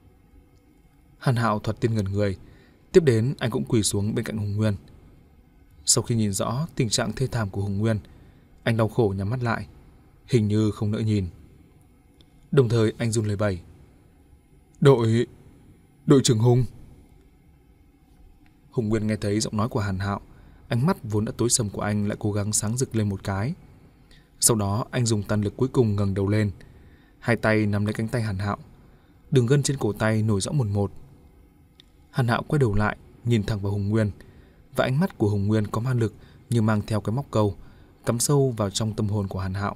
Hàn Hạo thoạt tiên ngẩn người, tiếp đến anh cũng quỳ xuống bên cạnh Hùng Nguyên. Sau khi nhìn rõ tình trạng thê thảm của Hùng Nguyên, anh đau khổ nhắm mắt lại, hình như không nỡ nhìn. Đồng thời anh run lẩy bẩy. Đội... đội trưởng Hùng. Hùng Nguyên nghe thấy giọng nói của Hàn Hạo, ánh mắt vốn đã tối sầm của anh lại cố gắng sáng rực lên một cái. Sau đó anh dùng tàn lực cuối cùng ngẩng đầu lên, hai tay nắm lấy cánh tay Hàn Hạo, đường gân trên cổ tay nổi rõ một một. Hàn Hạo quay đầu lại, nhìn thẳng vào Hùng Nguyên, và ánh mắt của Hùng Nguyên có ma lực như mang theo cái móc câu, cắm sâu vào trong tâm hồn của Hàn Hạo.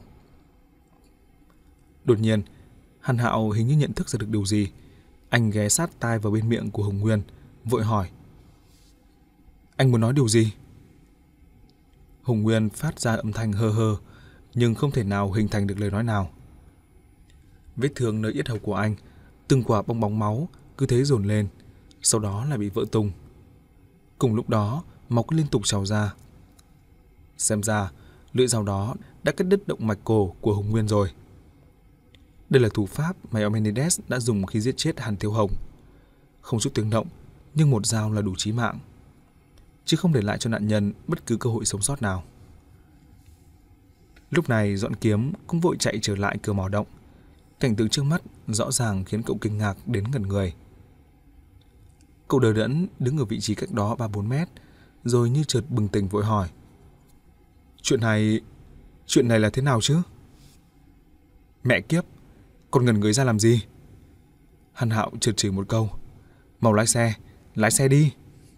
Đột nhiên, Hàn Hạo hình như nhận thức ra được điều gì. Anh ghé sát tai vào bên miệng của Hùng Nguyên, vội hỏi. Anh muốn nói điều gì? Hùng Nguyên phát ra âm thanh hơ hơ, nhưng không thể nào hình thành được lời nói nào. Vết thương nơi yết hầu của anh, từng quả bong bóng máu cứ thế dồn lên, sau đó lại bị vỡ tung. Cùng lúc đó, máu cứ liên tục trào ra. Xem ra, lưỡi dao đó đã cắt đứt động mạch cổ của Hùng Nguyên rồi. Đây là thủ pháp mà Eumenides đã dùng khi giết chết Hàn Thiếu Hồng. Không chút tiếng động, nhưng một dao là đủ chí mạng, chứ không để lại cho nạn nhân bất cứ cơ hội sống sót nào. Lúc này Doãn Kiếm cũng vội chạy trở lại cửa mỏ động. Cảnh tượng trước mắt rõ ràng khiến cậu kinh ngạc đến ngẩn người. Cậu đờ đẫn đứng ở vị trí cách đó ba bốn mét, rồi như chợt bừng tỉnh vội hỏi: Chuyện này, chuyện này là thế nào chứ? Mẹ kiếp, còn ngẩn người ra làm gì? Hàn Hạo chợt chửi một câu: Mau lái xe, lái xe đi.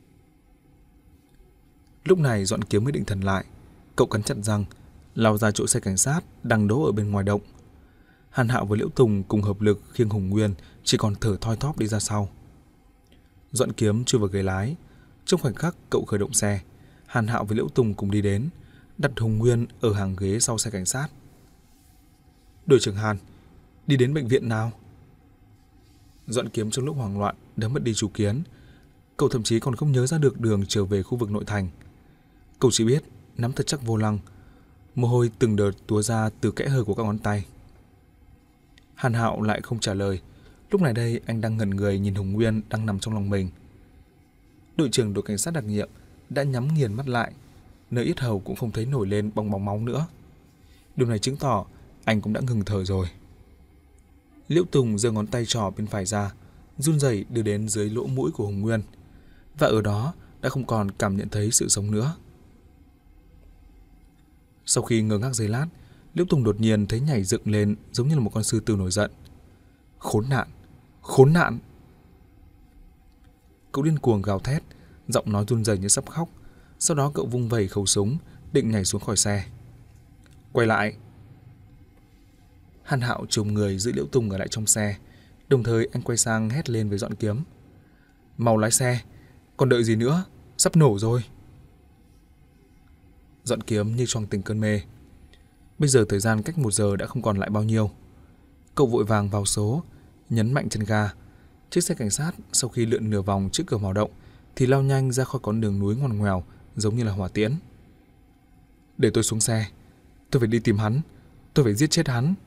Lúc này Doãn Kiếm mới định thần lại. Cậu cắn chặt răng, lao ra chỗ xe cảnh sát đang đỗ ở bên ngoài động. Hàn Hạo và Liễu Tùng cùng hợp lực khiêng Hùng Nguyên chỉ còn thở thoi thóp đi ra sau. Doãn Kiếm chui vào ghế lái. Trong khoảnh khắc cậu khởi động xe, Hàn Hạo và Liễu Tùng cùng đi đến, đặt Hùng Nguyên ở hàng ghế sau xe cảnh sát. Đội trưởng Hàn, đi đến bệnh viện nào? Doãn Kiếm trong lúc hoảng loạn đã mất đi chủ kiến. Cậu thậm chí còn không nhớ ra được đường trở về khu vực nội thành. Cậu chỉ biết nắm thật chắc vô lăng, mồ hôi từng đợt túa ra từ kẽ hở của các ngón tay. Hàn Hạo lại không trả lời. Lúc này đây anh đang ngẩn người nhìn Hùng Nguyên đang nằm trong lòng mình. Đội trưởng đội cảnh sát đặc nhiệm đã nhắm nghiền mắt lại, nơi yết hầu cũng không thấy nổi lên bong bóng máu nữa. Điều này chứng tỏ anh cũng đã ngừng thở rồi. Liễu Tùng giơ ngón tay trỏ bên phải ra, run rẩy đưa đến dưới lỗ mũi của Hùng Nguyên, và ở đó đã không còn cảm nhận thấy sự sống nữa. Sau khi ngơ ngác giây lát, Liễu Tùng đột nhiên thấy nhảy dựng lên giống như là một con sư tử nổi giận. Khốn nạn, khốn nạn! Cậu điên cuồng gào thét, giọng nói run rẩy như sắp khóc. Sau đó cậu vung vẩy khẩu súng, định nhảy xuống khỏi xe. Quay lại! Hàn Hạo chồm người giữ Liễu Tùng ở lại trong xe, đồng thời anh quay sang hét lên với Doãn Kiếm: Mau lái xe, còn đợi gì nữa, sắp nổ rồi. Doãn Kiếm như choàng tỉnh cơn mê. Bây giờ thời gian cách một giờ đã không còn lại bao nhiêu. Cậu vội vàng vào số, nhấn mạnh chân ga. Chiếc xe cảnh sát sau khi lượn nửa vòng trước cửa mỏ động thì lao nhanh ra khỏi con đường núi ngoằn ngoèo giống như là hỏa tiễn. Để tôi xuống xe, tôi phải đi tìm hắn, tôi phải giết chết hắn.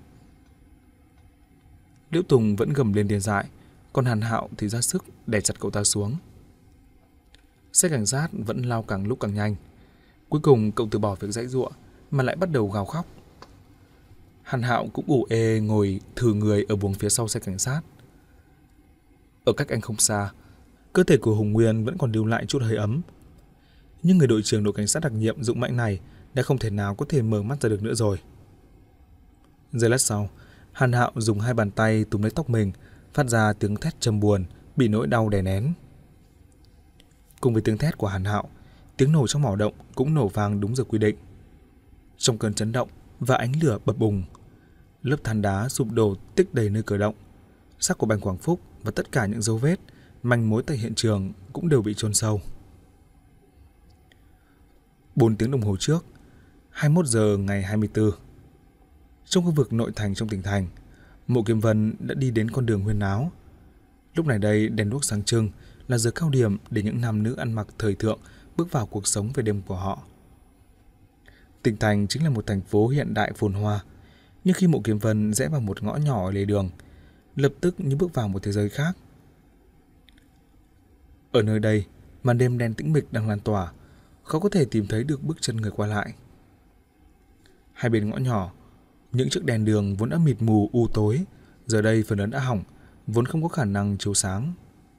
Liễu Tùng vẫn gầm lên điên dại, còn Hàn Hạo thì ra sức đè chặt cậu ta xuống. Xe cảnh sát vẫn lao càng lúc càng nhanh. Cuối cùng cậu từ bỏ việc giãy giụa mà lại bắt đầu gào khóc. Hàn Hạo cũng ủ ê ngồi thừ người ở buồng phía sau xe cảnh sát. Ở cách anh không xa, cơ thể của Hùng Nguyên vẫn còn lưu lại chút hơi ấm. Nhưng người đội trưởng đội cảnh sát đặc nhiệm dũng mãnh này đã không thể nào có thể mở mắt ra được nữa rồi. Giây lát sau, Hàn Hạo dùng hai bàn tay túm lấy tóc mình, phát ra tiếng thét trầm buồn, bị nỗi đau đè nén. Cùng với tiếng thét của Hàn Hạo, tiếng nổ trong mỏ động cũng nổ vang đúng giờ quy định. Trong cơn chấn động và ánh lửa bập bùng, lớp than đá sụp đổ tích đầy nơi cửa động. Xác của Bành Quảng Phúc và tất cả những dấu vết, manh mối tại hiện trường cũng đều bị chôn sâu. Bốn tiếng đồng hồ trước, hai mươi mốt giờ ngày hai mươi tư, trong khu vực nội thành trong tỉnh thành, Mộ Kiếm Vân đã đi đến con đường huyên náo. Lúc này đây đèn đuốc sáng trưng là giờ cao điểm để những nam nữ ăn mặc thời thượng bước vào cuộc sống về đêm của họ. Tỉnh thành chính là một thành phố hiện đại phồn hoa, nhưng khi Mộ Kiếm Vân rẽ vào một ngõ nhỏ ở lề đường, lập tức như bước vào một thế giới khác. Ở nơi đây, màn đêm đen tĩnh mịch đang lan tỏa, khó có thể tìm thấy được bước chân người qua lại. Hai bên ngõ nhỏ, những chiếc đèn đường vốn đã mịt mù u tối, giờ đây phần lớn đã hỏng, vốn không có khả năng chiếu sáng.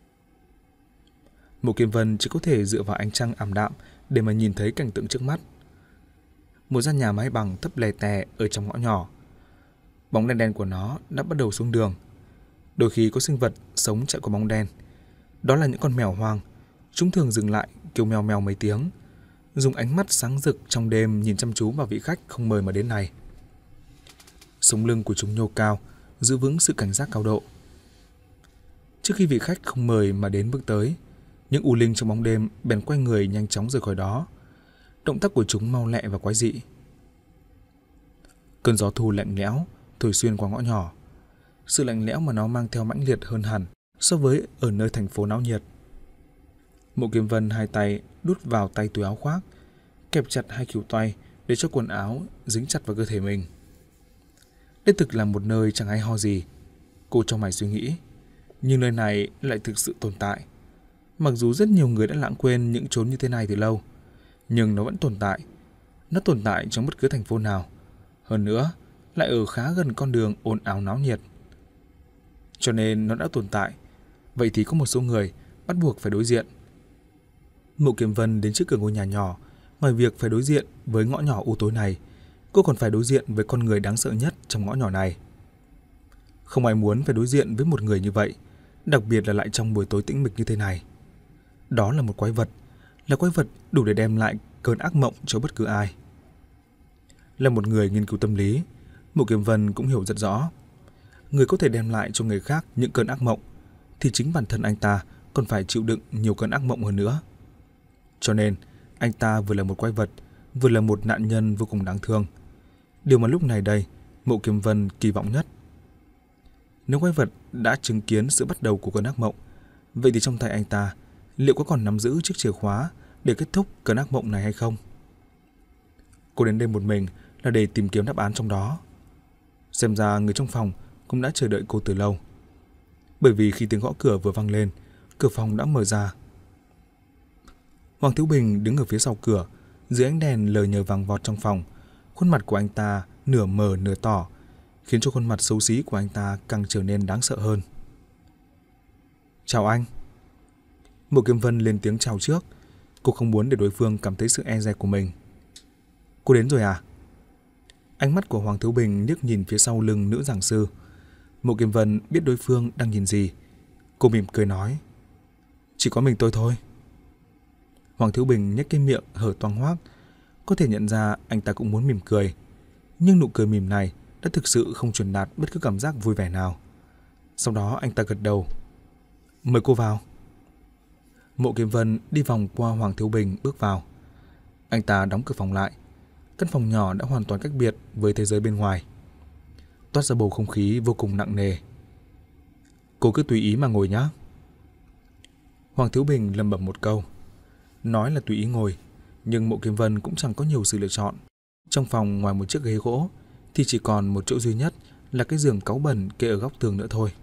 Mộ Kiếm Vân chỉ có thể dựa vào ánh trăng ảm đạm để mà nhìn thấy cảnh tượng trước mắt. Một gian nhà mái bằng thấp lè tè ở trong ngõ nhỏ. Bóng đen đen của nó đã bắt đầu xuống đường. Đôi khi có sinh vật sống chạy qua bóng đen. Đó là những con mèo hoang. Chúng thường dừng lại kêu mèo mèo mấy tiếng, dùng ánh mắt sáng rực trong đêm nhìn chăm chú vào vị khách không mời mà đến này. Sống lưng của chúng nhô cao, giữ vững sự cảnh giác cao độ. Trước khi vị khách không mời mà đến bước tới, những u linh trong bóng đêm bèn quay người nhanh chóng rời khỏi đó. Động tác của chúng mau lẹ và quái dị. Cơn gió thu lạnh lẽo thổi xuyên qua ngõ nhỏ. Sự lạnh lẽo mà nó mang theo mãnh liệt hơn hẳn so với ở nơi thành phố náo nhiệt. Mộ Kiếm Vân hai tay đút vào tay túi áo khoác, kẹp chặt hai khuỷu tay để cho quần áo dính chặt vào cơ thể mình. Đây thực là một nơi chẳng hay ho gì, cô trong mày suy nghĩ, nhưng nơi này lại thực sự tồn tại. Mặc dù rất nhiều người đã lãng quên những chốn như thế này từ lâu, nhưng nó vẫn tồn tại. Nó tồn tại trong bất cứ thành phố nào. Hơn nữa, lại ở khá gần con đường ồn ào náo nhiệt. Cho nên nó đã tồn tại. Vậy thì có một số người bắt buộc phải đối diện. Mộ Kiếm Vân đến trước cửa ngôi nhà nhỏ. Ngoài việc phải đối diện với ngõ nhỏ u tối này, cô còn phải đối diện với con người đáng sợ nhất trong ngõ nhỏ này. Không ai muốn phải đối diện với một người như vậy, đặc biệt là lại trong buổi tối tĩnh mịch như thế này. Đó là một quái vật, là quái vật đủ để đem lại cơn ác mộng cho bất cứ ai. Là một người nghiên cứu tâm lý, Mộ Kiếm Vân cũng hiểu rất rõ. Người có thể đem lại cho người khác những cơn ác mộng, thì chính bản thân anh ta còn phải chịu đựng nhiều cơn ác mộng hơn nữa. Cho nên, anh ta vừa là một quái vật, vừa là một nạn nhân vô cùng đáng thương. Điều mà lúc này đây, Mộ Kiếm Vân kỳ vọng nhất. Nếu quái vật đã chứng kiến sự bắt đầu của cơn ác mộng, vậy thì trong tay anh ta liệu có còn nắm giữ chiếc chìa khóa để kết thúc cơn ác mộng này hay không? Cô đến đây một mình là để tìm kiếm đáp án trong đó. Xem ra người trong phòng cũng đã chờ đợi cô từ lâu. Bởi vì khi tiếng gõ cửa vừa vang lên, cửa phòng đã mở ra. Hoàng Thiếu Bình đứng ở phía sau cửa, dưới ánh đèn lờ nhờ vàng vọt trong phòng. Khuôn mặt của anh ta nửa mờ nửa tỏ, khiến cho khuôn mặt xấu xí của anh ta càng trở nên đáng sợ hơn. Chào anh. Mộ Kiếm Vân lên tiếng chào trước. Cô không muốn để đối phương cảm thấy sự e dè của mình. Cô đến rồi à? Ánh mắt của Hoàng Thiếu Bình liếc nhìn phía sau lưng nữ giảng sư. Mộ Kiếm Vân biết đối phương đang nhìn gì. Cô mỉm cười nói, chỉ có mình tôi thôi. Hoàng Thiếu Bình nhếch cái miệng hở toang hoác. Có thể nhận ra anh ta cũng muốn mỉm cười, nhưng nụ cười mỉm này đã thực sự không truyền đạt bất cứ cảm giác vui vẻ nào. Sau đó anh ta gật đầu, mời cô vào. Mộ Kiếm Vân đi vòng qua Hoàng Thiếu Bình bước vào. Anh ta đóng cửa phòng lại. Căn phòng nhỏ đã hoàn toàn cách biệt với thế giới bên ngoài, toát ra bầu không khí vô cùng nặng nề. Cô cứ tùy ý mà ngồi nhé. Hoàng Thiếu Bình lẩm bẩm một câu. Nói là tùy ý ngồi, nhưng Mộ Kiếm Vân cũng chẳng có nhiều sự lựa chọn. Trong phòng ngoài một chiếc ghế gỗ thì chỉ còn một chỗ duy nhất là cái giường cáu bẩn kê ở góc tường nữa thôi.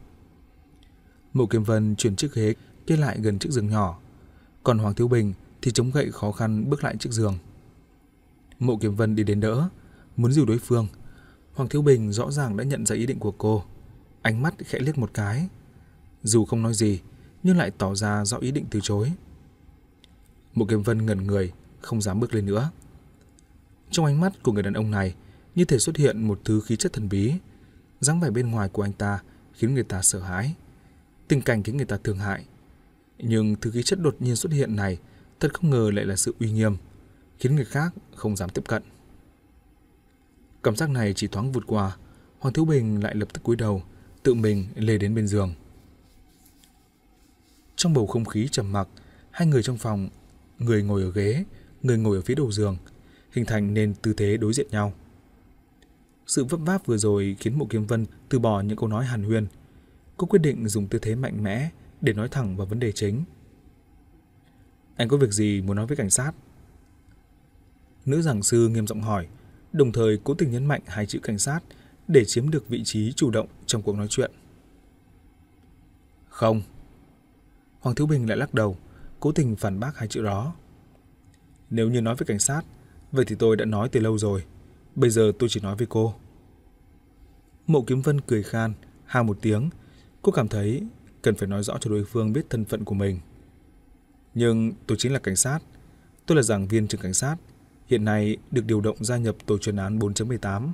Mộ Kiếm Vân chuyển chiếc ghế kê lại gần chiếc giường nhỏ, còn Hoàng Thiếu Bình thì chống gậy khó khăn bước lại chiếc giường. Mộ Kiếm Vân đi đến đỡ, muốn dìu đối phương. Hoàng Thiếu Bình rõ ràng đã nhận ra ý định của cô, ánh mắt khẽ liếc một cái, dù không nói gì nhưng lại tỏ ra rõ ý định từ chối. Mộ Kiếm Vân ngẩn người, không dám bước lên nữa. Trong ánh mắt của người đàn ông này như thể xuất hiện một thứ khí chất thần bí. Dáng vẻ bên ngoài của anh ta khiến người ta sợ hãi, tình cảnh khiến người ta thương hại. Nhưng thứ khí chất đột nhiên xuất hiện này thật không ngờ lại là sự uy nghiêm, khiến người khác không dám tiếp cận. Cảm giác này chỉ thoáng vụt qua, Hoàng Thiếu Bình lại lập tức cúi đầu, tự mình lê đến bên giường. Trong bầu không khí trầm mặc, hai người trong phòng, người ngồi ở ghế, người ngồi ở phía đầu giường, hình thành nên tư thế đối diện nhau. Sự vấp váp vừa rồi khiến Mộ Kiếm Vân từ bỏ những câu nói hàn huyên. Cô quyết định dùng tư thế mạnh mẽ để nói thẳng vào vấn đề chính. Anh có việc gì muốn nói với cảnh sát? Nữ giảng sư nghiêm giọng hỏi, đồng thời cố tình nhấn mạnh hai chữ cảnh sát để chiếm được vị trí chủ động trong cuộc nói chuyện. Không. Hoàng Thiếu Bình lại lắc đầu, cố tình phản bác hai chữ đó. Nếu như nói với cảnh sát, vậy thì tôi đã nói từ lâu rồi. Bây giờ tôi chỉ nói với cô. Mộ Kiếm Vân cười khan, ha một tiếng. Cô cảm thấy cần phải nói rõ cho đối phương biết thân phận của mình. Nhưng tôi chính là cảnh sát. Tôi là giảng viên trường cảnh sát, hiện nay được điều động gia nhập tổ chuyên án bốn chấm mười tám.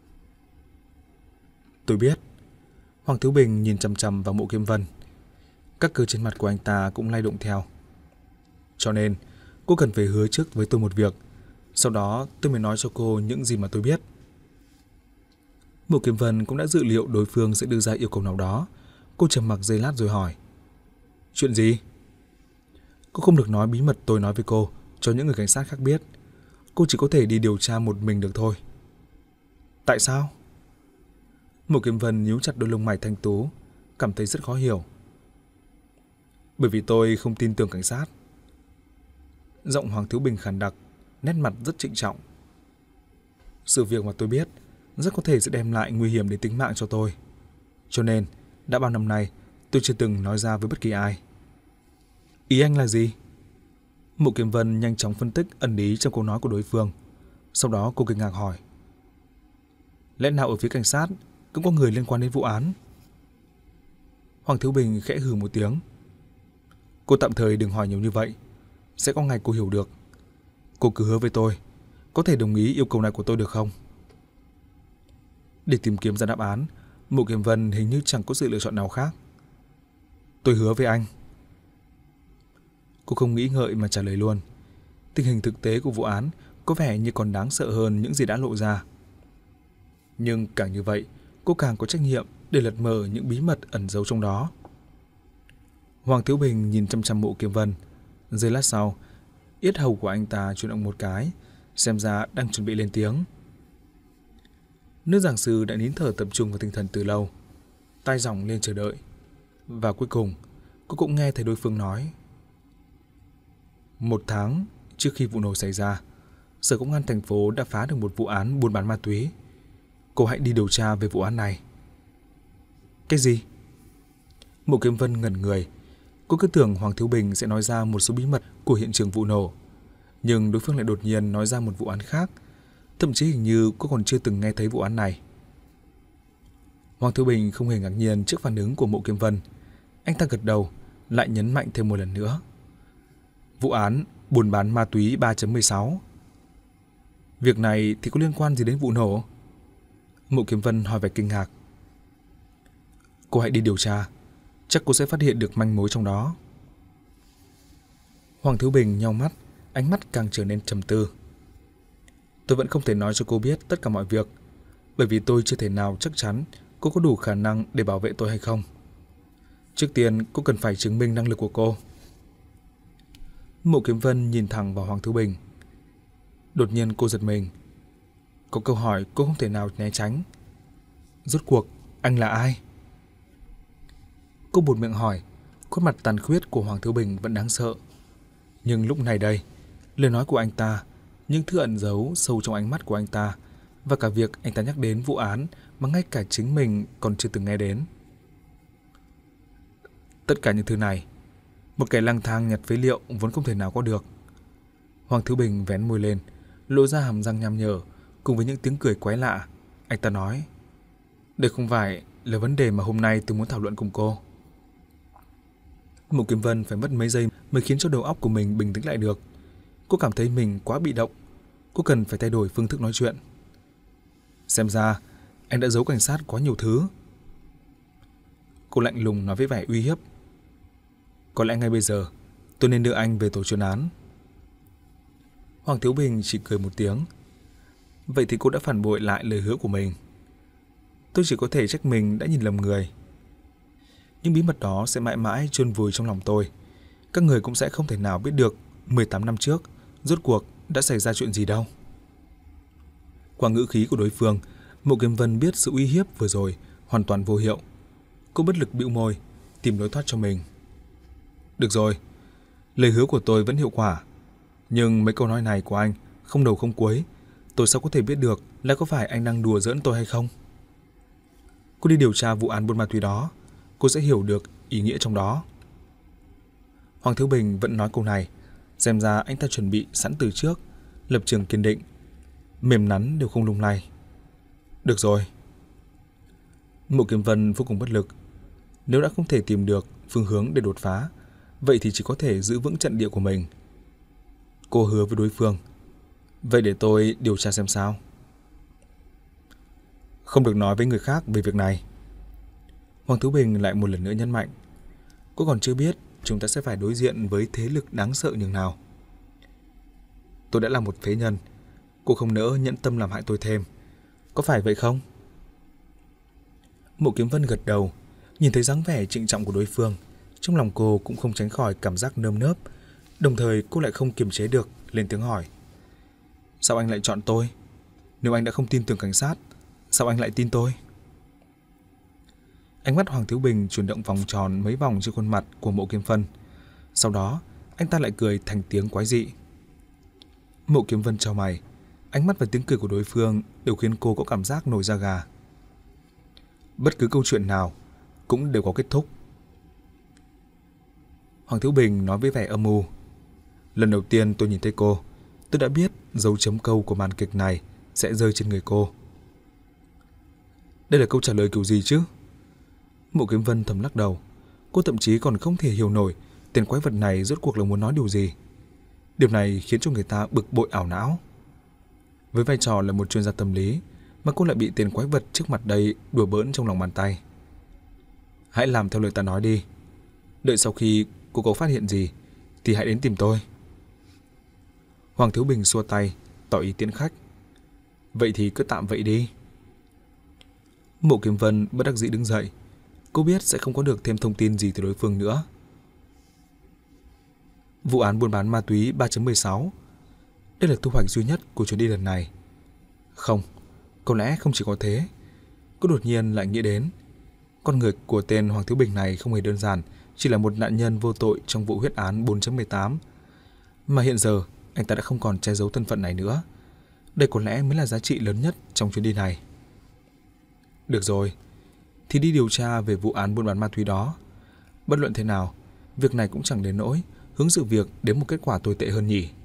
Tôi biết. Hoàng Thiếu Bình nhìn chằm chằm vào Mộ Kiếm Vân. Các cơ trên mặt của anh ta cũng lay động theo. Cho nên cô cần phải hứa trước với tôi một việc, sau đó tôi mới nói cho cô những gì mà tôi biết. Mộ Kiếm Vân cũng đã dự liệu đối phương sẽ đưa ra yêu cầu nào đó. Cô trầm mặc giây lát rồi hỏi, chuyện gì? Cô không được nói bí mật tôi nói với cô cho những người cảnh sát khác biết. Cô chỉ có thể đi điều tra một mình được thôi. Tại sao? Mộ Kiếm Vân nhíu chặt đôi lông mày thanh tú, cảm thấy rất khó hiểu. Bởi vì tôi không tin tưởng cảnh sát. Giọng Hoàng Thiếu Bình khàn đặc, nét mặt rất trịnh trọng. Sự việc mà tôi biết rất có thể sẽ đem lại nguy hiểm đến tính mạng cho tôi. Cho nên, đã bao năm nay, tôi chưa từng nói ra với bất kỳ ai. Ý anh là gì? Mộ Kiếm Vân nhanh chóng phân tích ẩn ý trong câu nói của đối phương. Sau đó cô kinh ngạc hỏi. Lẽ nào ở phía cảnh sát cũng có người liên quan đến vụ án? Hoàng Thiếu Bình khẽ hừ một tiếng. Cô tạm thời đừng hỏi nhiều như vậy. Sẽ có ngày cô hiểu được. Cô cứ hứa với tôi, có thể đồng ý yêu cầu này của tôi được không? Để tìm kiếm ra đáp án, Mộ Kiếm Vân hình như chẳng có sự lựa chọn nào khác. Tôi hứa với anh. Cô không nghĩ ngợi mà trả lời luôn. Tình hình thực tế của vụ án có vẻ như còn đáng sợ hơn những gì đã lộ ra. Nhưng càng như vậy, cô càng có trách nhiệm để lật mở những bí mật ẩn giấu trong đó. Hoàng Thiếu Bình nhìn chăm chăm Mộ Kiếm Vân. Giây lát sau, yết hầu của anh ta chuyển động một cái, xem ra đang chuẩn bị lên tiếng. Nữ giảng sư đã nín thở tập trung vào tinh thần từ lâu, tai giọng lên chờ đợi. Và cuối cùng, cô cũng nghe thấy đối phương nói. Một tháng trước khi vụ nổ xảy ra, Sở Công an thành phố đã phá được một vụ án buôn bán ma túy. Cô hãy đi điều tra về vụ án này. Cái gì? Mộ Kiếm Vân ngẩn người. Cô cứ tưởng Hoàng Thiếu Bình sẽ nói ra một số bí mật của hiện trường vụ nổ, nhưng đối phương lại đột nhiên nói ra một vụ án khác. Thậm chí hình như cô còn chưa từng nghe thấy vụ án này. Hoàng Thiếu Bình không hề ngạc nhiên trước phản ứng của Mộ Kiếm Vân. Anh ta gật đầu, lại nhấn mạnh thêm một lần nữa. Vụ án buôn bán ma túy ba chấm mười sáu. Việc này thì có liên quan gì đến vụ nổ? Mộ Kiếm Vân hỏi vẻ kinh ngạc. Cô hãy đi điều tra, chắc cô sẽ phát hiện được manh mối trong đó. Hoàng Thiếu Bình nheo mắt, ánh mắt càng trở nên trầm tư. Tôi vẫn không thể nói cho cô biết tất cả mọi việc, bởi vì tôi chưa thể nào chắc chắn cô có đủ khả năng để bảo vệ tôi hay không. Trước tiên, cô cần phải chứng minh năng lực của cô. Mộ Kiếm Vân nhìn thẳng vào Hoàng Thiếu Bình. Đột nhiên cô giật mình. Có câu hỏi cô không thể nào né tránh. Rốt cuộc, anh là ai? Cô buột miệng hỏi. Khuôn mặt tàn khuyết của Hoàng Thiếu Bình vẫn đáng sợ. Nhưng lúc này đây, lời nói của anh ta, những thứ ẩn giấu sâu trong ánh mắt của anh ta, và cả việc anh ta nhắc đến vụ án mà ngay cả chính mình còn chưa từng nghe đến. Tất cả những thứ này, một kẻ lang thang nhặt phế liệu vốn không thể nào có được. Hoàng Thiếu Bình vén môi lên, lộ ra hàm răng nham nhở, cùng với những tiếng cười quái lạ. Anh ta nói, đây không phải là vấn đề mà hôm nay tôi muốn thảo luận cùng cô. Mộ Kiếm Vân phải mất mấy giây mới khiến cho đầu óc của mình bình tĩnh lại được. Cô cảm thấy mình quá bị động. Cô cần phải thay đổi phương thức nói chuyện. Xem ra anh đã giấu cảnh sát quá nhiều thứ. Cô lạnh lùng nói với vẻ uy hiếp. Có lẽ ngay bây giờ tôi nên đưa anh về tổ chuyên án. Hoàng Thiếu Bình chỉ cười một tiếng. Vậy thì cô đã phản bội lại lời hứa của mình. Tôi chỉ có thể trách mình đã nhìn lầm người. Nhưng bí mật đó sẽ mãi mãi chôn vùi trong lòng tôi. Các người cũng sẽ không thể nào biết được mười tám năm trước rốt cuộc đã xảy ra chuyện gì đâu. Qua ngữ khí của đối phương, Mộ Kiếm Vân biết sự uy hiếp vừa rồi hoàn toàn vô hiệu. Cô bất lực bĩu môi, tìm lối thoát cho mình. Được rồi, lời hứa của tôi vẫn hiệu quả. Nhưng mấy câu nói này của anh không đầu không cuối, tôi sao có thể biết được là có phải anh đang đùa giỡn tôi hay không? Cô đi điều tra vụ án buôn ma túy đó, cô sẽ hiểu được ý nghĩa trong đó. Hoàng Thiếu Bình vẫn nói câu này, xem ra anh ta chuẩn bị sẵn từ trước, lập trường kiên định, mềm nắn đều không lung lay. Được rồi. Mộ Kiếm Vân vô cùng bất lực. Nếu đã không thể tìm được phương hướng để đột phá, vậy thì chỉ có thể giữ vững trận địa của mình. Cô hứa với đối phương. Vậy để tôi điều tra xem sao. Không được nói với người khác về việc này. Hoàng Thiếu Bình lại một lần nữa nhấn mạnh. Cô còn chưa biết chúng ta sẽ phải đối diện với thế lực đáng sợ nhường nào. Tôi đã là một phế nhân. Cô không nỡ nhẫn tâm làm hại tôi thêm. Có phải vậy không? Mộ Kiếm Vân gật đầu. Nhìn thấy dáng vẻ trịnh trọng của đối phương, trong lòng cô cũng không tránh khỏi cảm giác nơm nớp. Đồng thời cô lại không kiềm chế được, lên tiếng hỏi. Sao anh lại chọn tôi? Nếu anh đã không tin tưởng cảnh sát, Sao anh lại tin tôi? Ánh mắt Hoàng Thiếu Bình chuyển động vòng tròn mấy vòng trên khuôn mặt của Mộ Kiếm Vân. Sau đó, anh ta lại cười thành tiếng quái dị. Mộ Kiếm Vân chau mày, ánh mắt và tiếng cười của đối phương đều khiến cô có cảm giác nổi da gà. Bất cứ câu chuyện nào cũng đều có kết thúc. Hoàng Thiếu Bình nói với vẻ âm u. Lần đầu tiên tôi nhìn thấy cô, tôi đã biết dấu chấm câu của màn kịch này sẽ rơi trên người cô. Đây là câu trả lời kiểu gì chứ? Mộ Kiếm Vân thầm lắc đầu. Cô thậm chí còn không thể hiểu nổi tên quái vật này rốt cuộc là muốn nói điều gì. Điều này khiến cho người ta bực bội ảo não. Với vai trò là một chuyên gia tâm lý mà cô lại bị tên quái vật trước mặt đây đùa bỡn trong lòng bàn tay. Hãy làm theo lời ta nói đi. Đợi sau khi cô có phát hiện gì thì hãy đến tìm tôi. Hoàng Thiếu Bình xua tay, tỏ ý tiễn khách. Vậy thì cứ tạm vậy đi. Mộ Kiếm Vân bất đắc dĩ đứng dậy. Cô biết sẽ không có được thêm thông tin gì từ đối phương nữa. Vụ án buôn bán ma túy ba chấm mười sáu. Đây là thu hoạch duy nhất của chuyến đi lần này. Không, có lẽ không chỉ có thế. Cô đột nhiên lại nghĩ đến, con người của tên Hoàng Thiếu Bình này không hề đơn giản, chỉ là một nạn nhân vô tội trong vụ huyết án bốn chấm mười tám. Mà hiện giờ, anh ta đã không còn che giấu thân phận này nữa. Đây có lẽ mới là giá trị lớn nhất trong chuyến đi này. Được rồi, thì đi điều tra về vụ án buôn bán ma túy đó. Bất luận thế nào, việc này cũng chẳng đến nỗi hướng sự việc đến một kết quả tồi tệ hơn nhỉ.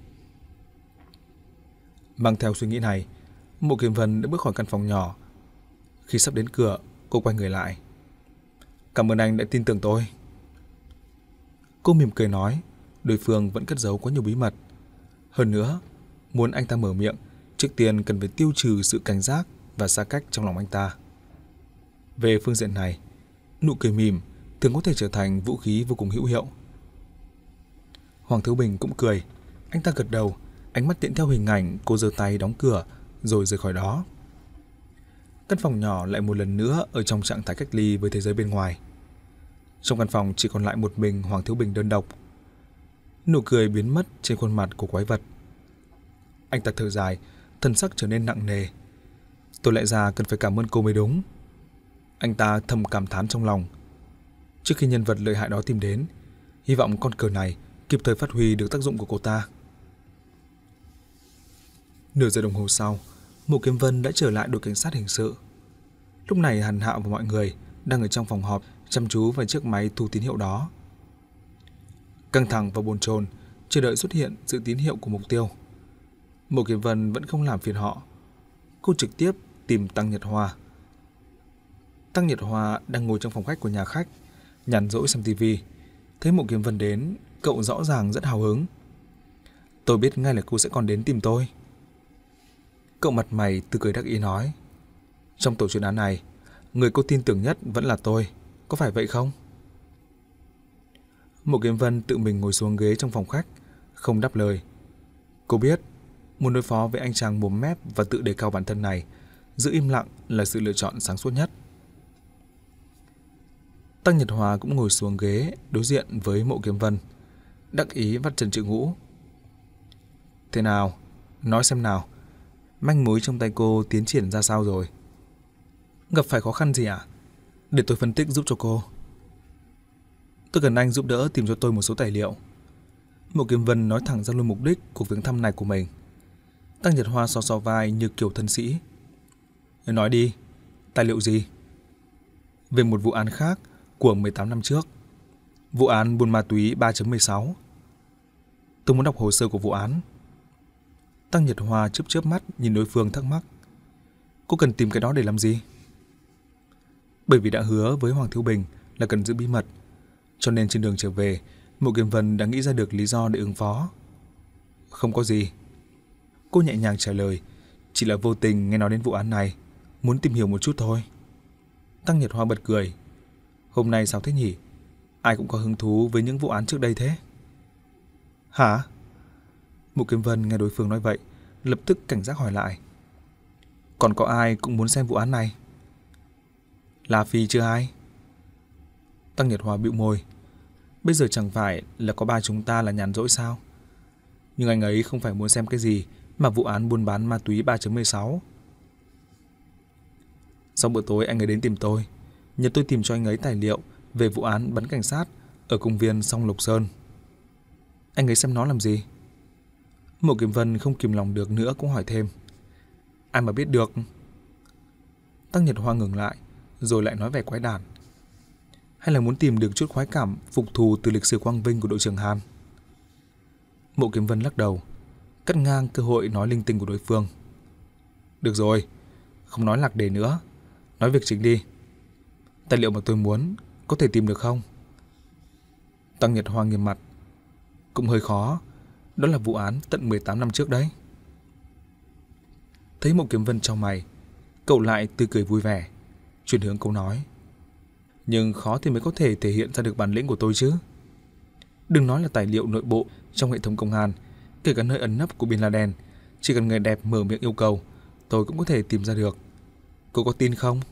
Mang theo suy nghĩ này, Mộ Kiếm Vân đã bước khỏi căn phòng nhỏ. Khi sắp đến cửa, cô quay người lại. Cảm ơn anh đã tin tưởng tôi. Cô mỉm cười nói, đối phương vẫn cất giấu quá nhiều bí mật. Hơn nữa, muốn anh ta mở miệng, trước tiên cần phải tiêu trừ sự cảnh giác và xa cách trong lòng anh ta. Về phương diện này, nụ cười mỉm thường có thể trở thành vũ khí vô cùng hữu hiệu. Hoàng Thiếu Bình cũng cười, anh ta gật đầu, ánh mắt tiện theo hình ảnh cô giơ tay đóng cửa rồi rời khỏi đó. Căn phòng nhỏ lại một lần nữa ở trong trạng thái cách ly với thế giới bên ngoài. Trong căn phòng chỉ còn lại một mình Hoàng Thiếu Bình đơn độc. Nụ cười biến mất trên khuôn mặt của quái vật. Anh ta thở dài, thần sắc trở nên nặng nề. Tôi lẽ ra cần phải cảm ơn cô mới đúng. Anh ta thầm cảm thán trong lòng. Trước khi nhân vật lợi hại đó tìm đến, hy vọng con cờ này kịp thời phát huy được tác dụng của cô ta. Nửa giờ đồng hồ sau, Mộ Kiếm Vân đã trở lại đội cảnh sát hình sự. Lúc này Hàn Hạo và mọi người đang ở trong phòng họp chăm chú vào chiếc máy thu tín hiệu đó. Căng thẳng và bồn chồn, chờ đợi xuất hiện sự tín hiệu của mục tiêu. Mộ Kiếm Vân vẫn không làm phiền họ. Cô trực tiếp tìm Tăng Nhật Hoa. Tăng Nhật Hoa đang ngồi trong phòng khách của nhà khách, nhàn rỗi xem tivi. Thấy Mộ Kiếm Vân đến, cậu rõ ràng rất hào hứng. Tôi biết ngay là cô sẽ còn đến tìm tôi. Cậu mặt mày tươi cười đắc ý nói. Trong tổ chuyên án này, người cô tin tưởng nhất vẫn là tôi, có phải vậy không? Mộ Kiếm Vân tự mình ngồi xuống ghế trong phòng khách, không đáp lời. Cô biết, muốn đối phó với anh chàng mồm mép và tự đề cao bản thân này, giữ im lặng là sự lựa chọn sáng suốt nhất. Tăng Nhật Hoa cũng ngồi xuống ghế đối diện với Mộ Kiếm Vân, đắc ý vắt chân chữ ngũ. Thế nào? Nói xem nào, manh mối trong tay cô tiến triển ra sao rồi? Gặp phải khó khăn gì à? Để tôi phân tích giúp cho cô. Tôi cần anh giúp đỡ tìm cho tôi một số tài liệu. Mộ Kiếm Vân nói thẳng ra luôn mục đích của viếng thăm này của mình. Tăng Nhật Hoa so so vai như kiểu thân sĩ. Nói đi, tài liệu gì? Về một vụ án khác của mười tám năm trước, vụ án buôn ma túy ba chấm mười sáu. Tôi muốn đọc hồ sơ của vụ án. Tăng Nhật Hoa chớp chớp mắt nhìn đối phương thắc mắc. Cô cần tìm cái đó để làm gì? Bởi vì đã hứa với Hoàng Thiếu Bình là cần giữ bí mật, cho nên trên đường trở về, Mộ Kiếm Vân đã nghĩ ra được lý do để ứng phó. Không có gì. Cô nhẹ nhàng trả lời, chỉ là vô tình nghe nói đến vụ án này, muốn tìm hiểu một chút thôi. Tăng Nhật Hoa bật cười. Hôm nay sao thế nhỉ? Ai cũng có hứng thú với những vụ án trước đây thế. Hả? Mộ Kiếm Vân nghe đối phương nói vậy, lập tức cảnh giác hỏi lại. Còn có ai cũng muốn xem vụ án này? La Phi chưa ai? Tăng Nhật Hoa bĩu môi. Bây giờ chẳng phải là có ba chúng ta là nhàn rỗi sao? Nhưng anh ấy không phải muốn xem cái gì mà vụ án buôn bán ma túy ba chấm mười sáu. Sau bữa tối anh ấy đến tìm tôi, nhờ tôi tìm cho anh ấy tài liệu về vụ án bắn cảnh sát ở công viên Song Lộc Sơn. Anh ấy xem nó làm gì? Mộ Kiếm Vân không kìm lòng được nữa cũng hỏi thêm. Ai mà biết được. Tăng Nhật Hoa ngừng lại, rồi lại nói vẻ quái đản. Hay là muốn tìm được chút khoái cảm phục thù từ lịch sử quang vinh của đội trưởng Hàn? Mộ Kiếm Vân lắc đầu, cắt ngang cơ hội nói linh tinh của đối phương. Được rồi, không nói lạc đề nữa, nói việc chính đi. Tài liệu mà tôi muốn có thể tìm được không? Tăng Nhật Hoa nghiêm mặt. Cũng hơi khó, đó là vụ án tận mười tám năm trước đấy. Thấy Mộ Kiếm Vân chau mày, cậu lại tươi cười vui vẻ, chuyển hướng câu nói. Nhưng khó thì mới có thể thể hiện ra được bản lĩnh của tôi chứ. Đừng nói là tài liệu nội bộ trong hệ thống công an, kể cả nơi ẩn nấp của Bin Laden, chỉ cần người đẹp mở miệng yêu cầu, tôi cũng có thể tìm ra được. Cô có tin không?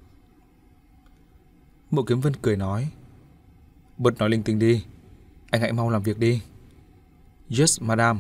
Mộ Kiếm Vân cười nói. Bớt nói linh tinh đi, anh hãy mau làm việc đi. Yes, madam.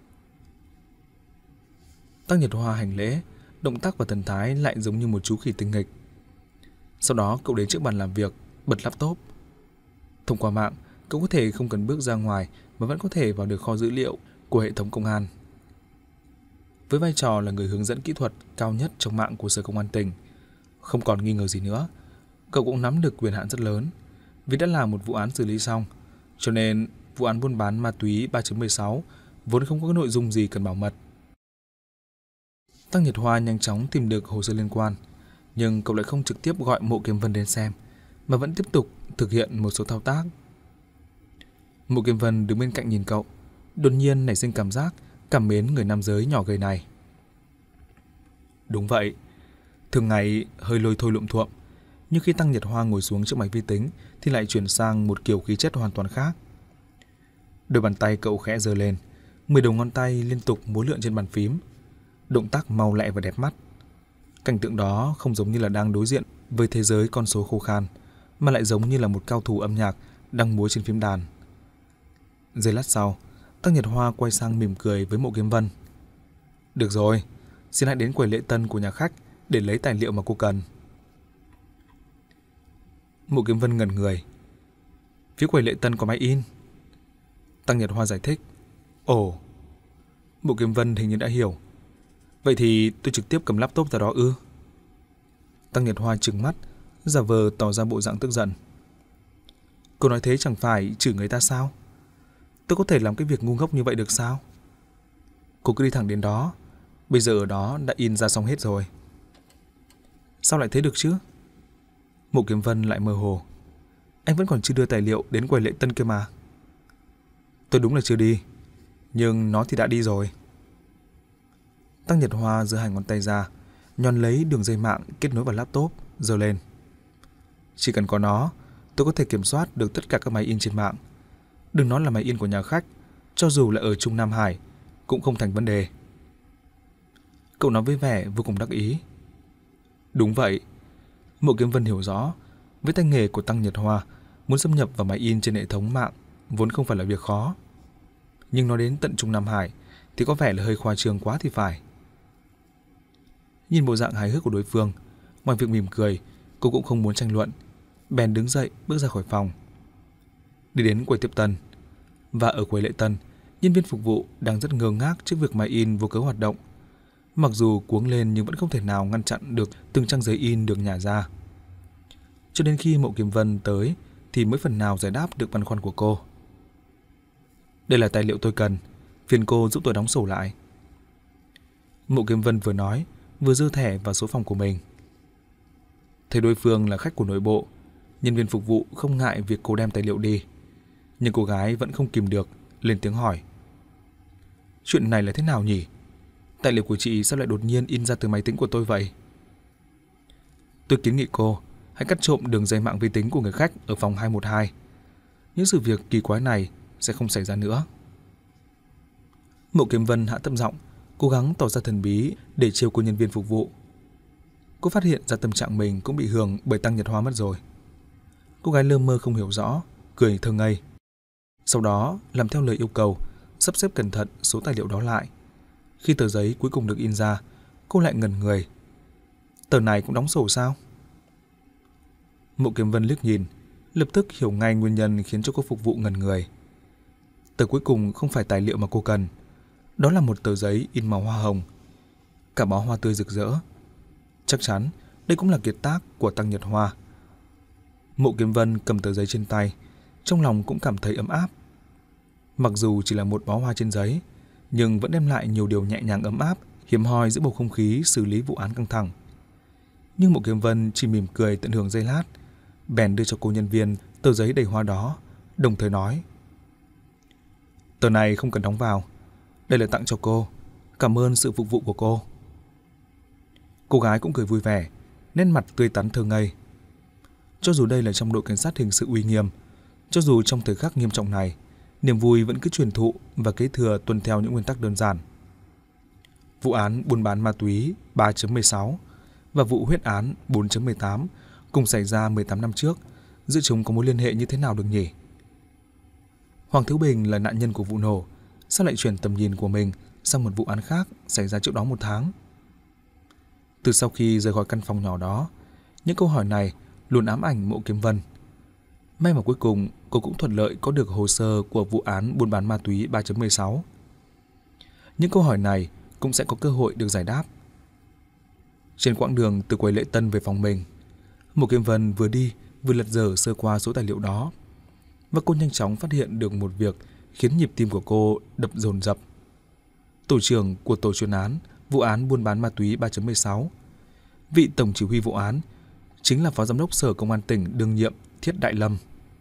Tăng Nhật Hoa hành lễ, động tác và thần thái lại giống như một chú khỉ tinh nghịch. Sau đó cậu đến trước bàn làm việc, bật laptop. Thông qua mạng, cậu có thể không cần bước ra ngoài mà vẫn có thể vào được kho dữ liệu của hệ thống công an. Với vai trò là người hướng dẫn kỹ thuật cao nhất trong mạng của Sở Công an tỉnh, không còn nghi ngờ gì nữa, cậu cũng nắm được quyền hạn rất lớn. Vì đã là một vụ án xử lý xong, cho nên vụ án buôn bán ma túy ba chấm mười sáu vốn không có nội dung gì cần bảo mật. Tăng Nhật Hoa nhanh chóng tìm được hồ sơ liên quan, nhưng cậu lại không trực tiếp gọi Mộ Kiếm Vân đến xem, mà vẫn tiếp tục thực hiện một số thao tác. Mộ Kiếm Vân đứng bên cạnh nhìn cậu, đột nhiên nảy sinh cảm giác cảm mến người nam giới nhỏ gầy này. Đúng vậy, thường ngày hơi lôi thôi lụm thuộm, nhưng khi Tăng Nhật Hoa ngồi xuống trước máy vi tính thì lại chuyển sang một kiểu khí chất hoàn toàn khác. Đôi bàn tay cậu khẽ giơ lên, mười đầu ngón tay liên tục múa lượn trên bàn phím, động tác mau lẹ và đẹp mắt. Cảnh tượng đó không giống như là đang đối diện với thế giới con số khô khan, mà lại giống như là một cao thủ âm nhạc đang múa trên phím đàn. Giây lát sau, Tăng Nhật Hoa quay sang mỉm cười với Mộ Kiếm Vân. Được rồi, xin hãy đến quầy lễ tân của nhà khách để lấy tài liệu mà cô cần. Mộ Kiếm Vân ngẩn người. Phía quầy lễ tân có máy in. Tăng Nhật Hoa giải thích. Ồ. Mộ Kiếm Vân hình như đã hiểu. Vậy thì tôi trực tiếp cầm laptop ra đó ư? Tăng Nhật Hoa trừng mắt, giả vờ tỏ ra bộ dạng tức giận. Cô nói thế chẳng phải chửi người ta sao? Tôi có thể làm cái việc ngu ngốc như vậy được sao? Cô cứ đi thẳng đến đó, bây giờ ở đó đã in ra xong hết rồi. Sao lại thế được chứ? Mộ Kiếm Vân lại mơ hồ. Anh vẫn còn chưa đưa tài liệu đến quầy lễ tân kia mà. Tôi đúng là chưa đi, nhưng nó thì đã đi rồi. Tăng Nhật Hoa giơ hai ngón tay ra, nhón lấy đường dây mạng kết nối vào laptop, giơ lên. Chỉ cần có nó, tôi có thể kiểm soát được tất cả các máy in trên mạng. Đừng nói là máy in của nhà khách, cho dù là ở Trung Nam Hải cũng không thành vấn đề. Cậu nói với vẻ vô cùng đắc ý. Đúng vậy. Mộ Kiếm Vân hiểu rõ, với tay nghề của Tăng Nhật Hoa, muốn xâm nhập vào máy in trên hệ thống mạng vốn không phải là việc khó. Nhưng nói đến tận Trung Nam Hải thì có vẻ là hơi khoa trương quá thì phải. Nhìn bộ dạng hài hước của đối phương, ngoài việc mỉm cười, cô cũng không muốn tranh luận, bèn đứng dậy bước ra khỏi phòng, đi đến quầy tiếp tân. Và ở quầy lễ tân, nhân viên phục vụ đang rất ngơ ngác trước việc máy in vô cớ hoạt động. Mặc dù cuống lên nhưng vẫn không thể nào ngăn chặn được từng trang giấy in được nhả ra. Cho đến khi Mộ Kiếm Vân tới thì mới phần nào giải đáp được băn khoăn của cô. Đây là tài liệu tôi cần, phiền cô giúp tôi đóng sổ lại. Mộ Kiếm Vân vừa nói, vừa giơ thẻ vào số phòng của mình. Thấy đối phương là khách của nội bộ, nhân viên phục vụ không ngại việc cô đem tài liệu đi, nhưng cô gái vẫn không kìm được, lên tiếng hỏi. Chuyện này là thế nào nhỉ? Tài liệu của chị sao lại đột nhiên in ra từ máy tính của tôi vậy? Tôi kiến nghị cô hãy cắt trộm đường dây mạng vi tính của người khách ở phòng hai một hai. Những sự việc kỳ quái này sẽ không xảy ra nữa. Mộ Kiếm Vân hạ thấp giọng, cố gắng tỏ ra thần bí để trêu cô nhân viên phục vụ. Cô phát hiện ra tâm trạng mình cũng bị hưởng bởi Tăng Nhật Hoa mất rồi. Cô gái lơ mơ không hiểu rõ, cười thơ ngây. Sau đó làm theo lời yêu cầu, sắp xếp cẩn thận số tài liệu đó lại. Khi tờ giấy cuối cùng được in ra, cô lại ngẩn người. Tờ này cũng đóng sổ sao? Mộ Kiếm Vân liếc nhìn, lập tức hiểu ngay nguyên nhân khiến cho cô phục vụ ngẩn người. Tờ cuối cùng không phải tài liệu mà cô cần, đó là một tờ giấy in màu hoa hồng, cả bó hoa tươi rực rỡ. Chắc chắn đây cũng là kiệt tác của Tăng Nhật Hoa. Mộ Kiếm Vân cầm tờ giấy trên tay, trong lòng cũng cảm thấy ấm áp. Mặc dù chỉ là một bó hoa trên giấy, nhưng vẫn đem lại nhiều điều nhẹ nhàng ấm áp, hiếm hoi giữa bầu không khí xử lý vụ án căng thẳng. Nhưng Mộ Kiếm Vân chỉ mỉm cười tận hưởng giây lát, bèn đưa cho cô nhân viên tờ giấy đầy hoa đó, đồng thời nói: "Tờ này không cần đóng vào, đây là tặng cho cô, cảm ơn sự phục vụ của cô." Cô gái cũng cười vui vẻ, nét mặt tươi tắn thơ ngây. Cho dù đây là trong đội cảnh sát hình sự uy nghiêm, cho dù trong thời khắc nghiêm trọng này, niềm vui vẫn cứ truyền thụ và kế thừa tuân theo những nguyên tắc đơn giản. Vụ án buôn bán ma túy ba chấm mười sáu và vụ huyết án bốn chấm mười tám cùng xảy ra mười tám năm trước, giữa chúng có mối liên hệ như thế nào được nhỉ? Hoàng Thiếu Bình là nạn nhân của vụ nổ, sao lại chuyển tầm nhìn của mình sang một vụ án khác xảy ra trước đó một tháng? Từ sau khi rời khỏi căn phòng nhỏ đó, những câu hỏi này luôn ám ảnh Mộ Kiếm Vân. May mà cuối cùng cô cũng thuận lợi có được hồ sơ của vụ án buôn bán ma túy ba chấm mười sáu. Những câu hỏi này cũng sẽ có cơ hội được giải đáp. Trên quãng đường từ quầy lễ tân về phòng mình, Mộ Kiếm Vân vừa đi vừa lật dở sơ qua số tài liệu đó, và cô nhanh chóng phát hiện được một việc khiến nhịp tim của cô đập dồn dập. Tổ trưởng của tổ chuyên án vụ án buôn bán ma túy ba chấm mười sáu, vị tổng chỉ huy vụ án, chính là Phó Giám đốc Sở Công an tỉnh đương nhiệm Thiết Đại Lâm.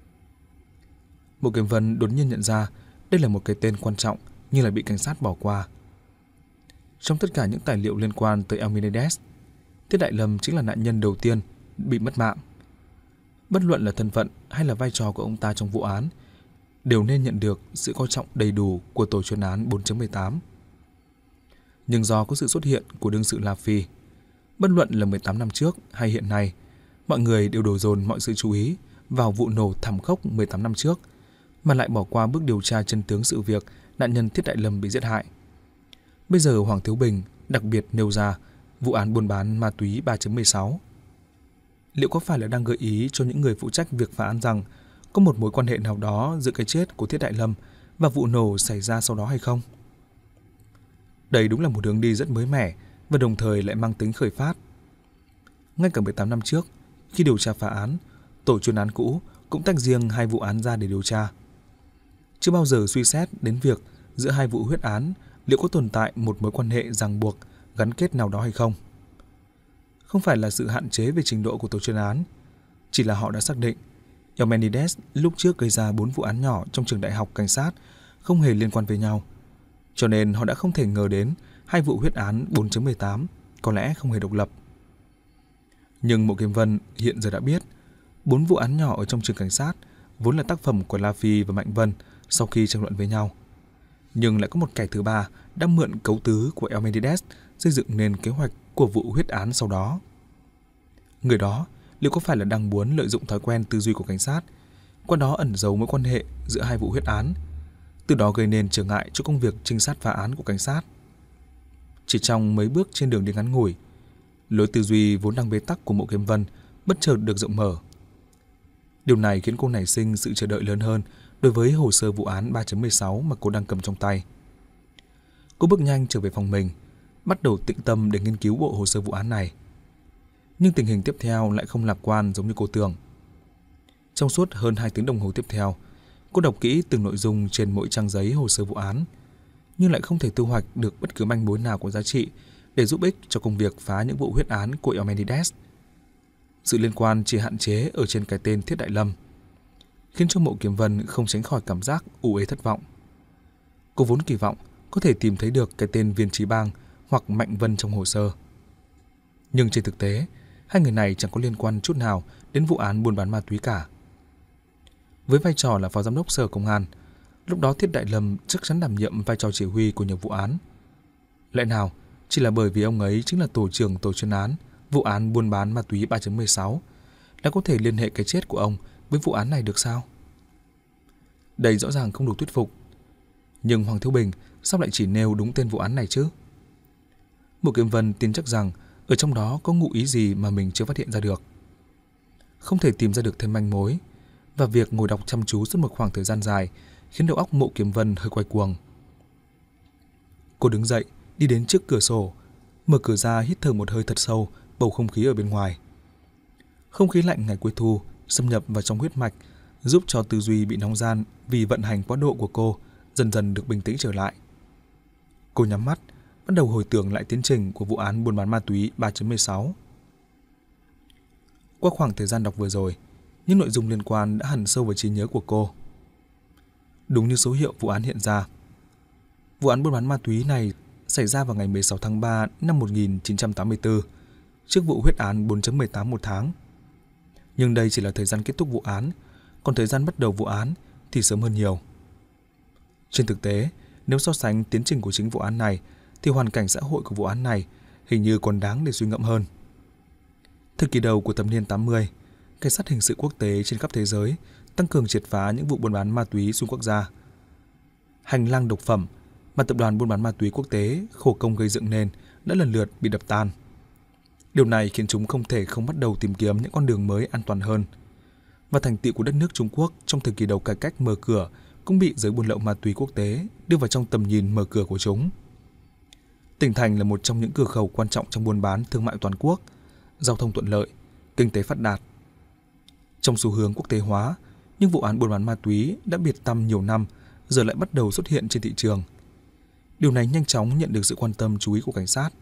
Mộ Kiếm Vân đột nhiên nhận ra đây là một cái tên quan trọng nhưng lại bị cảnh sát bỏ qua. Trong tất cả những tài liệu liên quan tới Elmenides, Thiết Đại Lâm chính là nạn nhân đầu tiên bị mất mạng. Bất luận là thân phận hay là vai trò của ông ta trong vụ án, đều nên nhận được sự coi trọng đầy đủ của tổ chuyên án bốn chấm mười tám. Nhưng do có sự xuất hiện của đương sự La Phi, bất luận là mười tám năm trước hay hiện nay, mọi người đều đổ dồn mọi sự chú ý vào vụ nổ thảm khốc mười tám năm trước, mà lại bỏ qua bước điều tra chân tướng sự việc nạn nhân Thiết Đại Lâm bị giết hại. Bây giờ Hoàng Thiếu Bình đặc biệt nêu ra vụ án buôn bán ma túy ba chấm mười sáu. Liệu có phải là đang gợi ý cho những người phụ trách việc phá án rằng có một mối quan hệ nào đó giữa cái chết của Thiết Đại Lâm và vụ nổ xảy ra sau đó hay không? Đây đúng là một hướng đi rất mới mẻ và đồng thời lại mang tính khởi phát. Ngay cả mười tám năm trước, khi điều tra phá án, tổ chuyên án cũ cũng tách riêng hai vụ án ra để điều tra. Chưa bao giờ suy xét đến việc giữa hai vụ huyết án liệu có tồn tại một mối quan hệ ràng buộc, gắn kết nào đó hay không. Không phải là sự hạn chế về trình độ của tổ chuyên án, chỉ là họ đã xác định Elmenides lúc trước gây ra bốn vụ án nhỏ trong trường đại học cảnh sát không hề liên quan với nhau, cho nên họ đã không thể ngờ đến hai vụ huyết án bốn chấm mười tám có lẽ không hề độc lập. Nhưng Mộ Kiếm Vân hiện giờ đã biết, bốn vụ án nhỏ ở trong trường cảnh sát vốn là tác phẩm của La Phi và Mạnh Vân sau khi tranh luận với nhau. Nhưng lại có một kẻ thứ ba đã mượn cấu tứ của Elmenides xây dựng nên kế hoạch của vụ huyết án sau đó. Người đó liệu có phải là đang muốn lợi dụng thói quen tư duy của cảnh sát, qua đó ẩn giấu mối quan hệ giữa hai vụ huyết án, từ đó gây nên trở ngại cho công việc trinh sát phá án của cảnh sát? Chỉ trong mấy bước trên đường đi ngắn ngủi, lối tư duy vốn đang bế tắc của Mộ Kiếm Vân bất chợt được rộng mở. Điều này khiến cô nảy sinh sự chờ đợi lớn hơn đối với hồ sơ vụ án ba chấm mười sáu mà cô đang cầm trong tay. Cô bước nhanh trở về phòng mình, bắt đầu tĩnh tâm để nghiên cứu bộ hồ sơ vụ án này. Nhưng tình hình tiếp theo lại không lạc quan giống như cô tưởng. Trong suốt hơn hai tiếng đồng hồ tiếp theo, cô đọc kỹ từng nội dung trên mỗi trang giấy hồ sơ vụ án, nhưng lại không thể thu hoạch được bất cứ manh mối nào có giá trị để giúp ích cho công việc phá những vụ huyết án của Elmenides. Sự liên quan chỉ hạn chế ở trên cái tên Thiết Đại Lâm, khiến cho Mộ Kiếm Vân không tránh khỏi cảm giác u uế thất vọng. Cô vốn kỳ vọng có thể tìm thấy được cái tên Viên Trí Bang hoặc Mạnh Vân trong hồ sơ. Nhưng trên thực tế, hai người này chẳng có liên quan chút nào đến vụ án buôn bán ma túy cả. Với vai trò là Phó Giám đốc Sở Công an, lúc đó Thiết Đại Lâm chắc chắn đảm nhiệm vai trò chỉ huy của nhiều vụ án. Lẽ nào chỉ là bởi vì ông ấy chính là tổ trưởng tổ chuyên án vụ án buôn bán ma túy ba chấm mười sáu đã có thể liên hệ cái chết của ông với vụ án này được sao? Đây rõ ràng không đủ thuyết phục. Nhưng Hoàng Thiếu Bình sao lại chỉ nêu đúng tên vụ án này chứ? Mộ Kiếm Vân tin chắc rằng ở trong đó có ngụ ý gì mà mình chưa phát hiện ra được. không thể tìm ra được thêm manh mối, và việc ngồi đọc chăm chú suốt một khoảng thời gian dài khiến đầu óc Mộ Kiếm Vân hơi quay cuồng. Cô đứng dậy, đi đến trước cửa sổ, mở cửa ra hít thở một hơi thật sâu bầu không khí ở bên ngoài. Không khí lạnh ngày cuối thu xâm nhập vào trong huyết mạch, giúp cho tư duy bị nóng ran vì vận hành quá độ của cô dần dần được bình tĩnh trở lại. Cô nhắm mắt, bắt đầu hồi tưởng lại tiến trình của vụ án buôn bán ma túy ba chấm mười sáu. Qua khoảng thời gian đọc vừa rồi, những nội dung liên quan đã hằn sâu vào trí nhớ của cô. Đúng như số hiệu vụ án hiện ra, vụ án buôn bán ma túy này xảy ra vào ngày mười sáu tháng ba năm một nghìn chín trăm tám mươi tư, trước vụ huyết án bốn chấm mười tám một tháng. Nhưng đây chỉ là thời gian kết thúc vụ án, còn thời gian bắt đầu vụ án thì sớm hơn nhiều. Trên thực tế, nếu so sánh tiến trình của chính vụ án này, thì hoàn cảnh xã hội của vụ án này hình như còn đáng để suy ngẫm hơn. Thời kỳ đầu của thập niên tám mươi, cảnh sát hình sự quốc tế trên khắp thế giới tăng cường triệt phá những vụ buôn bán ma túy xuyên quốc gia. Hành lang độc phẩm mà tập đoàn buôn bán ma túy quốc tế khổ công gây dựng nên đã lần lượt bị đập tan. Điều này khiến chúng không thể không bắt đầu tìm kiếm những con đường mới an toàn hơn. Và thành tựu của đất nước Trung Quốc trong thời kỳ đầu cải cách mở cửa cũng bị giới buôn lậu ma túy quốc tế đưa vào trong tầm nhìn mở cửa của chúng. Tỉnh thành là một trong những cửa khẩu quan trọng trong buôn bán thương mại toàn quốc, giao thông thuận lợi, kinh tế phát đạt. Trong xu hướng quốc tế hóa, những vụ án buôn bán ma túy đã biệt tăm nhiều năm giờ lại bắt đầu xuất hiện trên thị trường. Điều này nhanh chóng nhận được sự quan tâm chú ý của cảnh sát.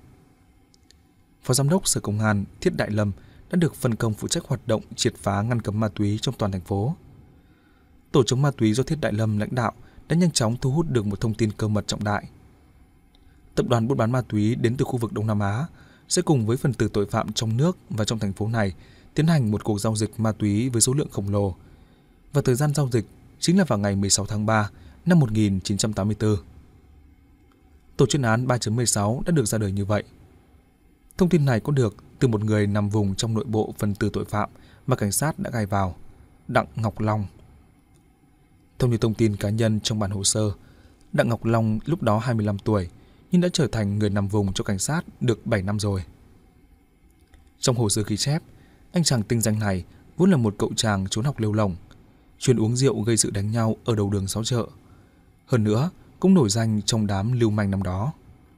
Phó Giám đốc Sở Công an Thiết Đại Lâm đã được phân công phụ trách hoạt động triệt phá ngăn cấm ma túy trong toàn thành phố. Tổ chống ma túy do Thiết Đại Lâm lãnh đạo đã nhanh chóng thu hút được một thông tin cơ mật trọng đại. Tập đoàn buôn bán ma túy đến từ khu vực Đông Nam Á sẽ cùng với phần tử tội phạm trong nước và trong thành phố này tiến hành một cuộc giao dịch ma túy với số lượng khổng lồ. Và thời gian giao dịch chính là vào ngày mười sáu tháng ba năm một nghìn chín trăm tám mươi tư. Tổ chuyên án ba chấm mười sáu đã được ra đời như vậy. Thông tin này có được từ một người nằm vùng trong nội bộ phần tử tội phạm mà cảnh sát đã gài vào, Đặng Ngọc Long. Theo như thông tin cá nhân trong bản hồ sơ, Đặng Ngọc Long lúc đó hai mươi lăm tuổi nhưng đã trở thành người nằm vùng cho cảnh sát được bảy năm rồi. Trong hồ sơ ghi chép, anh chàng tinh danh này vốn là một cậu chàng trốn học lêu lỏng, chuyên uống rượu gây sự đánh nhau ở đầu đường xó chợ. Hơn nữa, cũng nổi danh trong đám lưu manh năm đó.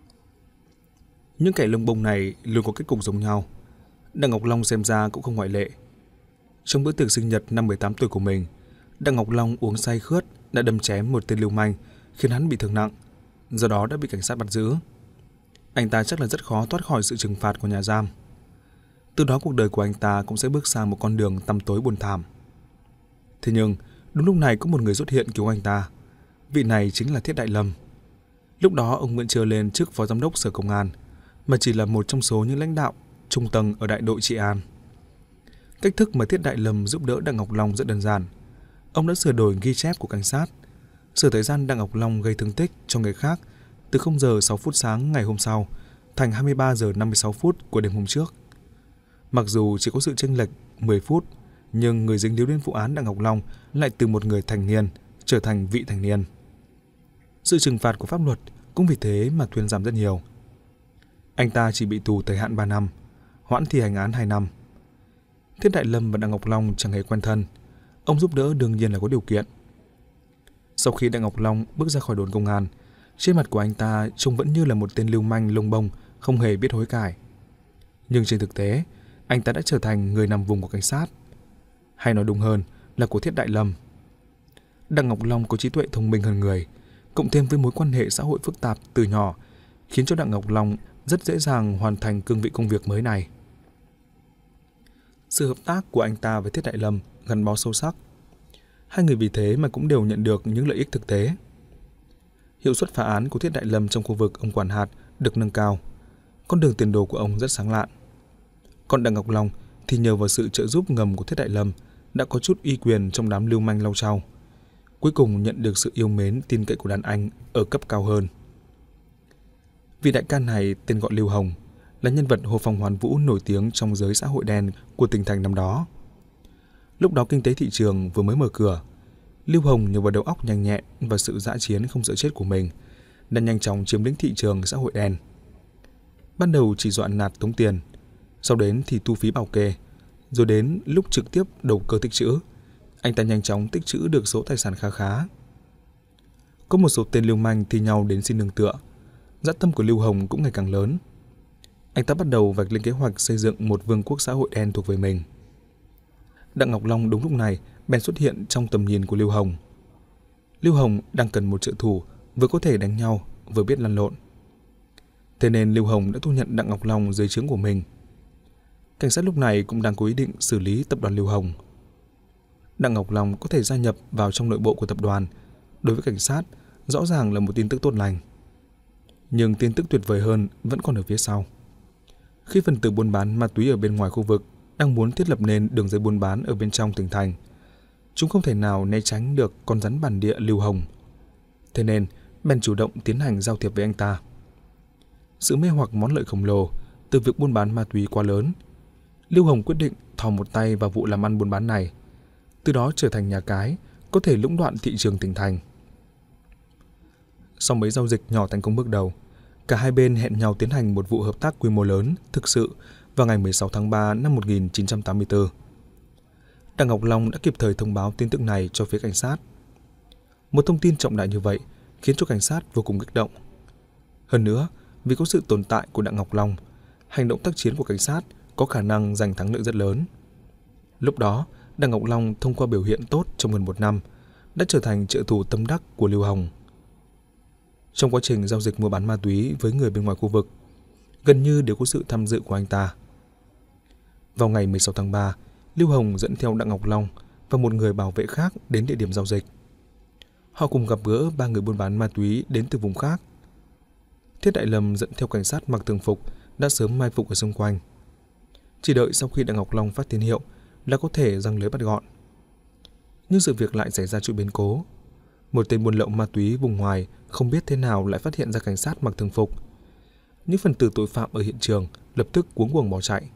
Những kẻ lông bông này luôn có kết cục giống nhau. Đặng Ngọc Long xem ra cũng không ngoại lệ. Trong bữa tiệc sinh nhật năm mười tám tuổi của mình, Đặng Ngọc Long uống say khướt đã đâm chém một tên lưu manh khiến hắn bị thương nặng, do đó đã bị cảnh sát bắt giữ. Anh ta chắc là rất khó thoát khỏi sự trừng phạt của nhà giam. Từ đó cuộc đời của anh ta cũng sẽ bước sang một con đường tăm tối buồn thảm. Thế nhưng, đúng lúc này có một người xuất hiện cứu anh ta. Vị này chính là Thiết Đại Lâm. Lúc đó ông vẫn chưa lên chức Phó Giám đốc Sở Công an, mà chỉ là một trong số những lãnh đạo trung tầng ở đại đội trị an. Cách thức mà Thiết Đại Lâm giúp đỡ Đặng Ngọc Long rất đơn giản. Ông đã sửa đổi ghi chép của cảnh sát, sửa thời gian Đặng Ngọc Long gây thương tích cho người khác từ không giờ sáu phút sáng ngày hôm sau thành hai mươi ba giờ năm mươi sáu phút của đêm hôm trước. Mặc dù chỉ có sự chênh lệch mười phút, nhưng người dính líu đến vụ án Đặng Ngọc Long lại từ một người thành niên trở thành vị thành niên. Sự trừng phạt của pháp luật cũng vì thế mà thuyên giảm rất nhiều. Anh ta chỉ bị tù thời hạn ba năm, hoãn thi hành án hai năm. Thiết Đại Lâm và Đặng Ngọc Long chẳng hề quen thân, ông giúp đỡ đương nhiên là có điều kiện. Sau khi Đặng Ngọc Long bước ra khỏi đồn công an, trên mặt của anh ta trông vẫn như là một tên lưu manh lông bông không hề biết hối cải. Nhưng trên thực tế, anh ta đã trở thành người nằm vùng của cảnh sát, hay nói đúng hơn là của Thiết Đại Lâm. Đặng Ngọc Long có trí tuệ thông minh hơn người, cộng thêm với mối quan hệ xã hội phức tạp từ nhỏ, khiến cho Đặng Ngọc Long rất dễ dàng hoàn thành cương vị công việc mới này. Sự hợp tác của anh ta với Thiết Đại Lâm gắn bó sâu sắc. Hai người vì thế mà cũng đều nhận được những lợi ích thực tế. Hiệu suất phá án của Thiết Đại Lâm trong khu vực ông quản hạt được nâng cao. Con đường tiền đồ của ông rất sáng lạn. Còn Đặng Ngọc Long thì nhờ vào sự trợ giúp ngầm của Thiết Đại Lâm đã có chút uy quyền trong đám lưu manh lau chau. Cuối cùng nhận được sự yêu mến tin cậy của đàn anh ở cấp cao hơn. Vị đại ca này tên gọi Lưu Hồng, là nhân vật Hồ Phong Hoán Vũ nổi tiếng trong giới xã hội đen của tỉnh thành năm đó. Lúc đó kinh tế thị trường vừa mới mở cửa, Lưu Hồng nhờ vào đầu óc nhanh nhẹn và sự dã chiến không sợ chết của mình đã nhanh chóng chiếm lĩnh thị trường xã hội đen. Ban đầu chỉ dọa nạt tống tiền, sau đến thì thu phí bảo kê, Rồi đến lúc trực tiếp đầu cơ tích trữ, anh ta nhanh chóng tích trữ được số tài sản khá khá. Có một số tên lưu manh thi nhau đến xin nương tựa, dã tâm của Lưu Hồng cũng ngày càng lớn. Anh ta bắt đầu vạch lên kế hoạch xây dựng một vương quốc xã hội đen thuộc về mình. Đặng Ngọc Long đúng lúc này bèn xuất hiện trong tầm nhìn của Lưu Hồng. Lưu Hồng đang cần một trợ thủ vừa có thể đánh nhau vừa biết lăn lộn. Thế nên Lưu Hồng đã thu nhận Đặng Ngọc Long dưới trướng của mình. Cảnh sát lúc này cũng đang có ý định xử lý tập đoàn Lưu Hồng. Đặng Ngọc Long có thể gia nhập vào trong nội bộ của tập đoàn, đối với cảnh sát rõ ràng là một tin tức tốt lành. Nhưng tin tức tuyệt vời hơn vẫn còn ở phía sau. Khi phần tử buôn bán ma túy ở bên ngoài khu vực đang muốn thiết lập nên đường dây buôn bán ở bên trong tỉnh thành, chúng không thể nào né tránh được con rắn bản địa Lưu Hồng. Thế nên bèn chủ động tiến hành giao thiệp với anh ta. Sự mê hoặc món lợi khổng lồ từ việc buôn bán ma túy quá lớn, Lưu Hồng quyết định thò một tay vào vụ làm ăn buôn bán này, từ đó trở thành nhà cái có thể lũng đoạn thị trường tỉnh thành. Sau mấy giao dịch nhỏ thành công bước đầu, cả hai bên hẹn nhau tiến hành một vụ hợp tác quy mô lớn thực sự vào ngày mười sáu tháng ba năm một nghìn chín trăm tám mươi tư. Đặng Ngọc Long đã kịp thời thông báo tin tức này cho phía cảnh sát. Một thông tin trọng đại như vậy khiến cho cảnh sát vô cùng kích động. Hơn nữa, vì có sự tồn tại của Đặng Ngọc Long, hành động tác chiến của cảnh sát có khả năng giành thắng lợi rất lớn. Lúc đó, Đặng Ngọc Long thông qua biểu hiện tốt trong gần một năm đã trở thành trợ thủ tâm đắc của Lưu Hồng. Trong quá trình giao dịch mua bán ma túy với người bên ngoài khu vực, gần như đều có sự tham dự của anh ta. Vào ngày mười sáu tháng ba, Lưu Hồng dẫn theo Đặng Ngọc Long và một người bảo vệ khác đến địa điểm giao dịch. Họ cùng gặp gỡ ba người buôn bán ma túy đến từ vùng khác. Thiết Đại Lâm dẫn theo cảnh sát mặc thường phục đã sớm mai phục ở xung quanh. Chỉ đợi sau khi Đặng Ngọc Long phát tín hiệu là có thể giăng lưới bắt gọn. Nhưng sự việc lại xảy ra chuyện biến cố. Một tên buôn lậu ma túy vùng ngoài không biết thế nào lại phát hiện ra cảnh sát mặc thường phục. Những phần tử tội phạm ở hiện trường lập tức cuống cuồng bỏ chạy.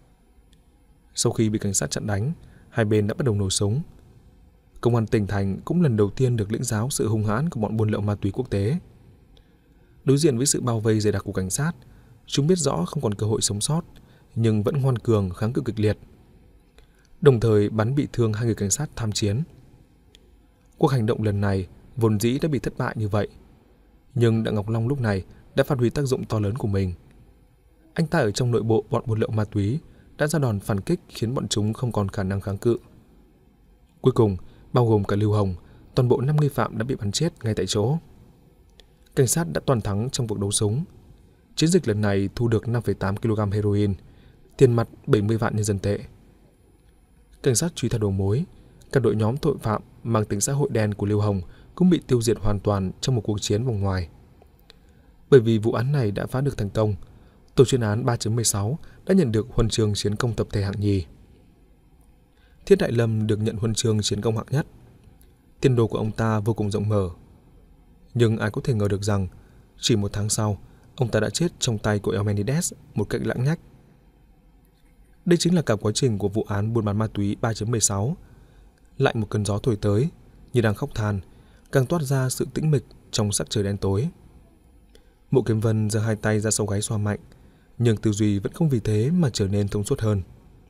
Sau khi bị cảnh sát chặn đánh, hai bên đã bắt đầu nổ súng. Công an tỉnh thành cũng lần đầu tiên được lĩnh giáo sự hung hãn của bọn buôn lậu ma túy quốc tế. Đối diện với sự bao vây dày đặc của cảnh sát, chúng biết rõ không còn cơ hội sống sót, nhưng vẫn ngoan cường kháng cự kịch liệt, đồng thời bắn bị thương hai người cảnh sát tham chiến. Cuộc hành động lần này vốn dĩ đã bị thất bại như vậy, nhưng Đặng Ngọc Long lúc này đã phát huy tác dụng to lớn của mình. Anh ta ở trong nội bộ bọn buôn lậu ma túy đã ra đòn phản kích khiến bọn chúng không còn khả năng kháng cự. Cuối cùng, bao gồm cả Lưu Hồng, toàn bộ năm nghi phạm đã bị bắn chết ngay tại chỗ. Cảnh sát đã toàn thắng trong cuộc đấu súng. Chiến dịch lần này thu được năm phẩy tám ki lô gam heroin, tiền mặt bảy mươi vạn nhân dân tệ. Cảnh sát truy theo đầu mối, các đội nhóm tội phạm mang tính xã hội đen của Lưu Hồng cũng bị tiêu diệt hoàn toàn trong một cuộc chiến vòng ngoài. Bởi vì vụ án này đã phá được thành công, tổ chuyên án ba chấm mười sáu đã nhận được huân chương chiến công tập thể hạng nhì. Thiết Đại Lâm được nhận huân chương chiến công hạng nhất. Tiền đồ của ông ta vô cùng rộng mở. Nhưng ai có thể ngờ được rằng chỉ một tháng sau, ông ta đã chết trong tay của Eumenides một cách lãng nhách. Đây chính là cả quá trình của vụ án buôn bán ma túy ba chấm mười sáu. Lại một cơn gió thổi tới, như đang khóc than, càng toát ra sự tĩnh mịch trong sắc trời đen tối. Mộ Kiếm Vân giơ hai tay ra sau gáy xoa mạnh, nhưng tư duy vẫn không vì thế mà trở nên thông suốt hơn.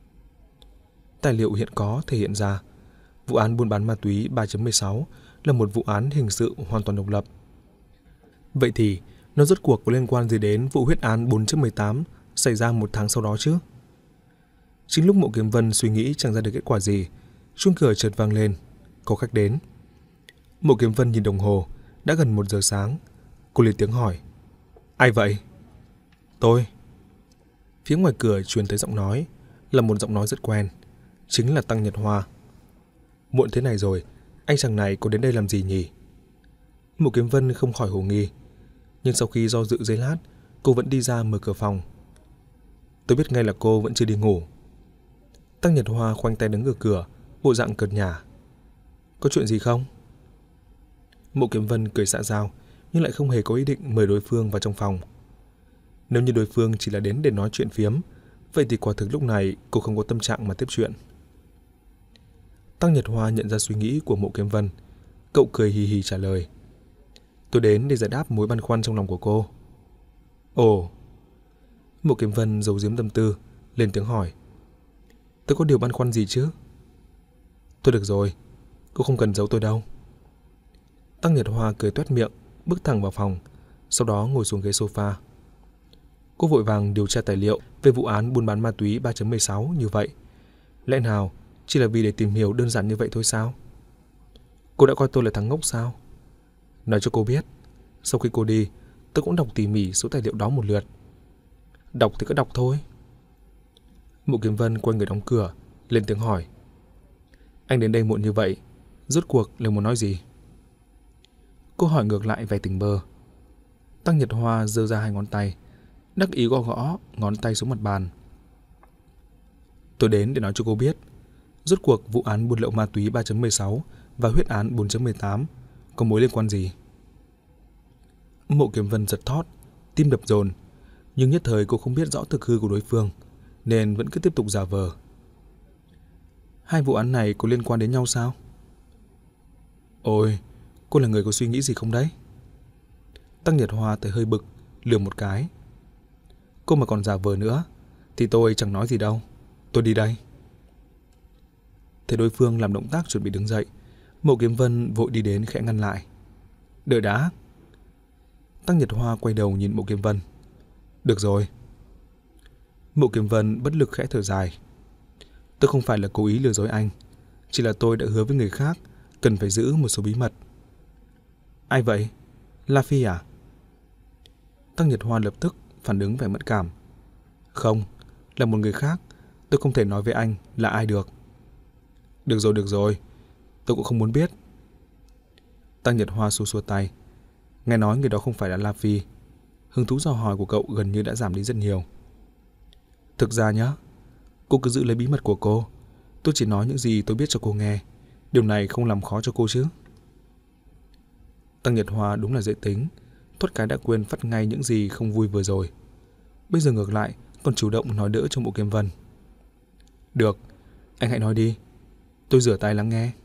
Tài liệu hiện có thể hiện ra, vụ án buôn bán ma túy ba chấm mười sáu là một vụ án hình sự hoàn toàn độc lập. Vậy thì, nó rốt cuộc có liên quan gì đến vụ huyết án bốn chấm mười tám xảy ra một tháng sau đó chứ? Chính lúc Mộ Kiếm Vân suy nghĩ chẳng ra được kết quả gì, chuông cửa chợt vang lên, có khách đến. Mộ Kiếm Vân nhìn đồng hồ, đã gần một giờ sáng. Cô lên tiếng hỏi, ai vậy? Tôi. Phía ngoài cửa truyền tới giọng nói, là một giọng nói rất quen, chính là Tăng Nhật Hoa. Muộn thế này rồi, anh chàng này có đến đây làm gì nhỉ? Mộ Kiếm Vân không khỏi hồ nghi, nhưng sau khi do dự giây lát, cô vẫn đi ra mở cửa phòng. Tôi biết ngay là cô vẫn chưa đi ngủ. Tăng Nhật Hoa khoanh tay đứng ở cửa, bộ dạng cợt nhả. Có chuyện gì không? Mộ Kiếm Vân cười xã giao, nhưng lại không hề có ý định mời đối phương vào trong phòng. Nếu như đối phương chỉ là đến để nói chuyện phiếm, vậy thì quả thực lúc này cô không có tâm trạng mà tiếp chuyện. Tăng Nhật Hoa nhận ra suy nghĩ của Mộ Kiếm Vân, cậu cười hì hì trả lời. Tôi đến để giải đáp mối băn khoăn trong lòng của cô. Ồ. Mộ Kiếm Vân giấu giếm tâm tư, lên tiếng hỏi. Tôi có điều băn khoăn gì chứ? Thôi được rồi, cô không cần giấu tôi đâu. Tăng Nhật Hoa cười toét miệng, bước thẳng vào phòng, sau đó ngồi xuống ghế sofa. Cô vội vàng điều tra tài liệu về vụ án buôn bán ma túy ba chấm mười sáu như vậy. Lẽ nào chỉ là vì để tìm hiểu đơn giản như vậy thôi sao? Cô đã coi tôi là thằng ngốc sao? Nói cho cô biết, sau khi cô đi, tôi cũng đọc tỉ mỉ số tài liệu đó một lượt. Đọc thì cứ đọc thôi. Mộ Kiếm Vân quay người đóng cửa, lên tiếng hỏi. Anh đến đây muộn như vậy, rốt cuộc là muốn nói gì? Cô hỏi ngược lại vẻ tỉnh bơ. Tăng Nhật Hoa giơ ra hai ngón tay, đắc ý gõ gõ ngón tay xuống mặt bàn. Tôi đến để nói cho cô biết, rốt cuộc vụ án buôn lậu ma túy ba chấm mười sáu và huyết án bốn chấm mười tám có mối liên quan gì? Mộ Kiếm Vân giật thót, tim đập dồn, nhưng nhất thời cô không biết rõ thực hư của đối phương, nên vẫn cứ tiếp tục giả vờ. Hai vụ án này có liên quan đến nhau sao? Ôi, cô là người có suy nghĩ gì không đấy? Tăng Nhật Hoa thấy hơi bực, lườm một cái. Cô mà còn giả vờ nữa thì tôi chẳng nói gì đâu. Tôi đi đây. Thấy đối phương làm động tác chuẩn bị đứng dậy, Mộ Kiếm Vân vội đi đến khẽ ngăn lại. Đợi đã. Tăng Nhật Hoa quay đầu nhìn Mộ Kiếm Vân. Được rồi. Mộ Kiếm Vân bất lực khẽ thở dài. Tôi không phải là cố ý lừa dối anh, chỉ là tôi đã hứa với người khác cần phải giữ một số bí mật. Ai vậy? La Phi à? Tăng Nhật Hoa lập tức phản ứng vẻ mất cảm. Không, là một người khác. Tôi không thể nói với anh là ai được. Được rồi, được rồi. Tôi cũng không muốn biết. Tăng Nhật Hoa xua xua tay. Nghe nói người đó không phải là La Phi. Hứng thú dò hỏi của cậu gần như đã giảm đi rất nhiều. Thực ra nhá, cô cứ giữ lấy bí mật của cô. Tôi chỉ nói những gì tôi biết cho cô nghe. Điều này không làm khó cho cô chứ? Tăng Nhật Hoa đúng là dễ tính, thoát cái đã quên phát ngay những gì không vui vừa rồi. Bây giờ ngược lại còn chủ động nói đỡ cho Mộ Kiếm Vân. Được, anh hãy nói đi. Tôi rửa tay lắng nghe.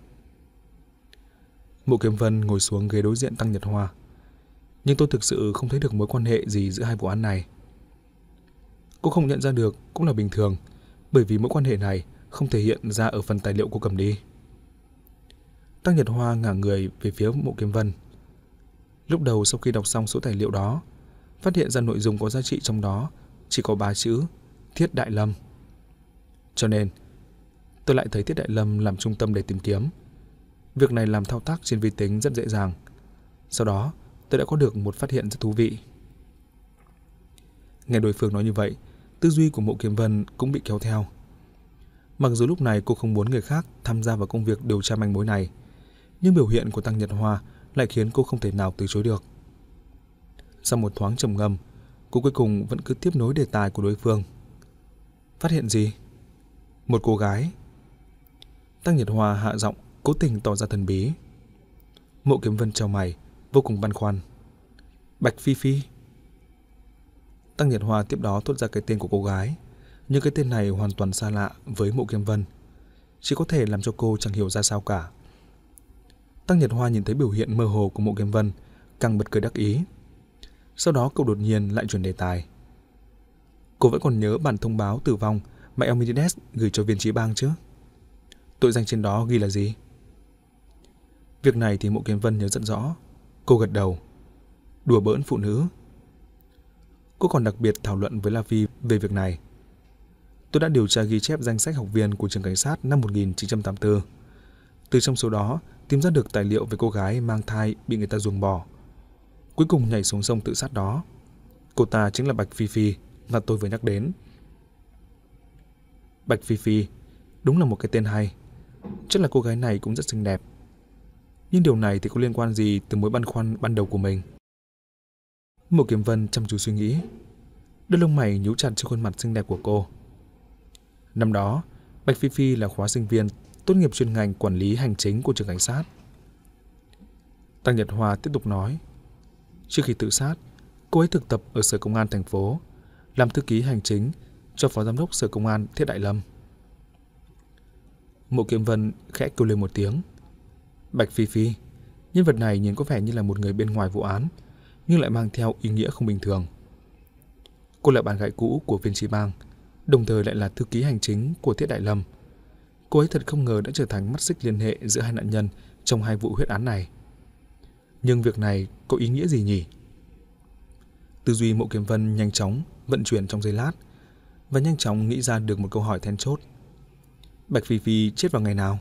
Mộ Kiếm Vân ngồi xuống ghế đối diện Tăng Nhật Hoa. Nhưng tôi thực sự không thấy được mối quan hệ gì giữa hai vụ án này. Cô không nhận ra được cũng là bình thường, bởi vì mối quan hệ này không thể hiện ra ở phần tài liệu cô cầm đi. Tăng Nhật Hoa ngả người về phía Mộ Kiếm Vân. Lúc đầu sau khi đọc xong số tài liệu đó, phát hiện ra nội dung có giá trị trong đó chỉ có ba chữ Thiết Đại Lâm. Cho nên tôi lại thấy Thiết Đại Lâm làm trung tâm để tìm kiếm. Việc này làm thao tác trên vi tính rất dễ dàng. Sau đó tôi đã có được một phát hiện rất thú vị. Nghe đối phương nói như vậy, tư duy của Mộ Kiếm Vân cũng bị kéo theo. Mặc dù lúc này cô không muốn người khác tham gia vào công việc điều tra manh mối này, nhưng biểu hiện của Tăng Nhật Hoa lại khiến cô không thể nào từ chối được. Sau một thoáng trầm ngâm, cô cuối cùng vẫn cứ tiếp nối đề tài của đối phương. Phát hiện gì? Một cô gái. Tăng Nhật Hoa hạ giọng, cố tình tỏ ra thần bí. Mộ Kiếm Vân chau mày, vô cùng băn khoăn. Bạch Phi Phi. Tăng Nhật Hoa tiếp đó thốt ra cái tên của cô gái, nhưng cái tên này hoàn toàn xa lạ với Mộ Kiếm Vân, chỉ có thể làm cho cô chẳng hiểu ra sao cả. Tăng Nhật Hoa nhìn thấy biểu hiện mơ hồ của Mộ Kiếm Vân, càng bật cười đắc ý. Sau đó cậu đột nhiên lại chuyển đề tài. Cô vẫn còn nhớ bản thông báo tử vong mà Elmenides gửi cho viên trí bang chứ? Tội danh trên đó ghi là gì? Việc này thì Mộ Kiếm Vân nhớ rất rõ. Cô gật đầu. Đùa bỡn phụ nữ. Cô còn đặc biệt thảo luận với La Phi về việc này. Tôi đã điều tra ghi chép danh sách học viên của trường cảnh sát năm một nghìn chín trăm tám mươi tư. Từ trong số đó tìm ra được tài liệu về cô gái mang thai bị người ta ruồng bỏ, cuối cùng nhảy xuống sông tự sát đó. Cô ta chính là Bạch Phi Phi mà tôi vừa nhắc đến. Bạch Phi Phi đúng là một cái tên hay. Chắc là cô gái này cũng rất xinh đẹp. Nhưng điều này thì có liên quan gì từ mối băn khoăn ban đầu của mình? Mộ Kiếm Vân chăm chú suy nghĩ, đôi lông mày nhíu chặt trên khuôn mặt xinh đẹp của cô. Năm đó, Bạch Phi Phi là khóa sinh viên tốt nghiệp chuyên ngành quản lý hành chính của trường cảnh sát. Tăng Nhật Hoa tiếp tục nói, trước khi tự sát, cô ấy thực tập ở Sở Công an thành phố, làm thư ký hành chính cho Phó Giám đốc Sở Công an Thiết Đại Lâm. Mộ Kiếm Vân khẽ kêu lên một tiếng. Bạch Phi Phi, nhân vật này nhìn có vẻ như là một người bên ngoài vụ án, nhưng lại mang theo ý nghĩa không bình thường. Cô là bạn gái cũ của viên trí bang, đồng thời lại là thư ký hành chính của Tiết Đại Lâm. Cô ấy thật không ngờ đã trở thành mắt xích liên hệ giữa hai nạn nhân trong hai vụ huyết án này. Nhưng việc này có ý nghĩa gì nhỉ? Tư duy Mộ Kiếm Vân nhanh chóng vận chuyển trong giây lát và nhanh chóng nghĩ ra được một câu hỏi then chốt. Bạch Phi Phi chết vào ngày nào?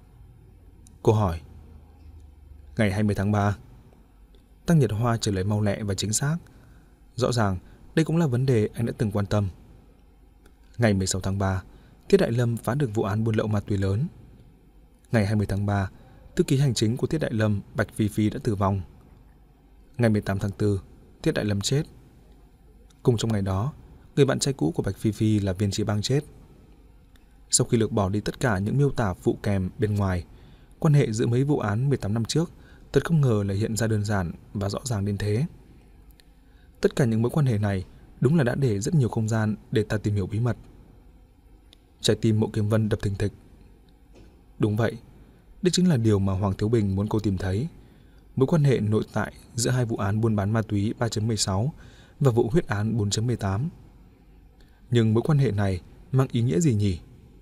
Cô hỏi. Ngày hai mươi tháng ba. Tăng Nhật Hoa trả lời mau lẹ và chính xác. Rõ ràng đây cũng là vấn đề anh đã từng quan tâm. Ngày mười sáu tháng ba, Tiết Đại Lâm phá được vụ án buôn lậu ma túy lớn. Ngày hai mươi tháng ba, thư ký hành chính của Tiết Đại Lâm, Bạch Phi Phi đã tử vong. Ngày mười tám tháng tư, Tiết Đại Lâm chết. Cùng trong ngày đó, người bạn trai cũ của Bạch Phi Phi là Viên Chí Bang chết. Sau khi lược bỏ đi tất cả những miêu tả phụ kèm bên ngoài, quan hệ giữa mấy vụ án mười tám năm trước thật không ngờ là hiện ra đơn giản và rõ ràng đến thế. Tất cả những mối quan hệ này đúng là đã để rất nhiều không gian để ta tìm hiểu bí mật. Trái tim Mộ Kiếm Vân đập thình thịch. Đúng vậy, đây chính là điều mà Hoàng Thiếu Bình muốn cô tìm thấy. Mối quan hệ nội tại giữa hai vụ án buôn bán ma túy ba chấm mười sáu và vụ huyết án bốn chấm mười tám. Nhưng mối quan hệ này mang ý nghĩa gì nhỉ?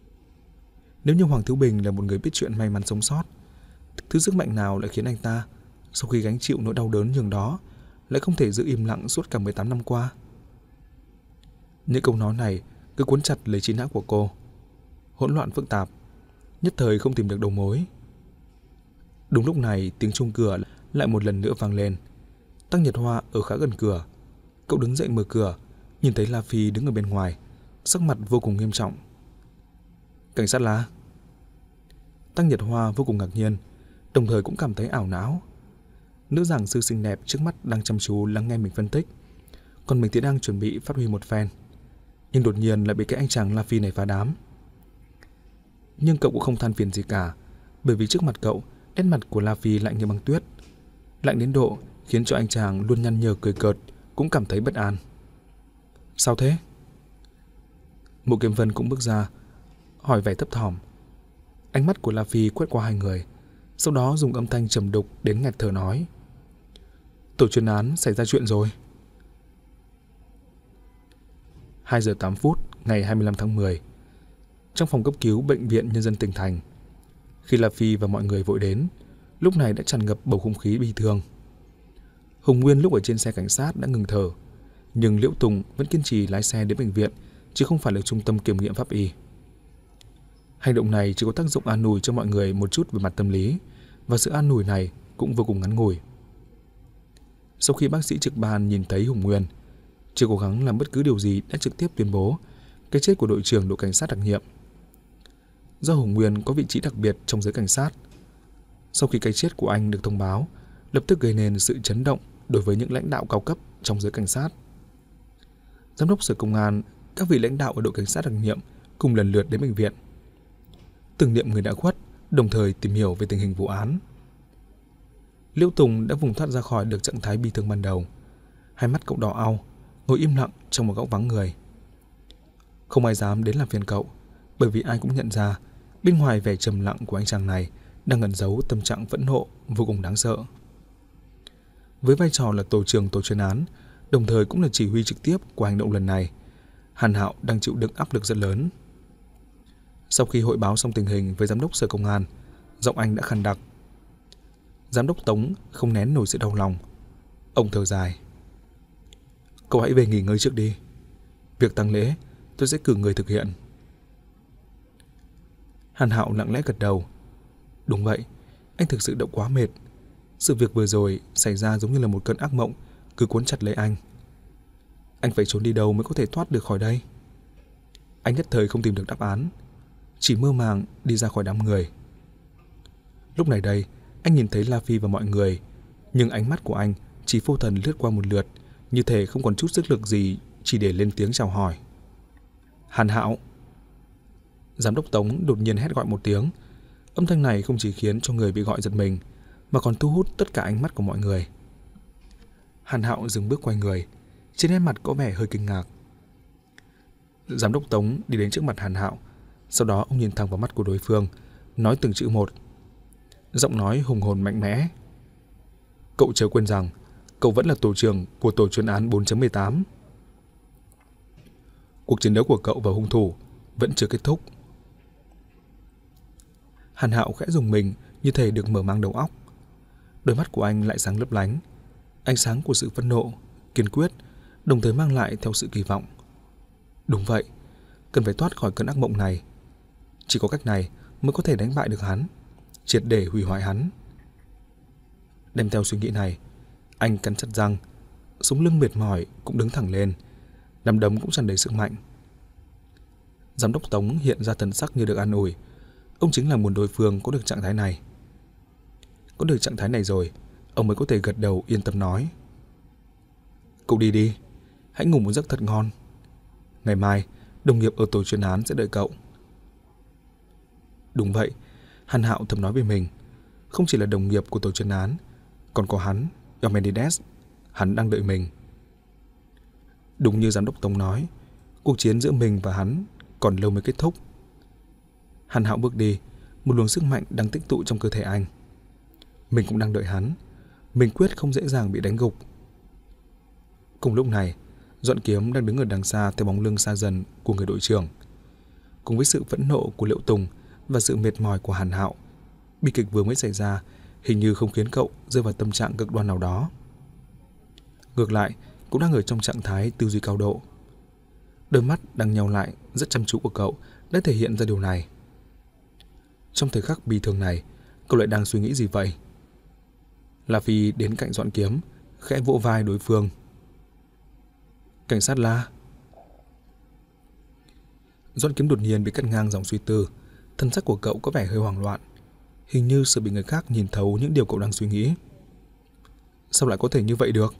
Nếu như Hoàng Thiếu Bình là một người biết chuyện may mắn sống sót, thứ sức mạnh nào lại khiến anh ta, sau khi gánh chịu nỗi đau đớn nhường đó, lại không thể giữ im lặng suốt cả mười tám năm qua? Những câu nói này cứ cuốn chặt lấy trí não của cô. Hỗn loạn phức tạp, nhất thời không tìm được đầu mối. Đúng lúc này, tiếng chuông cửa lại một lần nữa vang lên. Tăng Nhật Hoa ở khá gần cửa. Cậu đứng dậy mở cửa, nhìn thấy La Phi đứng ở bên ngoài, sắc mặt vô cùng nghiêm trọng. Cảnh sát La. Tăng Nhật Hoa vô cùng ngạc nhiên, đồng thời cũng cảm thấy ảo não. Nữ giảng sư xinh đẹp trước mắt đang chăm chú lắng nghe mình phân tích, còn mình thì đang chuẩn bị phát huy một phen. Nhưng đột nhiên lại bị cái anh chàng La Phi này phá đám. Nhưng cậu cũng không than phiền gì cả, bởi vì trước mặt cậu, nét mặt của La Phi lạnh như băng tuyết, lạnh đến độ khiến cho anh chàng luôn nhăn nhở cười cợt cũng cảm thấy bất an. Sao thế? Mộ Kiếm Vân cũng bước ra, hỏi vẻ thấp thỏm. Ánh mắt của La Phi quét qua hai người, sau đó dùng âm thanh trầm đục đến nghẹt thở nói: Tổ chuyên án xảy ra chuyện rồi. hai giờ tám phút ngày hai mươi lăm tháng mười, trong phòng cấp cứu Bệnh viện Nhân dân tỉnh thành. Khi La Phi và mọi người vội đến, lúc này đã tràn ngập bầu không khí bi thương. Hùng Nguyên lúc ở trên xe cảnh sát đã ngừng thở, nhưng Liễu Tùng vẫn kiên trì lái xe đến bệnh viện, chứ không phải là trung tâm kiểm nghiệm pháp y. Hành động này chỉ có tác dụng an ủi cho mọi người một chút về mặt tâm lý, và sự an ủi này cũng vô cùng ngắn ngủi. Sau khi bác sĩ trực ban nhìn thấy Hùng Nguyên chưa cố gắng làm bất cứ điều gì, đã trực tiếp tuyên bố cái chết của đội trưởng đội cảnh sát đặc nhiệm. Do Hùng Nguyên có vị trí đặc biệt trong giới cảnh sát, sau khi cái chết của anh được thông báo, lập tức gây nên sự chấn động đối với những lãnh đạo cao cấp trong giới cảnh sát. Giám đốc sở công an, các vị lãnh đạo ở đội cảnh sát đặc nhiệm cùng lần lượt đến bệnh viện, tưởng niệm người đã khuất, đồng thời tìm hiểu về tình hình vụ án. Liễu Tùng đã vùng thoát ra khỏi được trạng thái bi thương ban đầu. Hai mắt cậu đỏ au, ngồi im lặng trong một góc vắng người. Không ai dám đến làm phiền cậu, bởi vì ai cũng nhận ra bên ngoài vẻ trầm lặng của anh chàng này đang ẩn giấu tâm trạng phẫn nộ vô cùng đáng sợ. Với vai trò là tổ trưởng tổ chuyên án, đồng thời cũng là chỉ huy trực tiếp của hành động lần này, Hàn Hạo đang chịu đựng áp lực rất lớn. Sau khi hội báo xong tình hình với giám đốc sở công an, giọng anh đã khàn đặc. Giám đốc Tống không nén nổi sự đau lòng. Ông thở dài. Cậu hãy về nghỉ ngơi trước đi. Việc tang lễ tôi sẽ cử người thực hiện. Hàn Hạo lặng lẽ gật đầu. Đúng vậy, anh thực sự đã quá mệt. Sự việc vừa rồi xảy ra giống như là một cơn ác mộng cứ cuốn chặt lấy anh. Anh phải trốn đi đâu mới có thể thoát được khỏi đây? Anh nhất thời không tìm được đáp án, chỉ mơ màng đi ra khỏi đám người. Lúc này đây, anh nhìn thấy La Phi và mọi người, nhưng ánh mắt của anh chỉ vô thần lướt qua một lượt, như thể không còn chút sức lực gì, chỉ để lên tiếng chào hỏi. Hàn Hạo. Giám đốc Tống đột nhiên hét gọi một tiếng. Âm thanh này không chỉ khiến cho người bị gọi giật mình, mà còn thu hút tất cả ánh mắt của mọi người. Hàn Hạo dừng bước quay người, trên nét mặt có vẻ hơi kinh ngạc. Giám đốc Tống đi đến trước mặt Hàn Hạo, sau đó ông nhìn thẳng vào mắt của đối phương, nói từng chữ một. Giọng nói hùng hồn mạnh mẽ. Cậu chớ quên rằng cậu vẫn là tổ trưởng của tổ chuyên án bốn chấm mười tám. Cuộc chiến đấu của cậu và hung thủ vẫn chưa kết thúc. Hàn Hạo khẽ rùng mình như thể được mở mang đầu óc. Đôi mắt của anh lại sáng lấp lánh, ánh sáng của sự phẫn nộ, kiên quyết, đồng thời mang lại theo sự kỳ vọng. Đúng vậy, cần phải thoát khỏi cơn ác mộng này. Chỉ có cách này mới có thể đánh bại được hắn, triệt để hủy hoại hắn. Đem theo suy nghĩ này, anh cắn chặt răng, sống lưng mệt mỏi cũng đứng thẳng lên, nắm đấm cũng tràn đầy sức mạnh. Giám đốc Tống hiện ra thần sắc như được an ủi. Ông chính là muốn đối phương có được trạng thái này. Có được trạng thái này rồi, ông mới có thể gật đầu yên tâm nói: Cậu đi đi, hãy ngủ một giấc thật ngon. Ngày mai, đồng nghiệp ở tổ chuyên án sẽ đợi cậu. Đúng vậy, Hàn Hạo thầm nói với mình. Không chỉ là đồng nghiệp của tổ chuyên án, còn có hắn, Eumenides, hắn đang đợi mình. Đúng như giám đốc Tống nói, cuộc chiến giữa mình và hắn còn lâu mới kết thúc. Hàn Hạo bước đi, một luồng sức mạnh đang tích tụ trong cơ thể anh. Mình cũng đang đợi hắn, mình quyết không dễ dàng bị đánh gục. Cùng lúc này, Doãn Kiếm đang đứng ở đằng xa theo bóng lưng xa dần của người đội trưởng. Cùng với sự phẫn nộ của Liệu Tùng và sự mệt mỏi của Hàn Hạo, bi kịch vừa mới xảy ra hình như không khiến cậu rơi vào tâm trạng cực đoan nào đó. Ngược lại, cũng đang ở trong trạng thái tư duy cao độ. Đôi mắt đang nheo lại rất chăm chú của cậu đã thể hiện ra điều này. Trong thời khắc bi thường này, cậu lại đang suy nghĩ gì vậy? La Phi đến cạnh Doãn Kiếm, khẽ vỗ vai đối phương. Cảnh sát La. Doãn Kiếm đột nhiên bị cắt ngang dòng suy tư, thân sắc của cậu có vẻ hơi hoảng loạn, hình như sợ bị người khác nhìn thấu những điều cậu đang suy nghĩ. Sao lại có thể như vậy được?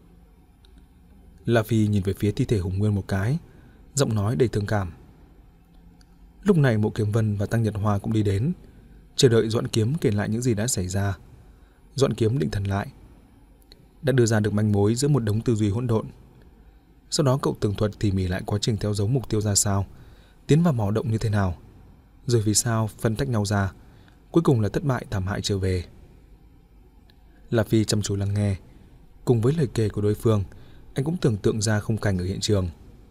La Phi nhìn về phía thi thể Hùng Nguyên một cái, giọng nói đầy thương cảm. Lúc này Mộ Kiếm Vân và Tăng Nhật Hoa cũng đi đến, chờ đợi Doãn Kiếm kể lại những gì đã xảy ra. Doãn Kiếm định thần lại, đã đưa ra được manh mối giữa một đống tư duy hỗn độn. Sau đó cậu tường thuật tỉ mỉ lại quá trình theo dấu mục tiêu ra sao, tiến vào mỏ động như thế nào, rồi vì sao phân tách nhau ra, cuối cùng là thất bại thảm hại trở về. La Phi chăm chú lắng nghe, cùng với lời kể của đối phương, anh cũng tưởng tượng ra khung cảnh ở hiện trường.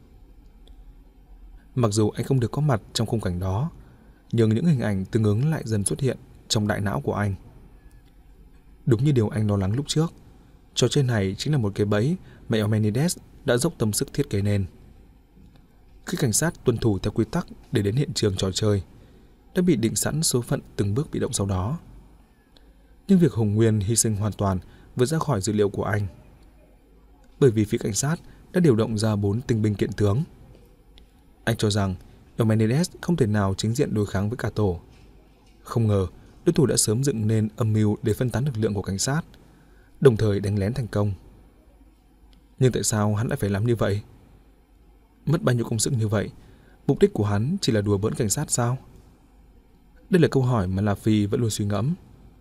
Mặc dù anh không được có mặt trong khung cảnh đó, nhưng những hình ảnh tương ứng lại dần xuất hiện trong đại não của anh. Đúng như điều anh lo lắng lúc trước, trò chơi này chính là một cái bẫy mà Eumenides đã dốc tâm sức thiết kế nên. Khi cảnh sát tuân thủ theo quy tắc để đến hiện trường trò chơi, đã bị định sẵn số phận từng bước bị động sau đó. Nhưng việc Hùng Nguyên hy sinh hoàn toàn vượt ra khỏi dự liệu của anh. Bởi vì phía cảnh sát đã điều động ra bốn tinh binh kiện tướng. Anh cho rằng Eumenides không thể nào chính diện đối kháng với cả tổ. Không ngờ đối thủ đã sớm dựng nên âm mưu để phân tán lực lượng của cảnh sát, đồng thời đánh lén thành công. Nhưng tại sao hắn lại phải làm như vậy? Mất bao nhiêu công sức như vậy, mục đích của hắn chỉ là đùa bỡn cảnh sát sao? Đây là câu hỏi mà La Phi vẫn luôn suy ngẫm.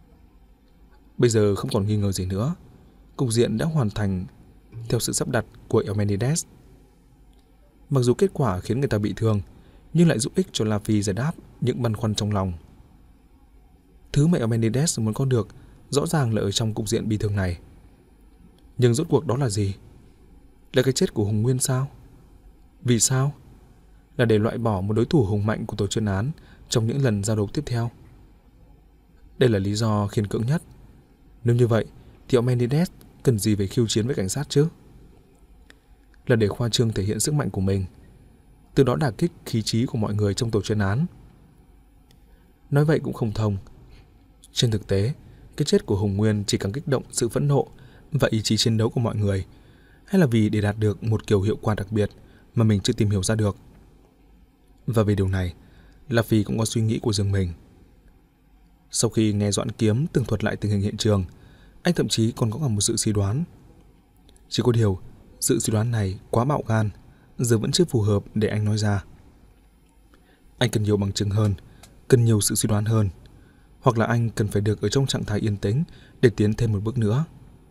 Bây giờ không còn nghi ngờ gì nữa, cục diện đã hoàn thành theo sự sắp đặt của Eumenides. Mặc dù kết quả khiến người ta bị thương, nhưng lại giúp ích cho La Phi giải đáp những băn khoăn trong lòng. Thứ mà Eumenides muốn có được rõ ràng là ở trong cục diện bi thương này. Nhưng rốt cuộc đó là gì? Là cái chết của Hùng Nguyên sao? Vì sao? Là để loại bỏ một đối thủ hùng mạnh của tổ chuyên án trong những lần giao đấu tiếp theo. Đây là lý do khiên cưỡng nhất. Nếu như vậy thì Eumenides cần gì phải khiêu chiến với cảnh sát chứ? Là để khoa trương thể hiện sức mạnh của mình, từ đó đả kích khí trí của mọi người trong tổ chuyên án. Nói vậy cũng không thông. Trên thực tế, cái chết của Hùng Nguyên chỉ càng kích động sự phẫn nộ và ý chí chiến đấu của mọi người, hay là vì để đạt được một kiểu hiệu quả đặc biệt mà mình chưa tìm hiểu ra được. Và về điều này, La Phi cũng có suy nghĩ của riêng mình. Sau khi nghe Doãn Kiếm tường thuật lại tình hình hiện trường, anh thậm chí còn có cả một sự suy đoán. Chỉ có điều, sự suy đoán này quá bạo gan, giờ vẫn chưa phù hợp để anh nói ra. Anh cần nhiều bằng chứng hơn, cần nhiều sự suy đoán hơn, hoặc là anh cần phải được ở trong trạng thái yên tĩnh để tiến thêm một bước nữa.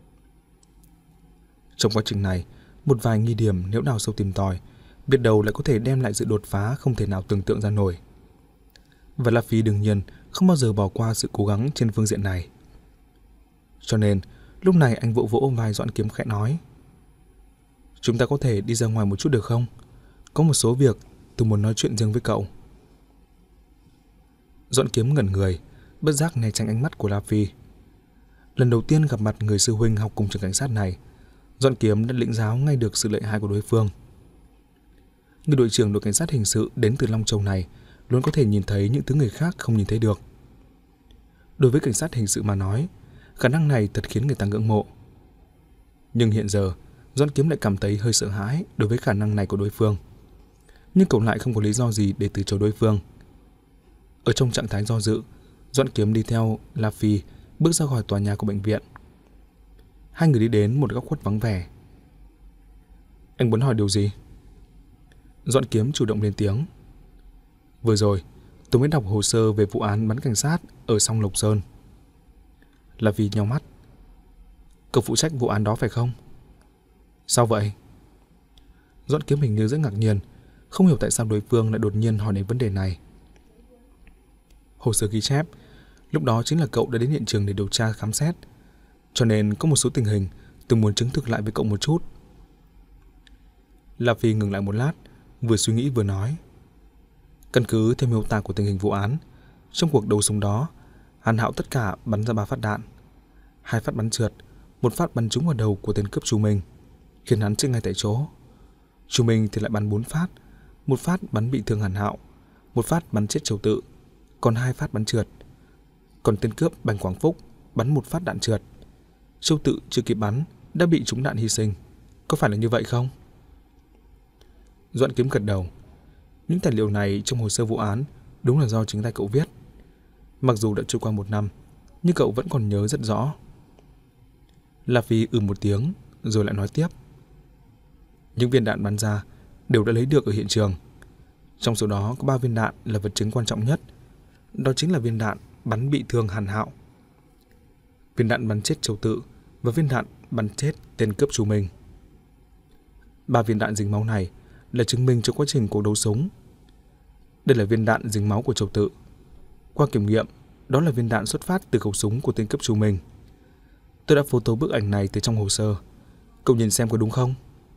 Trong quá trình này, một vài nghi điểm nếu đào sâu tìm tòi, biết đâu lại có thể đem lại sự đột phá không thể nào tưởng tượng ra nổi. Và La Phi đương nhiên không bao giờ bỏ qua sự cố gắng trên phương diện này. Cho nên, lúc này anh vỗ vỗ vai Doãn Kiếm khẽ nói: Chúng ta có thể đi ra ngoài một chút được không? Có một số việc tôi muốn nói chuyện riêng với cậu. Doãn Kiếm ngẩn người, bất giác né tránh ánh mắt của La Phi. Lần đầu tiên gặp mặt người sư huynh học cùng trường cảnh sát này, Doãn Kiếm đã lĩnh giáo ngay được sự lợi hại của đối phương. Người đội trưởng đội cảnh sát hình sự đến từ Long Châu này luôn có thể nhìn thấy những thứ người khác không nhìn thấy được. Đối với cảnh sát hình sự mà nói, khả năng này thật khiến người ta ngưỡng mộ. Nhưng hiện giờ, Doãn Kiếm lại cảm thấy hơi sợ hãi đối với khả năng này của đối phương. Nhưng cậu lại không có lý do gì để từ chối đối phương. Ở trong trạng thái do dự, Doãn Kiếm đi theo La Phi bước ra khỏi tòa nhà của bệnh viện. Hai người đi đến một góc khuất vắng vẻ. Anh muốn hỏi điều gì? Doãn Kiếm chủ động lên tiếng. Vừa rồi, tôi mới đọc hồ sơ về vụ án bắn cảnh sát ở Song Lộc Sơn. La Phi nheo mắt. Cậu phụ trách vụ án đó phải không? Sao vậy? Doãn Kiếm hình như rất ngạc nhiên, không hiểu tại sao đối phương lại đột nhiên hỏi đến vấn đề này. Hồ sơ ghi chép, lúc đó chính là cậu đã đến hiện trường để điều tra khám xét, cho nên có một số tình hình tôi muốn chứng thực lại với cậu một chút. La Phi ngừng lại một lát, vừa suy nghĩ vừa nói. Căn cứ theo miêu tả của tình hình vụ án, trong cuộc đấu súng đó, Hàn Hạo tất cả bắn ra ba phát đạn, hai phát bắn trượt, một phát bắn trúng vào đầu của tên cướp Chu Minh, khiến hắn chết ngay tại chỗ. Chu Minh thì lại bắn bốn phát, một phát bắn bị thương Hàn Hạo, một phát bắn chết Châu Tự, còn hai phát bắn trượt. Còn tên cướp Bành Quảng Phúc bắn một phát đạn trượt, Châu Tự chưa kịp bắn đã bị trúng đạn hy sinh. Có phải là như vậy không? Doãn Kiếm gật đầu. Những tài liệu này trong hồ sơ vụ án đúng là do chính tay cậu viết. Mặc dù đã trôi qua một năm, nhưng cậu vẫn còn nhớ rất rõ. La Phi ừ một tiếng, rồi lại nói tiếp. Những viên đạn bắn ra đều đã lấy được ở hiện trường. Trong số đó có ba viên đạn là vật chứng quan trọng nhất. Đó chính là viên đạn bắn bị thương Hàn Hạo, viên đạn bắn chết Châu Tự và viên đạn bắn chết tên cướp Chu Minh. Ba viên đạn dính máu này là chứng minh cho quá trình cuộc đấu súng. Đây là viên đạn dính máu của Châu Tự. Qua kiểm nghiệm, đó là viên đạn xuất phát từ khẩu súng của tên cướp Chu Minh. Tôi đã photo bức ảnh này từ trong hồ sơ. Cậu nhìn xem có đúng không?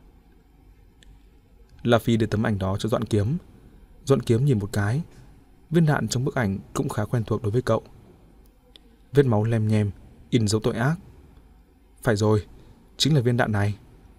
La Phi đưa tấm ảnh đó cho Doãn Kiếm. Doãn Kiếm nhìn một cái. Viên đạn trong bức ảnh cũng khá quen thuộc đối với cậu. Vết máu lem nhem, in dấu tội ác. Phải rồi, chính là viên đạn này.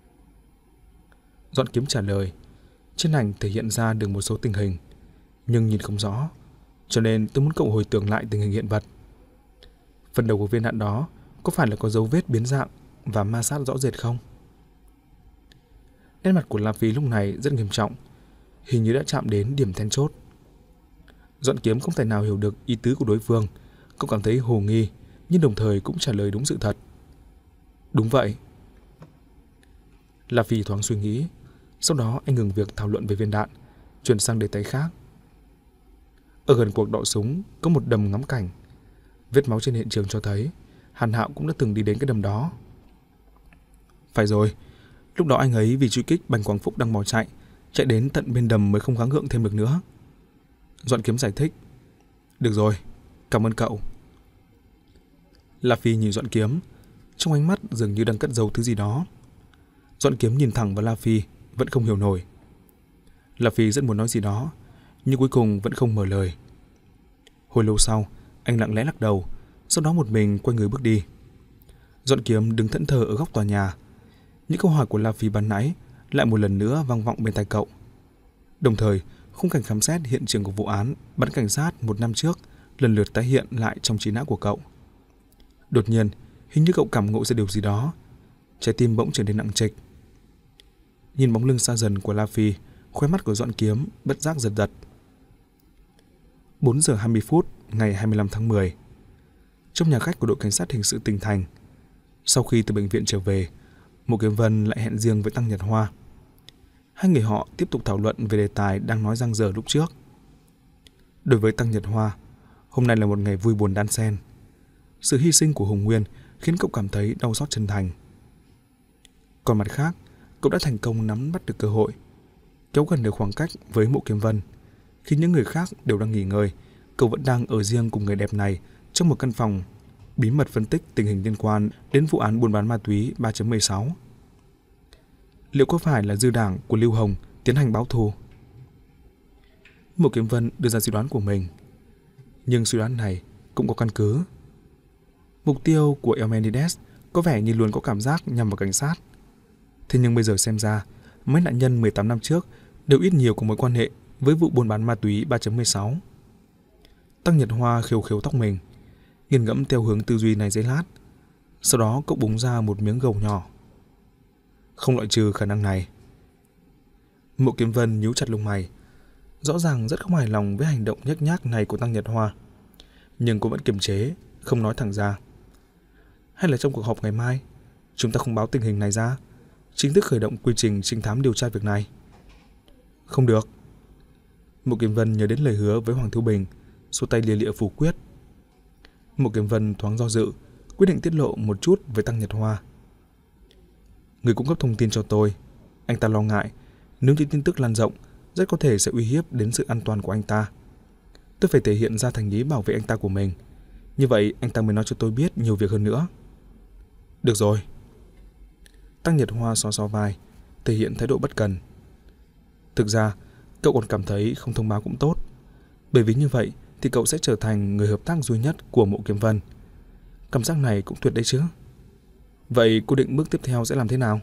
Doãn Kiếm trả lời. Trên ảnh thể hiện ra được một số tình hình, nhưng nhìn không rõ, cho nên tôi muốn cậu hồi tưởng lại tình hình hiện vật. Phần đầu của viên đạn đó có phải là có dấu vết biến dạng và ma sát rõ rệt không? Nét mặt của La Phi lúc này rất nghiêm trọng, hình như đã chạm đến điểm then chốt. Doãn Kiếm không thể nào hiểu được ý tứ của đối phương, cậu cảm thấy hồ nghi, nhưng đồng thời cũng trả lời đúng sự thật. Đúng vậy. La Phi thoáng suy nghĩ, sau đó anh ngừng việc thảo luận về viên đạn, chuyển sang đề tài khác. Ở gần cuộc đọ súng có một đầm ngắm cảnh. Vết máu trên hiện trường cho thấy Hàn Hạo cũng đã từng đi đến cái đầm đó. Phải rồi, lúc đó anh ấy vì truy kích Bành Quảng Phúc đang bỏ chạy, chạy đến tận bên đầm mới không gắng gượng thêm được nữa. Doãn Kiếm giải thích. Được rồi, cảm ơn cậu. La Phi nhìn Doãn Kiếm, trong ánh mắt dường như đang cất giấu thứ gì đó. Doãn Kiếm nhìn thẳng vào La Phi, vẫn không hiểu nổi. La Phi rất muốn nói gì đó, nhưng cuối cùng vẫn không mở lời. Hồi lâu sau, anh lặng lẽ lắc đầu, sau đó một mình quay người bước đi. Doãn Kiếm đứng thẫn thờ ở góc tòa nhà. Những câu hỏi của La Phi ban nãy lại một lần nữa vang vọng bên tai cậu. Đồng thời, khung cảnh khám xét hiện trường của vụ án bắn cảnh sát một năm trước lần lượt tái hiện lại trong trí não của cậu. Đột nhiên, hình như cậu cảm ngộ ra điều gì đó, trái tim bỗng trở nên nặng trịch. Nhìn bóng lưng xa dần của La Phi, khóe mắt của Doãn Kiếm bất giác giật giật. bốn giờ hai mươi phút ngày hai mươi lăm tháng mười. Trong nhà khách của đội cảnh sát hình sự tỉnh thành, sau khi từ bệnh viện trở về, Mộ Kiếm Vân lại hẹn riêng với Tăng Nhật Hoa. Hai người họ tiếp tục thảo luận về đề tài đang nói dang dở lúc trước. Đối với Tăng Nhật Hoa, hôm nay là một ngày vui buồn đan xen. Sự hy sinh của Hùng Nguyên khiến cậu cảm thấy đau xót chân thành. Còn mặt khác, cậu đã thành công nắm bắt được cơ hội, kéo gần được khoảng cách với Mộ Kiếm Vân. Khi những người khác đều đang nghỉ ngơi, cậu vẫn đang ở riêng cùng người đẹp này trong một căn phòng, bí mật phân tích tình hình liên quan đến vụ án buôn bán ma túy ba chấm mười sáu. Liệu có phải là dư đảng của Lưu Hồng tiến hành báo thù? Mộ Kiếm Vân đưa ra suy đoán của mình, nhưng suy đoán này cũng có căn cứ. Mục tiêu của Eumenides có vẻ như luôn có cảm giác nhằm vào cảnh sát. Thế nhưng bây giờ xem ra, mấy nạn nhân mười tám năm trước đều ít nhiều có mối quan hệ với vụ buôn bán ma túy ba chấm mười sáu. Tăng Nhật Hoa khều khều tóc mình, nghiền ngẫm theo hướng tư duy này giây lát. Sau đó cậu búng ra một miếng gầu nhỏ. Không loại trừ khả năng này. Mộ Kiếm Vân nhíu chặt lông mày, rõ ràng rất không hài lòng với hành động nhếch nhác này của Tăng Nhật Hoa, nhưng cô vẫn kiềm chế, không nói thẳng ra. Hay là trong cuộc họp ngày mai, chúng ta không báo tình hình này ra, chính thức khởi động quy trình trinh thám điều tra việc này? Không được. Mộ Kiếm Vân nhớ đến lời hứa với Hoàng Thiếu Bình, xua tay lia lịa phủ quyết. Mộ Kiếm Vân thoáng do dự, quyết định tiết lộ một chút với Tăng Nhật Hoa. Người cung cấp thông tin cho tôi. Anh ta lo ngại, nếu như tin tức lan rộng, rất có thể sẽ uy hiếp đến sự an toàn của anh ta. Tôi phải thể hiện ra thành ý bảo vệ anh ta của mình. Như vậy anh ta mới nói cho tôi biết nhiều việc hơn nữa. Được rồi. Tăng Nhật Hoa xó xó vai, thể hiện thái độ bất cần. Thực ra, cậu còn cảm thấy không thông báo cũng tốt, bởi vì như vậy thì cậu sẽ trở thành người hợp tác duy nhất của Mộ Kiếm Vân. Cảm giác này cũng tuyệt đấy chứ. Vậy cô định bước tiếp theo sẽ làm thế nào?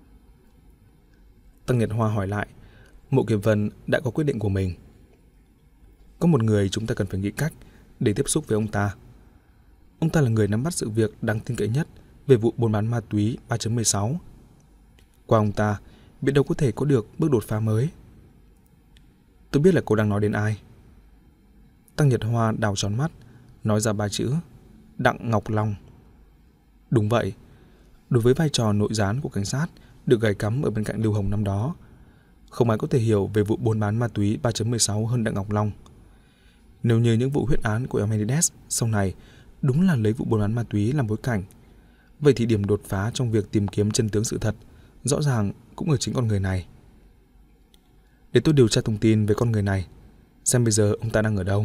Tăng Nhật Hoa hỏi lại. Mộ Kiếm Vân đã có quyết định của mình. Có một người chúng ta cần phải nghĩ cách để tiếp xúc với ông ta. Ông ta là người nắm bắt sự việc đáng tin cậy nhất về vụ buôn bán ma túy ba chấm mười sáu. Qua ông ta, biết đâu có thể có được bước đột phá mới. Tôi biết là cô đang nói đến ai. Tăng Nhật Hoa đào tròn mắt, nói ra ba chữ: Đặng Ngọc Long. Đúng vậy. Đối với vai trò nội gián của cảnh sát được gài cắm ở bên cạnh Lưu Hồng năm đó, không ai có thể hiểu về vụ buôn bán ma túy ba chấm mười sáu hơn Đặng Ngọc Long. Nếu như những vụ huyết án của Eumenides sau này đúng là lấy vụ buôn bán ma túy làm bối cảnh, vậy thì điểm đột phá trong việc tìm kiếm chân tướng sự thật rõ ràng cũng ở chính con người này. Để tôi điều tra thông tin về con người này, xem bây giờ ông ta đang ở đâu.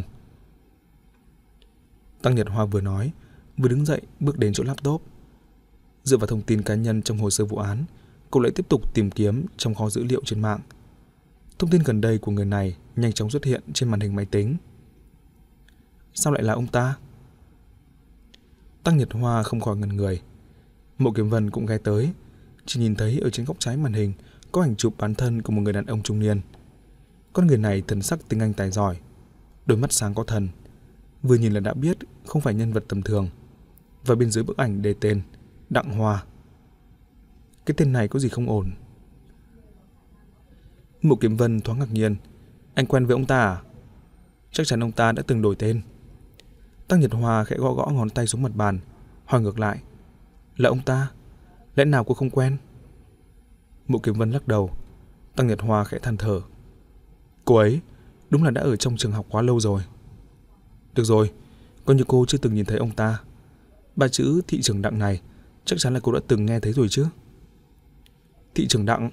Tăng Nhật Hoa vừa nói, vừa đứng dậy bước đến chỗ laptop. Dựa vào thông tin cá nhân trong hồ sơ vụ án, cô lại tiếp tục tìm kiếm trong kho dữ liệu trên mạng. Thông tin gần đây của người này nhanh chóng xuất hiện trên màn hình máy tính. Sao lại là ông ta? Tăng Nhật Hoa không khỏi ngẩn người. Mộ Kiếm Vân cũng ghé tới, chỉ nhìn thấy ở trên góc trái màn hình có ảnh chụp bản thân của một người đàn ông trung niên. Con người này thần sắc tiếng Anh tài giỏi, đôi mắt sáng có thần, vừa nhìn là đã biết không phải nhân vật tầm thường. Và bên dưới bức ảnh đề tên Đặng Hoa. Cái tên này có gì không ổn? Mộ Kiếm Vân thoáng ngạc nhiên. Anh quen với ông ta à? Chắc chắn ông ta đã từng đổi tên. Tăng Nhật Hoa khẽ gõ gõ ngón tay xuống mặt bàn, hỏi ngược lại. Là ông ta? Lẽ nào cô không quen? Mộ Kiếm Vân lắc đầu. Tăng Nhật Hoa khẽ than thở. Cô ấy đúng là đã ở trong trường học quá lâu rồi. Được rồi, coi như cô chưa từng nhìn thấy ông ta. Ba chữ thị trưởng Đặng này chắc chắn là cô đã từng nghe thấy rồi chứ. Thị trưởng Đặng?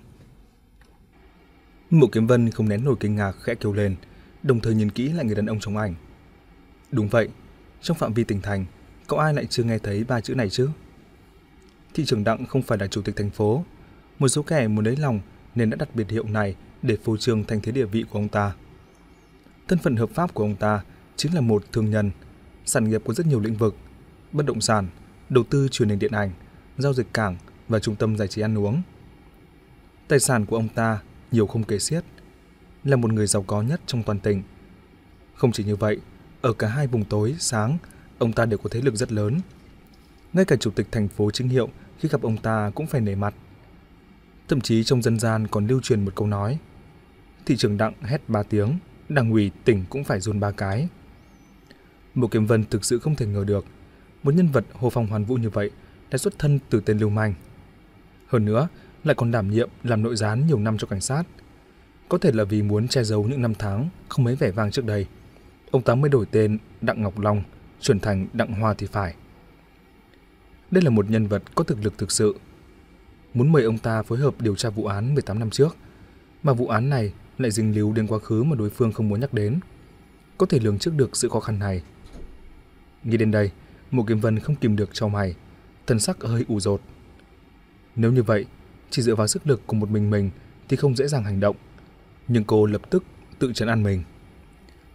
Mộ Kiếm Vân không nén nổi kinh ngạc khẽ kêu lên, đồng thời nhìn kỹ lại người đàn ông trong ảnh. Đúng vậy, trong phạm vi tỉnh thành, có ai lại chưa nghe thấy ba chữ này chứ? Thị trưởng Đặng không phải là chủ tịch thành phố. Một số kẻ muốn lấy lòng nên đã đặt biệt hiệu này để phô trương thành thế địa vị của ông ta. Thân phận hợp pháp của ông ta chính là một thương nhân, sản nghiệp có rất nhiều lĩnh vực: bất động sản, đầu tư truyền hình điện ảnh, giao dịch cảng và trung tâm giải trí ăn uống. Tài sản của ông ta nhiều không kể xiết, là một người giàu có nhất trong toàn tỉnh. Không chỉ như vậy, ở cả hai vùng tối, sáng, ông ta đều có thế lực rất lớn. Ngay cả chủ tịch thành phố chính hiệu khi gặp ông ta cũng phải nể mặt. Thậm chí trong dân gian còn lưu truyền một câu nói: thị trưởng Đặng hét ba tiếng, đảng ủy tỉnh cũng phải run ba cái. Mộ Kiếm Vân thực sự không thể ngờ được một nhân vật hồ phong hoán vũ như vậy đã xuất thân từ tên lưu manh. Hơn nữa lại còn đảm nhiệm làm nội gián nhiều năm cho cảnh sát. Có thể là vì muốn che giấu những năm tháng không mấy vẻ vang trước đây, ông ta mới đổi tên Đặng Ngọc Long chuyển thành Đặng Hoa thì phải. Đây là một nhân vật có thực lực thực sự. Muốn mời ông ta phối hợp điều tra vụ án mười tám năm trước, mà vụ án này lại dính líu đến quá khứ mà đối phương không muốn nhắc đến, có thể lường trước được sự khó khăn này. Nghĩ đến đây, Mộ Kiếm Vân không kìm được chau mày, thần sắc hơi ủ rột. Nếu như vậy, chỉ dựa vào sức lực của một mình mình thì không dễ dàng hành động, nhưng cô lập tức tự trấn an mình.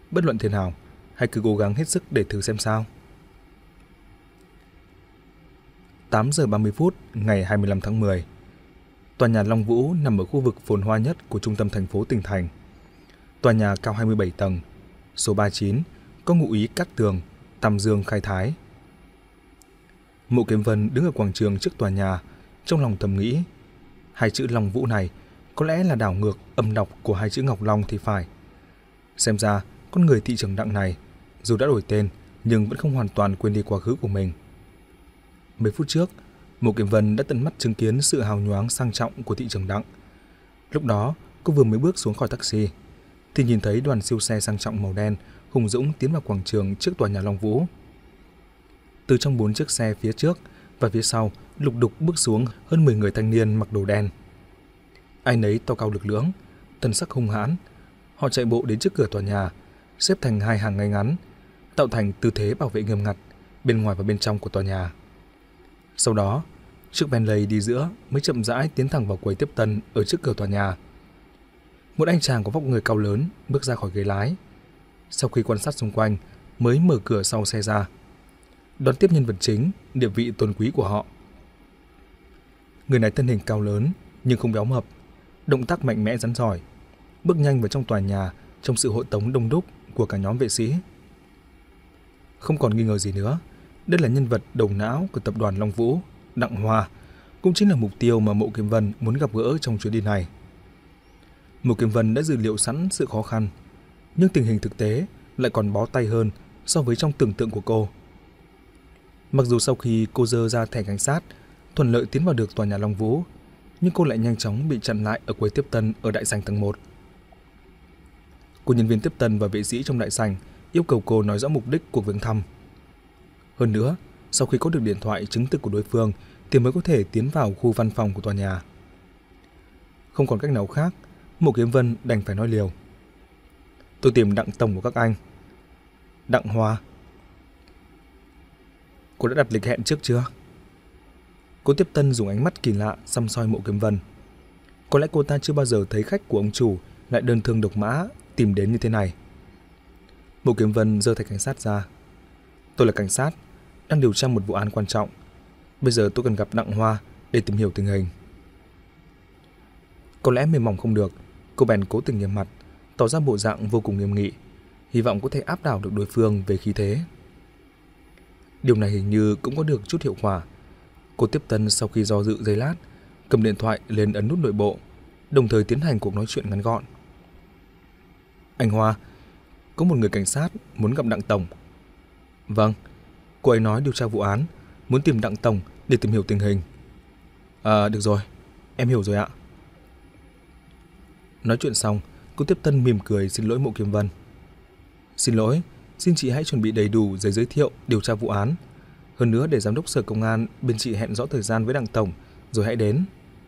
Bất luận thế nào, hãy cứ cố gắng hết sức để thử xem sao. tám giờ ba mươi phút ngày hai mươi lăm tháng mười. Tòa nhà Long Vũ nằm ở khu vực phồn hoa nhất của trung tâm thành phố Tỉnh Thành. Tòa nhà cao hai mươi bảy tầng, số ba mươi chín, có ngụ ý Cát Tường, Tam Dương, Khai Thái. Mộ Kiếm Vân đứng ở quảng trường trước tòa nhà, trong lòng thầm nghĩ, hai chữ Long Vũ này có lẽ là đảo ngược âm đọc của hai chữ Ngọc Long thì phải. Xem ra, con người thị trưởng Đặng này, dù đã đổi tên, nhưng vẫn không hoàn toàn quên đi quá khứ của mình. Mấy phút trước, Mộ Kiếm Vân đã tận mắt chứng kiến sự hào nhoáng sang trọng của thị trưởng Đặng. Lúc đó, cô vừa mới bước xuống khỏi taxi, thì nhìn thấy đoàn siêu xe sang trọng màu đen hùng dũng tiến vào quảng trường trước tòa nhà Long Vũ. Từ trong bốn chiếc xe phía trước và phía sau lục đục bước xuống hơn mười người thanh niên mặc đồ đen. Ai nấy to cao lực lưỡng, thần sắc hung hãn. Họ chạy bộ đến trước cửa tòa nhà, xếp thành hai hàng ngay ngắn, tạo thành tư thế bảo vệ nghiêm ngặt bên ngoài và bên trong của tòa nhà. Sau đó, chiếc Bentley đi giữa mới chậm rãi tiến thẳng vào quầy tiếp tân ở trước cửa tòa nhà. Một anh chàng có vóc người cao lớn bước ra khỏi ghế lái. Sau khi quan sát xung quanh, mới mở cửa sau xe ra, đón tiếp nhân vật chính, địa vị tôn quý của họ. Người này thân hình cao lớn nhưng không béo mập, động tác mạnh mẽ rắn rỏi, bước nhanh vào trong tòa nhà trong sự hội tống đông đúc của cả nhóm vệ sĩ. Không còn nghi ngờ gì nữa, đây là nhân vật đầu não của tập đoàn Long Vũ, Đặng Hoa, cũng chính là mục tiêu mà Mộ Kiếm Vân muốn gặp gỡ trong chuyến đi này. Mộ Kiếm Vân đã dự liệu sẵn sự khó khăn, nhưng tình hình thực tế lại còn bó tay hơn so với trong tưởng tượng của cô. Mặc dù sau khi cô dơ ra thẻ cảnh sát, thuận lợi tiến vào được tòa nhà Long Vũ, nhưng cô lại nhanh chóng bị chặn lại ở quầy tiếp tân ở đại sảnh tầng một. Cô nhân viên tiếp tân và vệ sĩ trong đại sảnh yêu cầu cô nói rõ mục đích cuộc viếng thăm. Hơn nữa, sau khi có được điện thoại chứng thực của đối phương thì mới có thể tiến vào khu văn phòng của tòa nhà. Không còn cách nào khác, Mộ Kiếm Vân đành phải nói liều. Tôi tìm Đặng tổng của các anh. Đặng Hoa. Cô đã đặt lịch hẹn trước chưa? Cô tiếp tân dùng ánh mắt kỳ lạ săm soi Mộ Kiếm Vân. Có lẽ cô ta chưa bao giờ thấy khách của ông chủ lại đơn thương độc mã tìm đến như thế này. Mộ Kiếm Vân giơ thẻ cảnh sát ra. Tôi là cảnh sát, đang điều tra một vụ án quan trọng. Bây giờ tôi cần gặp Đặng Hoa để tìm hiểu tình hình. Có lẽ mềm mỏng không được, cô bèn cố tình nghiêm mặt, tỏ ra bộ dạng vô cùng nghiêm nghị, hy vọng có thể áp đảo được đối phương về khí thế. Điều này hình như cũng có được chút hiệu quả. Cô tiếp tân sau khi do dự giây lát, cầm điện thoại lên ấn nút nội bộ, đồng thời tiến hành cuộc nói chuyện ngắn gọn. Anh Hoa, có một người cảnh sát muốn gặp Đặng tổng. Vâng, cô ấy nói điều tra vụ án, muốn tìm Đặng tổng để tìm hiểu tình hình. À, được rồi, em hiểu rồi ạ. Nói chuyện xong, cô tiếp tân mỉm cười xin lỗi Mộ Kiếm Vân. Xin lỗi, xin chị hãy chuẩn bị đầy đủ giấy giới thiệu điều tra vụ án. Hơn nữa để giám đốc sở công an bên chị hẹn rõ thời gian với Đặng tổng rồi hãy đến.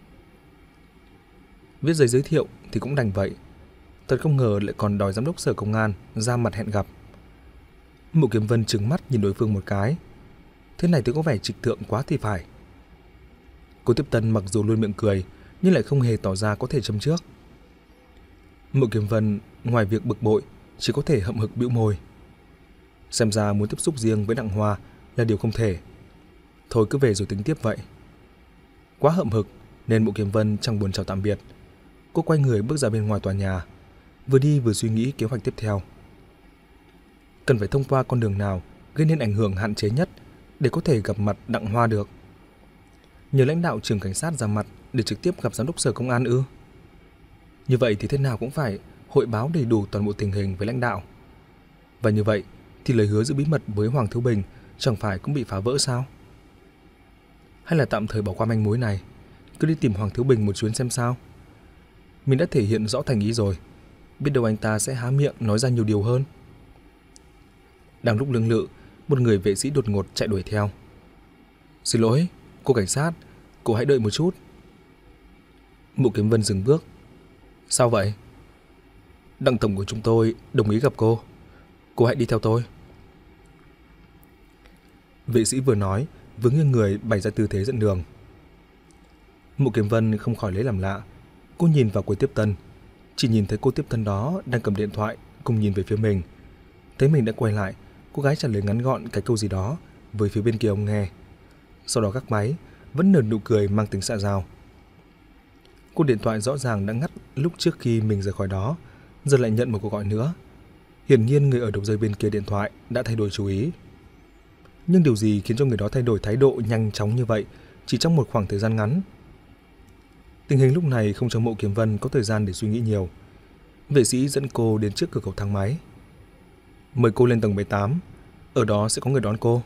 Viết giấy giới thiệu thì cũng đành vậy. Thật không ngờ lại còn đòi giám đốc sở công an ra mặt hẹn gặp. Mộ Kiếm Vân trừng mắt nhìn đối phương một cái. Thế này thì có vẻ trịch thượng quá thì phải. Cô tiếp tân mặc dù luôn miệng cười nhưng lại không hề tỏ ra có thể châm trước. Mộ Kiếm Vân ngoài việc bực bội chỉ có thể hậm hực bĩu môi. Xem ra muốn tiếp xúc riêng với Đặng Hoa là điều không thể. Thôi cứ về rồi tính tiếp vậy. Quá hậm hực nên Mộ Kiếm Vân chẳng buồn chào tạm biệt. Cô quay người bước ra bên ngoài tòa nhà, vừa đi vừa suy nghĩ kế hoạch tiếp theo. Cần phải thông qua con đường nào gây nên ảnh hưởng hạn chế nhất để có thể gặp mặt Đặng Hoa được. Nhờ lãnh đạo trường cảnh sát ra mặt để trực tiếp gặp giám đốc sở công an ư? Như vậy thì thế nào cũng phải hội báo đầy đủ toàn bộ tình hình với lãnh đạo. Và như vậy thì lời hứa giữ bí mật với Hoàng Thiếu Bình chẳng phải cũng bị phá vỡ sao? Hay là tạm thời bỏ qua manh mối này, cứ đi tìm Hoàng Thiếu Bình một chuyến xem sao? Mình đã thể hiện rõ thành ý rồi, biết đâu anh ta sẽ há miệng nói ra nhiều điều hơn. Đang lúc lưỡng lự, một người vệ sĩ đột ngột chạy đuổi theo. Xin lỗi, cô cảnh sát, cô hãy đợi một chút. Mộ Kiếm Vân dừng bước. Sao vậy? Đặng tổng của chúng tôi đồng ý gặp cô. Cô hãy đi theo tôi. Vệ sĩ vừa nói vừa nghiêng người bày ra tư thế dẫn đường. Mộ Kiếm Vân không khỏi lấy làm lạ. Cô nhìn vào quầy tiếp tân, chỉ nhìn thấy cô tiếp tân đó đang cầm điện thoại cùng nhìn về phía mình, Thấy mình đã quay lại, cô gái trả lời ngắn gọn cái câu gì đó với phía bên kia ông nghe. Sau đó gác máy, vẫn nở nụ cười mang tính xã giao. Cuộc điện thoại rõ ràng đã ngắt lúc trước khi mình rời khỏi đó, giờ lại nhận một cuộc gọi nữa. Hiển nhiên người ở đầu dây bên kia điện thoại đã thay đổi chú ý. Nhưng điều gì khiến cho người đó thay đổi thái độ nhanh chóng như vậy chỉ trong một khoảng thời gian ngắn? Tình hình lúc này không cho Mộ Kiếm Vân có thời gian để suy nghĩ nhiều. Vệ sĩ dẫn cô đến trước cửa cầu thang máy. Mời cô lên tầng mười tám, ở đó sẽ có người đón cô.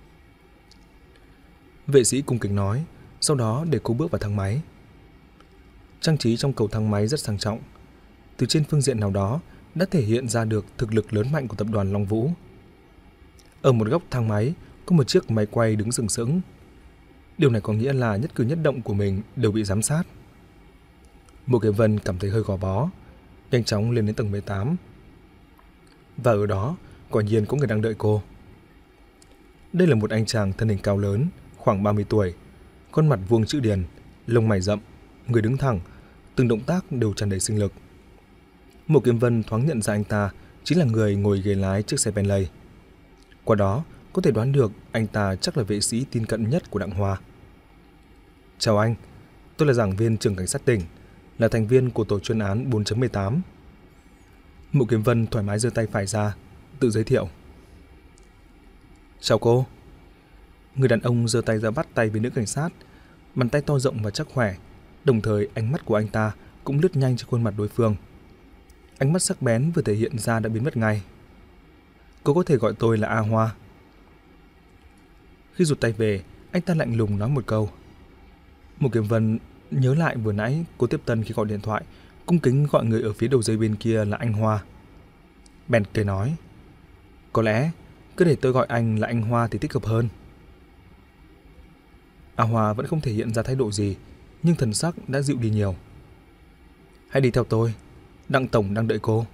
Vệ sĩ cung kính nói, sau đó để cô bước vào thang máy. Trang trí trong cầu thang máy rất sang trọng. Từ trên phương diện nào đó đã thể hiện ra được thực lực lớn mạnh của tập đoàn Long Vũ. Ở một góc thang máy có một chiếc máy quay đứng sừng sững. Điều này có nghĩa là nhất cử nhất động của mình đều bị giám sát. Mộ Kiếm Vân cảm thấy hơi gò bó, nhanh chóng lên đến tầng mười tám. Và ở đó, quả nhiên có người đang đợi cô. Đây là một anh chàng thân hình cao lớn, khoảng ba mươi tuổi, khuôn mặt vuông chữ điền, lông mày rậm, người đứng thẳng, từng động tác đều tràn đầy sinh lực. Mộ Kiếm Vân thoáng nhận ra anh ta chính là người ngồi ghế lái chiếc xe Bentley. Qua đó, có thể đoán được anh ta chắc là vệ sĩ tin cận nhất của Đặng Hoa. Chào anh, tôi là giảng viên trường cảnh sát tỉnh, là thành viên của tổ chuyên án bốn chấm mười tám. Mộ Kiếm Vân thoải mái giơ tay phải ra, tự giới thiệu. Chào cô. Người đàn ông giơ tay ra bắt tay với nữ cảnh sát, bàn tay to rộng và chắc khỏe, đồng thời ánh mắt của anh ta cũng lướt nhanh trên khuôn mặt đối phương. Ánh mắt sắc bén vừa thể hiện ra đã biến mất ngay. Cô có thể gọi tôi là A Hoa. Khi rụt tay về, anh ta lạnh lùng nói một câu. Mộ Kiếm Vân nhớ lại vừa nãy cô tiếp tân khi gọi điện thoại, cung kính gọi người ở phía đầu dây bên kia là anh Hoa. Bèn cười nói, có lẽ cứ để tôi gọi anh là anh Hoa thì thích hợp hơn. A Hoa vẫn không thể hiện ra thái độ gì, nhưng thần sắc đã dịu đi nhiều. Hãy đi theo tôi, Đặng tổng đang đợi cô.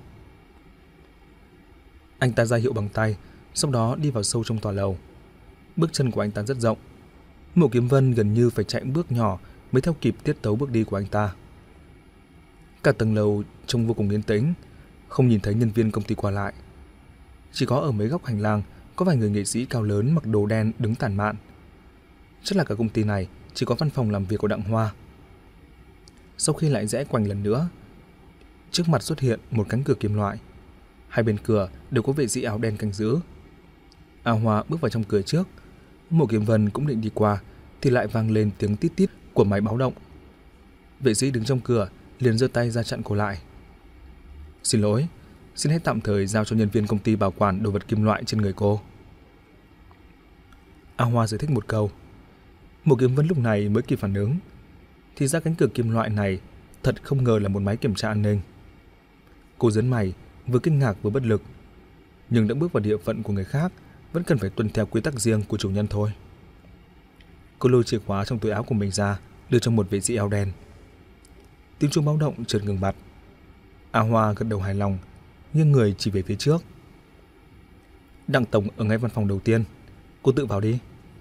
Anh ta ra hiệu bằng tay, sau đó đi vào sâu trong tòa lầu. Bước chân của anh ta rất rộng. Mộ Kiếm Vân gần như phải chạy bước nhỏ mới theo kịp tiết tấu bước đi của anh ta. Cả tầng lầu trông vô cùng yên tĩnh, không nhìn thấy nhân viên công ty qua lại. Chỉ có ở mấy góc hành lang có vài người nghệ sĩ cao lớn mặc đồ đen đứng tản mạn. Chắc là cả công ty này chỉ có văn phòng làm việc của Đặng Hoa. Sau khi lại rẽ quanh lần nữa, trước mặt xuất hiện một cánh cửa kim loại. Hai bên cửa đều có vệ sĩ áo đen canh giữ. A Hoa bước vào trong cửa trước. Mộ Kiếm Vân cũng định đi qua thì lại vang lên tiếng tít tít của máy báo động. Vệ sĩ đứng trong cửa liền giơ tay ra chặn cô lại. Xin lỗi, xin hãy tạm thời giao cho nhân viên công ty bảo quản đồ vật kim loại trên người cô. A Hoa giải thích một câu. Mộ Kiếm Vân lúc này mới kịp phản ứng. Thì ra cánh cửa kim loại này thật không ngờ là một máy kiểm tra an ninh. Cô giớn mày, vừa kinh ngạc vừa bất lực. Nhưng đã bước vào địa phận của người khác, vẫn cần phải tuân theo quy tắc riêng của chủ nhân thôi. Cô lôi chìa khóa trong túi áo của mình ra, đưa cho một vệ sĩ áo đen. Tiếng chuông báo động chợt ngừng bặt. A Hoa gật đầu hài lòng, nghiêng người chỉ về phía trước. Đặng tổng ở ngay văn phòng đầu tiên, cô tự vào đi.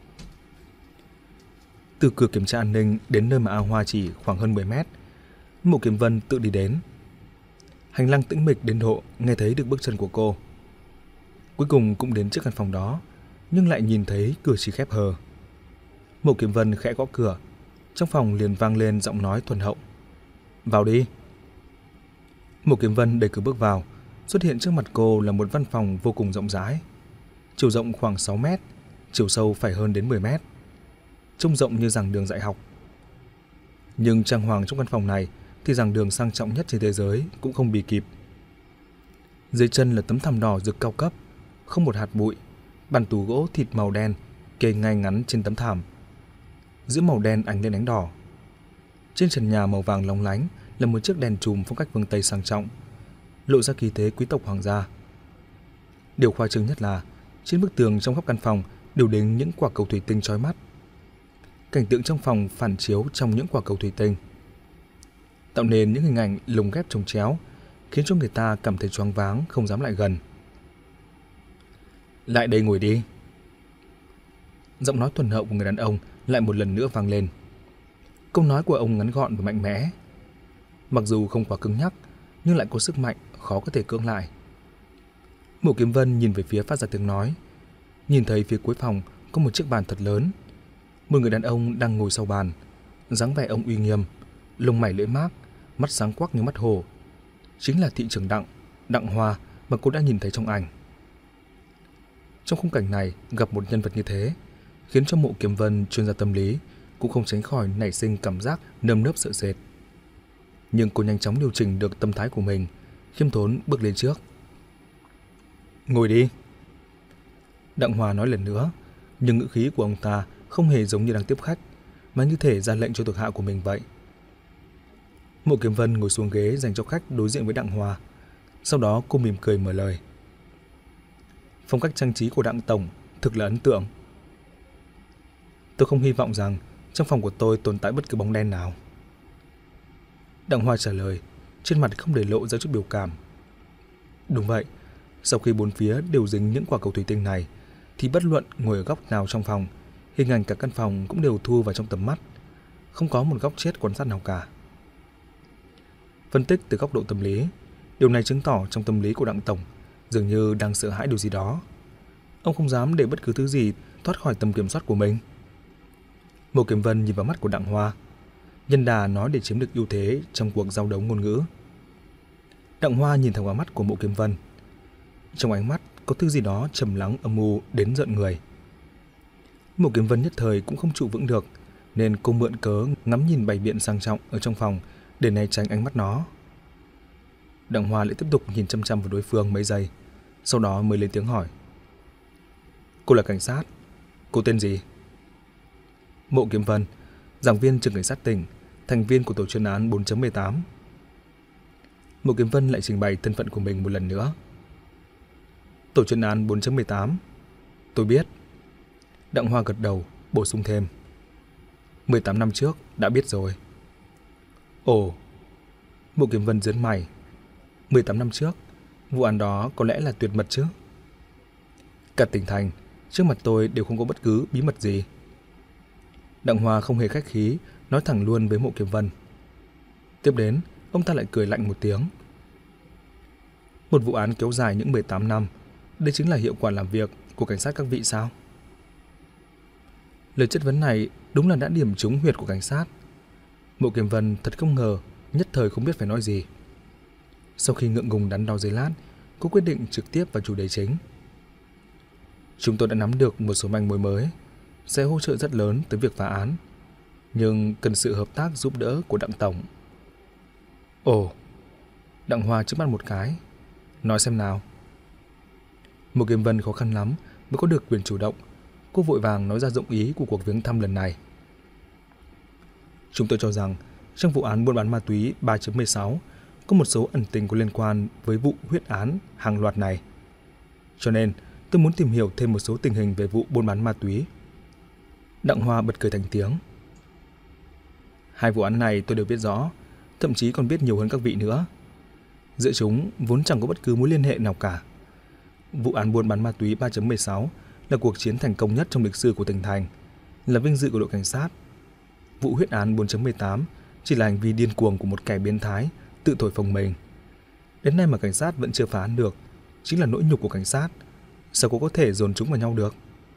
Từ cửa kiểm tra an ninh đến nơi mà A Hoa chỉ khoảng hơn mười mét, Mộ Kiếm Vân tự đi đến. Hành lang tĩnh mịch đến độ nghe thấy được bước chân của cô. Cuối cùng cũng đến trước căn phòng đó, nhưng lại nhìn thấy cửa chỉ khép hờ. Mộ Kiếm Vân khẽ gõ cửa, trong phòng liền vang lên giọng nói thuần hậu. Vào đi. Mộ Kiếm Vân đẩy cửa bước vào, xuất hiện trước mặt cô là một văn phòng vô cùng rộng rãi. Chiều rộng khoảng sáu mét, chiều sâu phải hơn đến mười mét. Trông rộng như giảng đường dạy học. Nhưng trang hoàng trong căn phòng này thì giảng đường sang trọng nhất trên thế giới cũng không bì kịp. Dưới chân là tấm thảm đỏ rực cao cấp, không một hạt bụi, bàn tủ gỗ thịt màu đen kê ngay ngắn trên tấm thảm. Giữa màu đen ánh lên ánh đỏ. Trên trần nhà màu vàng lóng lánh là một chiếc đèn chùm phong cách phương Tây sang trọng, lộ ra khí thế quý tộc hoàng gia. Điều khoa trương nhất là trên bức tường trong góc căn phòng đều đính những quả cầu thủy tinh chói mắt. Cảnh tượng trong phòng phản chiếu trong những quả cầu thủy tinh, tạo nên những hình ảnh lồng ghép chồng chéo, khiến cho người ta cảm thấy choáng váng, không dám lại gần. Lại đây ngồi đi. Giọng nói thuần hậu của người đàn ông lại một lần nữa vang lên. Câu nói của ông ngắn gọn và mạnh mẽ. Mặc dù không quá cứng nhắc, nhưng lại có sức mạnh khó có thể cưỡng lại. Mộ Kiếm Vân nhìn về phía phát ra tiếng nói, nhìn thấy phía cuối phòng có một chiếc bàn thật lớn. Một người đàn ông đang ngồi sau bàn, dáng vẻ ông uy nghiêm, lông mày lưỡi mác, mắt sáng quắc như mắt hổ. Chính là thị trưởng Đặng, Đặng Hoa mà cô đã nhìn thấy trong ảnh. Trong khung cảnh này gặp một nhân vật như thế, khiến cho Mộ Kiếm Vân chuyên gia tâm lý cũng không tránh khỏi nảy sinh cảm giác nơm nớp sợ sệt. Nhưng cô nhanh chóng điều chỉnh được tâm thái của mình, khiêm tốn bước lên trước. Ngồi đi. Đặng Hoa nói lần nữa, nhưng ngữ khí của ông ta không hề giống như đang tiếp khách, mà như thể ra lệnh cho thuộc hạ của mình vậy. Mộ Kiếm Vân ngồi xuống ghế dành cho khách đối diện với Đặng Hoa. Sau đó cô mỉm cười mở lời. Phong cách trang trí của Đặng tổng thực là ấn tượng. Tôi không hy vọng rằng trong phòng của tôi tồn tại bất cứ bóng đen nào. Đặng Hoa trả lời, trên mặt không để lộ ra chút biểu cảm. Đúng vậy, sau khi bốn phía đều dính những quả cầu thủy tinh này, thì bất luận ngồi ở góc nào trong phòng, hình ảnh cả căn phòng cũng đều thu vào trong tầm mắt, không có một góc chết quan sát nào cả. Phân tích từ góc độ tâm lý, điều này chứng tỏ trong tâm lý của Đặng tổng dường như đang sợ hãi điều gì đó. Ông không dám để bất cứ thứ gì thoát khỏi tầm kiểm soát của mình. Mộ Kiếm Vân nhìn vào mắt của Đặng Hoa, nhân đà nói để chiếm được ưu thế trong cuộc giao đấu ngôn ngữ. Đặng Hoa nhìn thẳng vào mắt của Mộ Kiếm Vân. Trong ánh mắt có thứ gì đó trầm lắng âm u đến rợn người. Mộ Kiếm Vân nhất thời cũng không trụ vững được, nên cô mượn cớ ngắm nhìn bày biện sang trọng ở trong phòng để né tránh ánh mắt nó. Đặng Hoa lại tiếp tục nhìn chăm chăm vào đối phương mấy giây, sau đó mới lên tiếng hỏi. Cô là cảnh sát, cô tên gì? Mộ Kiếm Vân, giảng viên trường cảnh sát tỉnh, thành viên của tổ chuyên án bốn chấm mười tám. Mộ Kiếm Vân lại trình bày thân phận của mình một lần nữa. Tổ chuyên án bốn chấm mười tám, tôi biết. Đặng Hoa gật đầu, bổ sung thêm. mười tám năm trước đã biết rồi. Ồ. Mộ Kiếm Vân giớn mày. mười tám năm trước, vụ án đó có lẽ là tuyệt mật chứ? Cả tỉnh thành, trước mặt tôi đều không có bất cứ bí mật gì. Đặng Hoa không hề khách khí, nói thẳng luôn với Mộ Kiếm Vân. Tiếp đến, ông ta lại cười lạnh một tiếng. Một vụ án kéo dài những mười tám năm, đây chính là hiệu quả làm việc của cảnh sát các vị sao? Lời chất vấn này đúng là đã điểm trúng huyệt của cảnh sát. Mộ Kiếm Vân thật không ngờ, nhất thời không biết phải nói gì. Sau khi ngượng ngùng đắn đo giây lát, cô quyết định trực tiếp vào chủ đề chính. Chúng tôi đã nắm được một số manh mối mới, sẽ hỗ trợ rất lớn tới việc phá án, nhưng cần sự hợp tác giúp đỡ của Đặng tổng. Ồ. Đặng Hoa chớp mắt một cái. Nói xem nào. Mộ Kiếm Vân khó khăn lắm mới có được quyền chủ động. Cô vội vàng nói ra dụng ý của cuộc viếng thăm lần này. Chúng tôi cho rằng trong vụ án buôn bán ma túy ba chấm mười sáu có một số ẩn tình có liên quan với vụ huyết án hàng loạt này. Cho nên tôi muốn tìm hiểu thêm một số tình hình về vụ buôn bán ma túy. Đặng Hoa bật cười thành tiếng. Hai vụ án này tôi đều biết rõ, thậm chí còn biết nhiều hơn các vị nữa. Giữa chúng vốn chẳng có bất cứ mối liên hệ nào cả. Vụ án buôn bán ma túy ba chấm mười sáu là cuộc chiến thành công nhất trong lịch sử của tỉnh thành, là vinh dự của đội cảnh sát. Vụ huyết án bốn chấm mười tám chỉ là hành vi điên cuồng của một kẻ biến thái tự thổi phồng mình. Đến nay mà cảnh sát vẫn chưa phá án được, chính là nỗi nhục của cảnh sát. Sao cô có thể dồn chúng vào nhau được?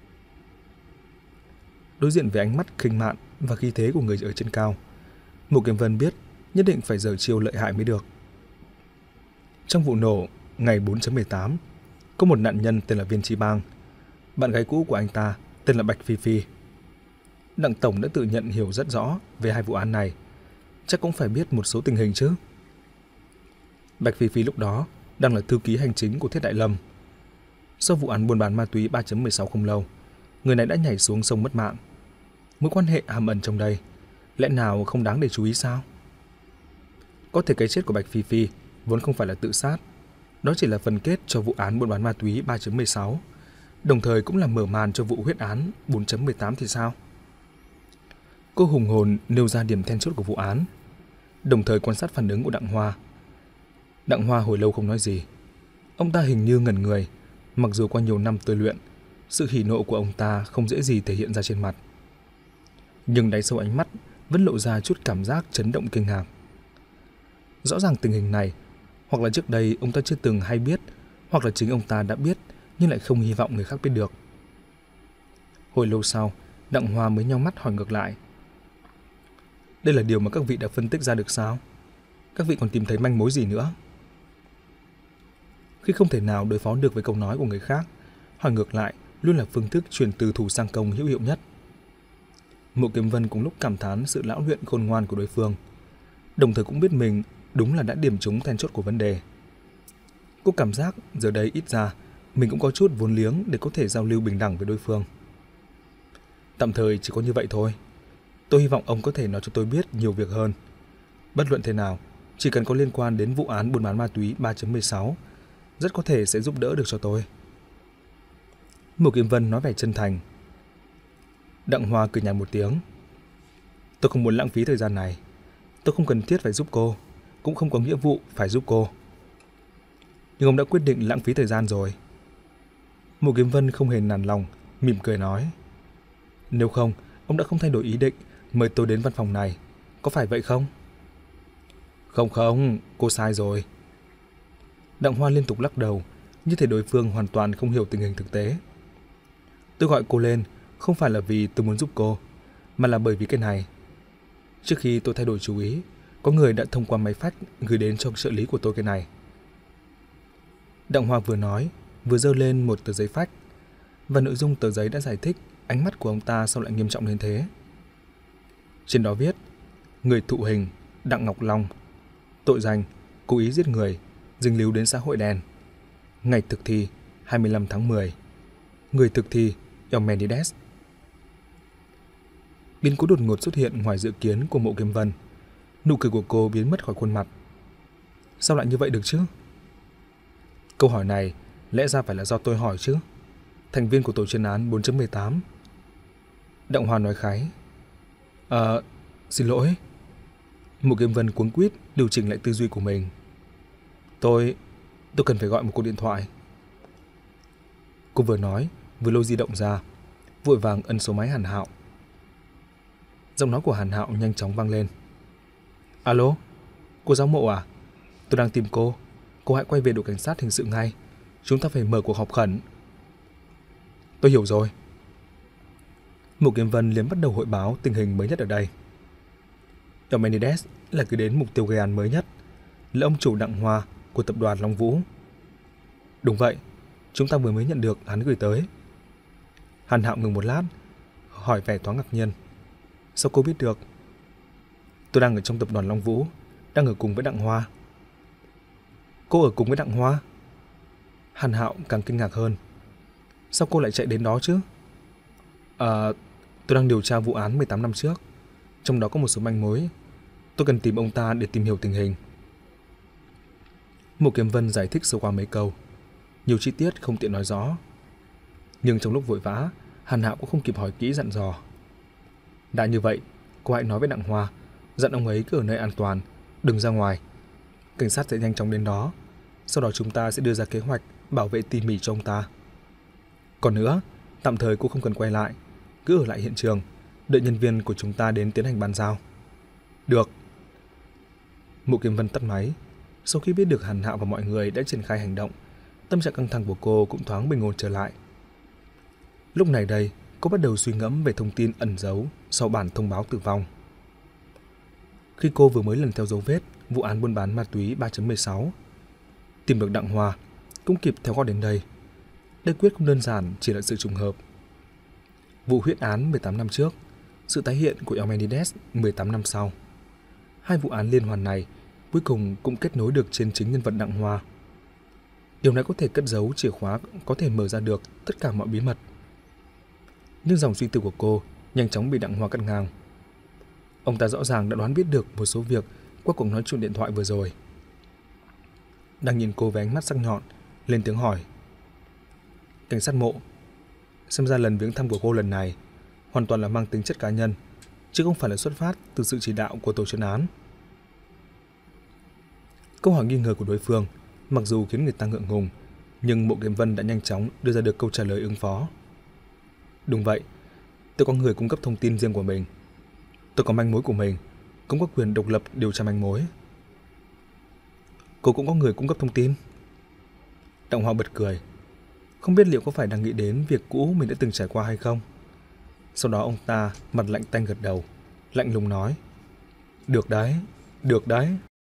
Đối diện với ánh mắt khinh mạn và khí thế của người ở trên cao, Mộ Kiếm Vân biết nhất định phải giở chiêu lợi hại mới được. Trong vụ nổ ngày bốn chấm mười tám, có một nạn nhân tên là Viên Chi Bang. Bạn gái cũ của anh ta tên là Bạch Phi Phi. Đặng tổng đã tự nhận hiểu rất rõ về hai vụ án này, chắc cũng phải biết một số tình hình chứ. Bạch Phi Phi lúc đó đang là thư ký hành chính của Thiết Đại Lâm. Sau vụ án buôn bán ma túy ba chấm mười sáu không lâu, người này đã nhảy xuống sông mất mạng. Mối quan hệ hàm ẩn trong đây, lẽ nào không đáng để chú ý sao? Có thể cái chết của Bạch Phi Phi vốn không phải là tự sát, đó chỉ là phần kết cho vụ án buôn bán ma túy ba chấm mười sáu, đồng thời cũng là mở màn cho vụ huyết án bốn chấm mười tám thì sao? Cô hùng hồn nêu ra điểm then chốt của vụ án, đồng thời quan sát phản ứng của Đặng Hoa. Đặng Hoa hồi lâu không nói gì. Ông ta hình như ngẩn người, mặc dù qua nhiều năm tôi luyện, sự hỉ nộ của ông ta không dễ gì thể hiện ra trên mặt. Nhưng đáy sâu ánh mắt vẫn lộ ra chút cảm giác chấn động kinh ngạc. Rõ ràng tình hình này, hoặc là trước đây ông ta chưa từng hay biết, hoặc là chính ông ta đã biết nhưng lại không hy vọng người khác biết được. Hồi lâu sau, Đặng Hoa mới nheo mắt hỏi ngược lại. Đây là điều mà các vị đã phân tích ra được sao? Các vị còn tìm thấy manh mối gì nữa? Khi không thể nào đối phó được với câu nói của người khác, hỏi ngược lại luôn là phương thức chuyển từ thủ sang công hữu hiệu nhất. Mộ Kiếm Vân cùng lúc cảm thán sự lão luyện khôn ngoan của đối phương, đồng thời cũng biết mình đúng là đã điểm trúng then chốt của vấn đề. Cô cảm giác giờ đây ít ra mình cũng có chút vốn liếng để có thể giao lưu bình đẳng với đối phương. Tạm thời chỉ có như vậy thôi. Tôi hy vọng ông có thể nói cho tôi biết nhiều việc hơn. Bất luận thế nào, chỉ cần có liên quan đến vụ án buôn bán ma túy ba chấm mười sáu, rất có thể sẽ giúp đỡ được cho tôi. Mộ Kiếm Vân nói vẻ chân thành. Đặng Hoa cười nhạt một tiếng. Tôi không muốn lãng phí thời gian này. Tôi không cần thiết phải giúp cô, cũng không có nghĩa vụ phải giúp cô. Nhưng ông đã quyết định lãng phí thời gian rồi. Mộ Kiếm Vân không hề nản lòng, mỉm cười nói. Nếu không, ông đã không thay đổi ý định mời tôi đến văn phòng này, có phải vậy không? Không không, cô sai rồi. Đặng Hoa liên tục lắc đầu, như thể đối phương hoàn toàn không hiểu tình hình thực tế. Tôi gọi cô lên không phải là vì tôi muốn giúp cô, mà là bởi vì cái này. Trước khi tôi thay đổi chú ý, có người đã thông qua máy fax gửi đến cho trợ lý của tôi cái này. Đặng Hoa vừa nói, vừa giơ lên một tờ giấy fax, và nội dung tờ giấy đã giải thích ánh mắt của ông ta sao lại nghiêm trọng đến thế. Trên đó viết: người thụ hình Đặng Ngọc Long, tội danh cố ý giết người, dính líu đến xã hội đen. Ngày thực thi hai mươi lăm tháng mười. Người thực thi Eumenides. Biến cố đột ngột xuất hiện ngoài dự kiến của Mộ Kiếm Vân. Nụ cười của cô biến mất khỏi khuôn mặt. Sao lại như vậy được chứ? Câu hỏi này lẽ ra phải là do tôi hỏi chứ. Thành viên của tổ chuyên án bốn chấm mười tám. Đặng Hoa nói khái. À, xin lỗi. Mộ Kiếm Vân cuống quýt điều chỉnh lại tư duy của mình. Tôi... tôi cần phải gọi một cuộc điện thoại. Cô vừa nói, vừa lôi di động ra, vội vàng ấn số máy Hàn Hạo. Giọng nói của Hàn Hạo nhanh chóng vang lên. Alo, cô giáo Mộ à? Tôi đang tìm cô. Cô hãy quay về đội cảnh sát hình sự ngay. Chúng ta phải mở cuộc họp khẩn. Tôi hiểu rồi. Mộ Kiếm Vân liền bắt đầu hội báo tình hình mới nhất ở đây. Eumenides là gửi đến mục tiêu gây án mới nhất, là ông chủ Đặng Hoa của tập đoàn Long Vũ. Đúng vậy, chúng ta vừa mới nhận được hắn gửi tới. Hàn Hạo ngừng một lát, hỏi vẻ thoáng ngạc nhiên. Sao cô biết được? Tôi đang ở trong tập đoàn Long Vũ, đang ở cùng với Đặng Hoa. Cô ở cùng với Đặng Hoa? Hàn Hạo càng kinh ngạc hơn. Sao cô lại chạy đến đó chứ? À, tôi đang điều tra vụ án mười tám năm trước, trong đó có một số manh mối. Tôi cần tìm ông ta để tìm hiểu tình hình. Mộ Kiếm Vân giải thích sơ qua mấy câu, nhiều chi tiết không tiện nói rõ. Nhưng trong lúc vội vã, Hàn Hạo cũng không kịp hỏi kỹ dặn dò. Đã như vậy, cô hãy nói với Đặng Hoa, dặn ông ấy cứ ở nơi an toàn, đừng ra ngoài. Cảnh sát sẽ nhanh chóng đến đó, sau đó chúng ta sẽ đưa ra kế hoạch bảo vệ tỉ mỉ cho ông ta. Còn nữa, tạm thời cô không cần quay lại, cứ ở lại hiện trường, đợi nhân viên của chúng ta đến tiến hành bàn giao. Được. Mộ Kiếm Vân tắt máy. Sau khi biết được Hàn Hạo và mọi người đã triển khai hành động, tâm trạng căng thẳng của cô cũng thoáng bình ổn trở lại. Lúc này đây, cô bắt đầu suy ngẫm về thông tin ẩn giấu sau bản thông báo tử vong. Khi cô vừa mới lần theo dấu vết vụ án buôn bán ma túy ba chấm mười sáu, tìm được Đặng Hoa, cũng kịp theo gót đến đây. Đây quyết không đơn giản chỉ là sự trùng hợp. Vụ huyết án mười tám năm trước, sự tái hiện của Eumenides mười tám năm sau. Hai vụ án liên hoàn này cuối cùng cũng kết nối được trên chính nhân vật Đặng Hoa. Điều này có thể cất giấu chìa khóa có thể mở ra được tất cả mọi bí mật. Nhưng dòng suy tư của cô nhanh chóng bị Đặng Hoa cắt ngang. Ông ta rõ ràng đã đoán biết được một số việc qua cuộc nói chuyện điện thoại vừa rồi. Đang nhìn cô với ánh mắt sắc nhọn, lên tiếng hỏi. Cảnh sát Mộ, xem ra lần viếng thăm của cô lần này hoàn toàn là mang tính chất cá nhân, chứ không phải là xuất phát từ sự chỉ đạo của tổ chuyên án. Câu hỏi nghi ngờ của đối phương mặc dù khiến người ta ngượng ngùng, nhưng Mộ Kiếm Vân đã nhanh chóng đưa ra được câu trả lời ứng phó. Đúng vậy, tôi có người cung cấp thông tin riêng của mình. Tôi có manh mối của mình, cũng có quyền độc lập điều tra manh mối. Cô cũng có người cung cấp thông tin. Đặng Hoa bật cười. Không biết liệu có phải đang nghĩ đến việc cũ mình đã từng trải qua hay không? Sau đó ông ta mặt lạnh tanh gật đầu, lạnh lùng nói. Được đấy, được đấy.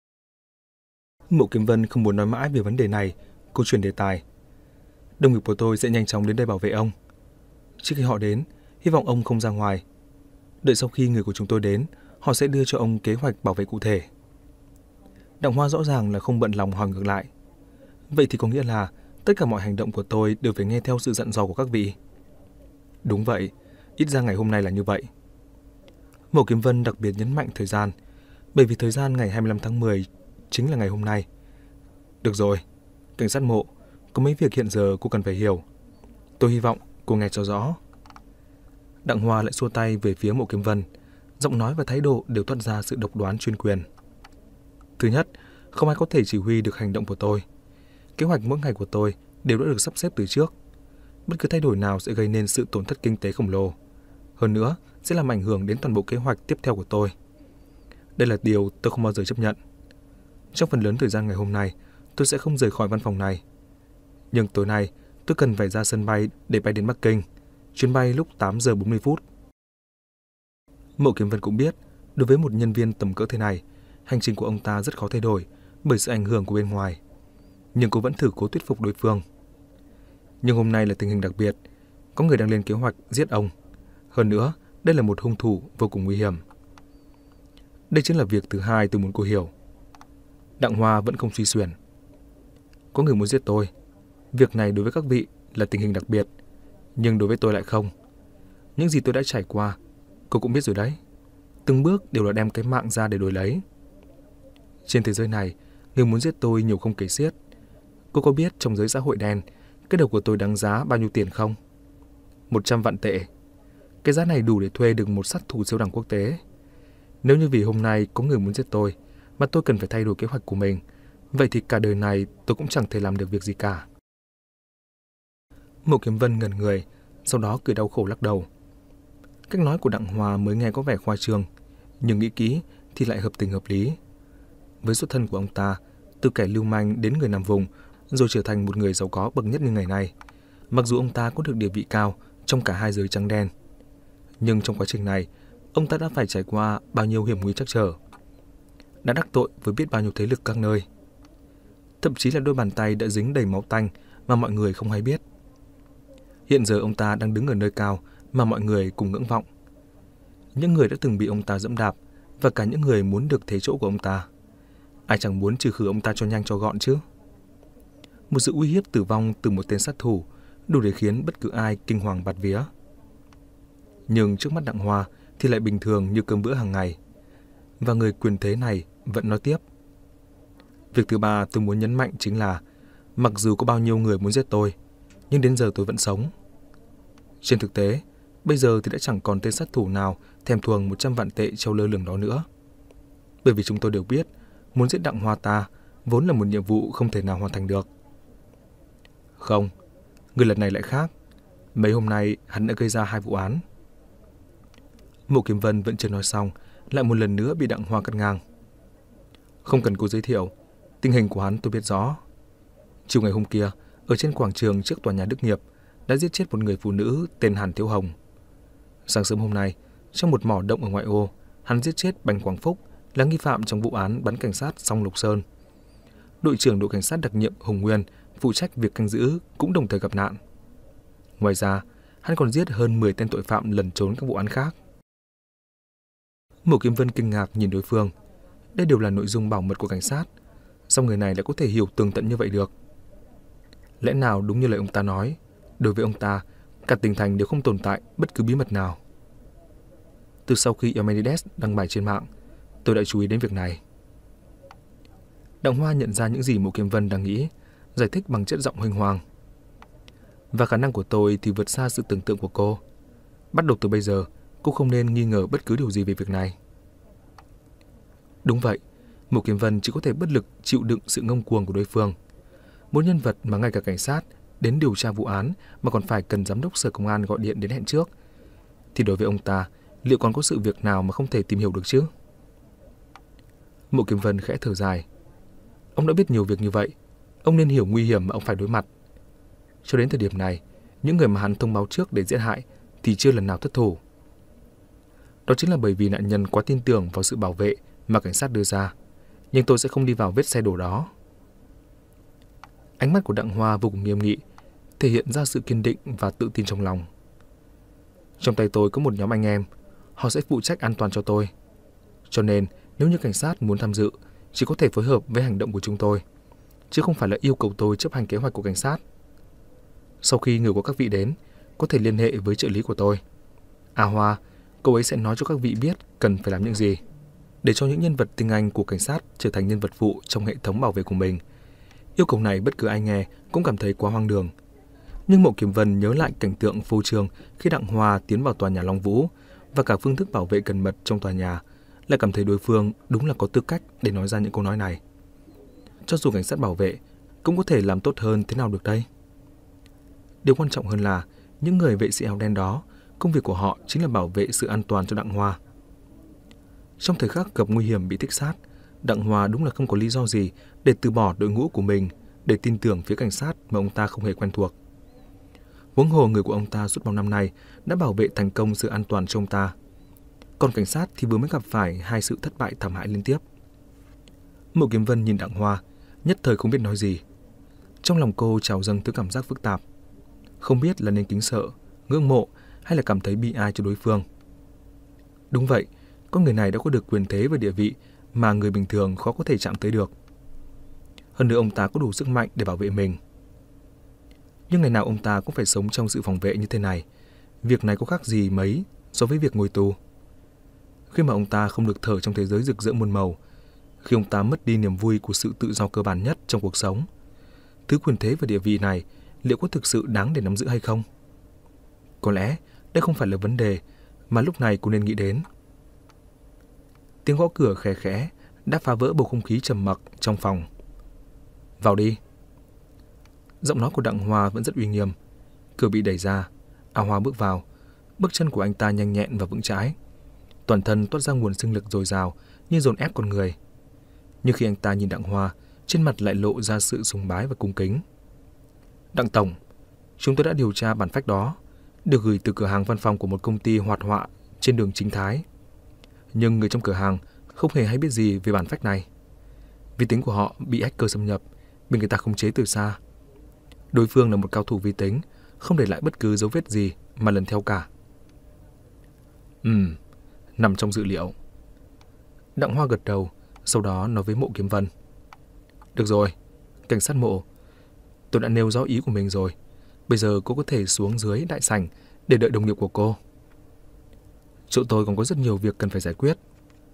Mộ Kiếm Vân không muốn nói mãi về vấn đề này, cô chuyển đề tài. Đồng nghiệp của tôi sẽ nhanh chóng đến đây bảo vệ ông. Trước khi họ đến, hy vọng ông không ra ngoài. Đợi sau khi người của chúng tôi đến, họ sẽ đưa cho ông kế hoạch bảo vệ cụ thể. Đặng Hoa rõ ràng là không bận lòng hỏi ngược lại. Vậy thì có nghĩa là tất cả mọi hành động của tôi đều phải nghe theo sự dặn dò của các vị. Đúng vậy, ít ra ngày hôm nay là như vậy. Mộ Kiếm Vân đặc biệt nhấn mạnh thời gian, bởi vì thời gian ngày hai mươi lăm tháng mười chính là ngày hôm nay. Được rồi, cảnh sát Mộ, có mấy việc hiện giờ cô cần phải hiểu. Tôi hy vọng cô nghe cho rõ. Đặng Hoa lại xua tay về phía Mộ Kiếm Vân, giọng nói và thái độ đều toát ra sự độc đoán chuyên quyền. Thứ nhất, không ai có thể chỉ huy được hành động của tôi. Kế hoạch mỗi ngày của tôi đều đã được sắp xếp từ trước. Bất cứ thay đổi nào sẽ gây nên sự tổn thất kinh tế khổng lồ. Hơn nữa, sẽ làm ảnh hưởng đến toàn bộ kế hoạch tiếp theo của tôi. Đây là điều tôi không bao giờ chấp nhận. Trong phần lớn thời gian ngày hôm nay, tôi sẽ không rời khỏi văn phòng này. Nhưng tối nay, tôi cần phải ra sân bay để bay đến Bắc Kinh. Chuyến bay lúc tám giờ bốn mươi phút. Mộ Kiếm Vân cũng biết, đối với một nhân viên tầm cỡ thế này, hành trình của ông ta rất khó thay đổi bởi sự ảnh hưởng của bên ngoài. Nhưng cô vẫn thử cố thuyết phục đối phương. Nhưng hôm nay là tình hình đặc biệt, có người đang lên kế hoạch giết ông. Hơn nữa, đây là một hung thủ vô cùng nguy hiểm. Đây chính là việc thứ hai tôi muốn cô hiểu. Đặng Hoa vẫn không suy xuyển. Có người muốn giết tôi. Việc này đối với các vị là tình hình đặc biệt, nhưng đối với tôi lại không. Những gì tôi đã trải qua, cô cũng biết rồi đấy. Từng bước đều là đem cái mạng ra để đổi lấy. Trên thế giới này, người muốn giết tôi nhiều không kể xiết. Cô có biết trong giới xã hội đen, cái đầu của tôi đáng giá bao nhiêu tiền không? một trăm vạn tệ. Cái giá này đủ để thuê được một sát thủ siêu đẳng quốc tế. Nếu như vì hôm nay có người muốn giết tôi, mà tôi cần phải thay đổi kế hoạch của mình, vậy thì cả đời này tôi cũng chẳng thể làm được việc gì cả. Mộ Kiếm Vân ngẩn người, sau đó cười đau khổ lắc đầu. Cách nói của Đặng Hoa mới nghe có vẻ khoa trương, nhưng nghĩ kỹ thì lại hợp tình hợp lý. Với xuất thân của ông ta, từ kẻ lưu manh đến người nằm vùng, rồi trở thành một người giàu có bậc nhất như ngày nay. Mặc dù ông ta có được địa vị cao trong cả hai giới trắng đen, nhưng trong quá trình này, ông ta đã phải trải qua bao nhiêu hiểm nguy trắc trở, đã đắc tội với biết bao nhiêu thế lực các nơi. Thậm chí là đôi bàn tay đã dính đầy máu tanh mà mọi người không hay biết. Hiện giờ ông ta đang đứng ở nơi cao mà mọi người cùng ngưỡng vọng. Những người đã từng bị ông ta dẫm đạp và cả những người muốn được thế chỗ của ông ta. Ai chẳng muốn trừ khử ông ta cho nhanh cho gọn chứ. Một sự uy hiếp tử vong từ một tên sát thủ đủ để khiến bất cứ ai kinh hoàng bạt vía. Nhưng trước mắt Đặng Hoa thì lại bình thường như cơm bữa hàng ngày. Và người quyền thế này vẫn nói tiếp. Việc thứ ba tôi muốn nhấn mạnh chính là mặc dù có bao nhiêu người muốn giết tôi, nhưng đến giờ tôi vẫn sống. Trên thực tế, bây giờ thì đã chẳng còn tên sát thủ nào thèm thuồng một trăm vạn tệ treo lơ lửng đó nữa. Bởi vì chúng tôi đều biết, muốn giết Đặng Hoa ta vốn là một nhiệm vụ không thể nào hoàn thành được. Không, người lần này lại khác. Mấy hôm nay hắn đã gây ra hai vụ án. Mộ Kiếm Vân vẫn chưa nói xong, lại một lần nữa bị Đặng Hoa cắt ngang. Không cần cô giới thiệu, tình hình của hắn tôi biết rõ. Chiều ngày hôm kia, ở trên quảng trường trước tòa nhà Đức Nghiệp, đã giết chết một người phụ nữ tên Hàn Thiếu Hồng. Sáng sớm hôm nay, trong một mỏ động ở ngoại ô, hắn giết chết Bành Quảng Phúc, là nghi phạm trong vụ án bắn cảnh sát Song Lục Sơn. Đội trưởng đội cảnh sát đặc nhiệm Hùng Nguyên phụ trách việc canh giữ cũng đồng thời gặp nạn. Ngoài ra, hắn còn giết hơn mười tên tội phạm lẩn trốn các vụ án khác. Mộ Kiếm Vân kinh ngạc nhìn đối phương. Đây đều là nội dung bảo mật của cảnh sát, sao người này lại có thể hiểu tường tận như vậy được? Lẽ nào đúng như lời ông ta nói, đối với ông ta, cả tỉnh thành đều không tồn tại bất cứ bí mật nào? Từ sau khi Emmenides đăng bài trên mạng, tôi đã chú ý đến việc này. Đặng Hoa nhận ra những gì Mộ Kiếm Vân đang nghĩ, giải thích bằng chất giọng huênh hoang. Và khả năng của tôi thì vượt xa sự tưởng tượng của cô. Bắt đầu từ bây giờ, cô không nên nghi ngờ bất cứ điều gì về việc này. Đúng vậy, Mộ Kiếm Vân chỉ có thể bất lực chịu đựng sự ngông cuồng của đối phương. Một nhân vật mà ngay cả cảnh sát đến điều tra vụ án mà còn phải cần giám đốc sở công an gọi điện đến hẹn trước, thì đối với ông ta, liệu còn có sự việc nào mà không thể tìm hiểu được chứ? Mộ Kiếm Vân khẽ thở dài. Ông đã biết nhiều việc như vậy, Ông nên hiểu nguy hiểm mà ông phải đối mặt. Cho đến thời điểm này, những người mà hắn thông báo trước để giết hại thì chưa lần nào thất thủ. Đó chính là bởi vì nạn nhân quá tin tưởng vào sự bảo vệ mà cảnh sát đưa ra. Nhưng tôi sẽ không đi vào vết xe đổ đó. Ánh mắt của Đặng Hoa vô cùng nghiêm nghị, thể hiện ra sự kiên định và tự tin trong lòng. Trong tay tôi có một nhóm anh em, họ sẽ phụ trách an toàn cho tôi. Cho nên, nếu như cảnh sát muốn tham dự, chỉ có thể phối hợp với hành động của chúng tôi, chứ không phải là yêu cầu tôi chấp hành kế hoạch của cảnh sát. Sau khi người của các vị đến, có thể liên hệ với trợ lý của tôi. A Hoa, cô ấy sẽ nói cho các vị biết cần phải làm những gì, để cho những nhân vật tinh anh của cảnh sát trở thành nhân vật phụ trong hệ thống bảo vệ của mình. Yêu cầu này bất cứ ai nghe cũng cảm thấy quá hoang đường. Nhưng Mộ Kiếm Vân nhớ lại cảnh tượng phô trương khi Đặng Hoa tiến vào tòa nhà Long Vũ và cả phương thức bảo vệ cần mật trong tòa nhà, lại cảm thấy đối phương đúng là có tư cách để nói ra những câu nói này. Cho dù cảnh sát bảo vệ cũng có thể làm tốt hơn thế nào được đây? Điều quan trọng hơn là những người vệ sĩ áo đen đó, công việc của họ chính là bảo vệ sự an toàn cho Đặng Hoa. Trong thời khắc gặp nguy hiểm bị thích sát, Đặng Hoa đúng là không có lý do gì để từ bỏ đội ngũ của mình để tin tưởng phía cảnh sát mà ông ta không hề quen thuộc. Huống hồ người của ông ta suốt bao năm nay đã bảo vệ thành công sự an toàn cho ông ta. Còn cảnh sát thì vừa mới gặp phải hai sự thất bại thảm hại liên tiếp. Mộ Kiếm Vân nhìn Đặng Hoa, nhất thời không biết nói gì. Trong lòng cô trào dâng thứ cảm giác phức tạp, không biết là nên kính sợ, ngưỡng mộ hay là cảm thấy bi ai cho đối phương. Đúng vậy, con người này đã có được quyền thế và địa vị mà người bình thường khó có thể chạm tới được. Hơn nữa ông ta có đủ sức mạnh để bảo vệ mình. Nhưng ngày nào ông ta cũng phải sống trong sự phòng vệ như thế này. Việc này có khác gì mấy so với việc ngồi tù. Khi mà ông ta không được thở trong thế giới rực rỡ muôn màu, khi ông ta mất đi niềm vui của sự tự do cơ bản nhất trong cuộc sống, thứ quyền thế và địa vị này liệu có thực sự đáng để nắm giữ hay không? Có lẽ đây không phải là vấn đề mà lúc này cô nên nghĩ đến. Tiếng gõ cửa khẽ khẽ đã phá vỡ bầu không khí trầm mặc trong phòng. Vào đi. Giọng nói của Đặng Hoa vẫn rất uy nghiêm. Cửa bị đẩy ra, A Hoa bước vào. Bước chân của anh ta nhanh nhẹn và vững chãi. Toàn thân toát ra nguồn sinh lực dồi dào như dồn ép con người. Nhưng khi anh ta nhìn Đặng Hoa, trên mặt lại lộ ra sự sùng bái và cung kính. Đặng Tổng, chúng tôi đã điều tra bản phách đó, được gửi từ cửa hàng văn phòng của một công ty hoạt họa trên đường Chính Thái. Nhưng người trong cửa hàng không hề hay biết gì về bản phách này. Vi tính của họ bị hacker xâm nhập, bị người ta khống chế từ xa. Đối phương là một cao thủ vi tính, không để lại bất cứ dấu vết gì mà lần theo cả. Ừm, nằm trong dự liệu. Đặng Hoa gật đầu, sau đó nói với Mộ Kiếm Vân. Được rồi, cảnh sát Mộ, tôi đã nêu rõ ý của mình rồi. Bây giờ cô có thể xuống dưới đại sảnh để đợi đồng nghiệp của cô. Chỗ tôi còn có rất nhiều việc cần phải giải quyết.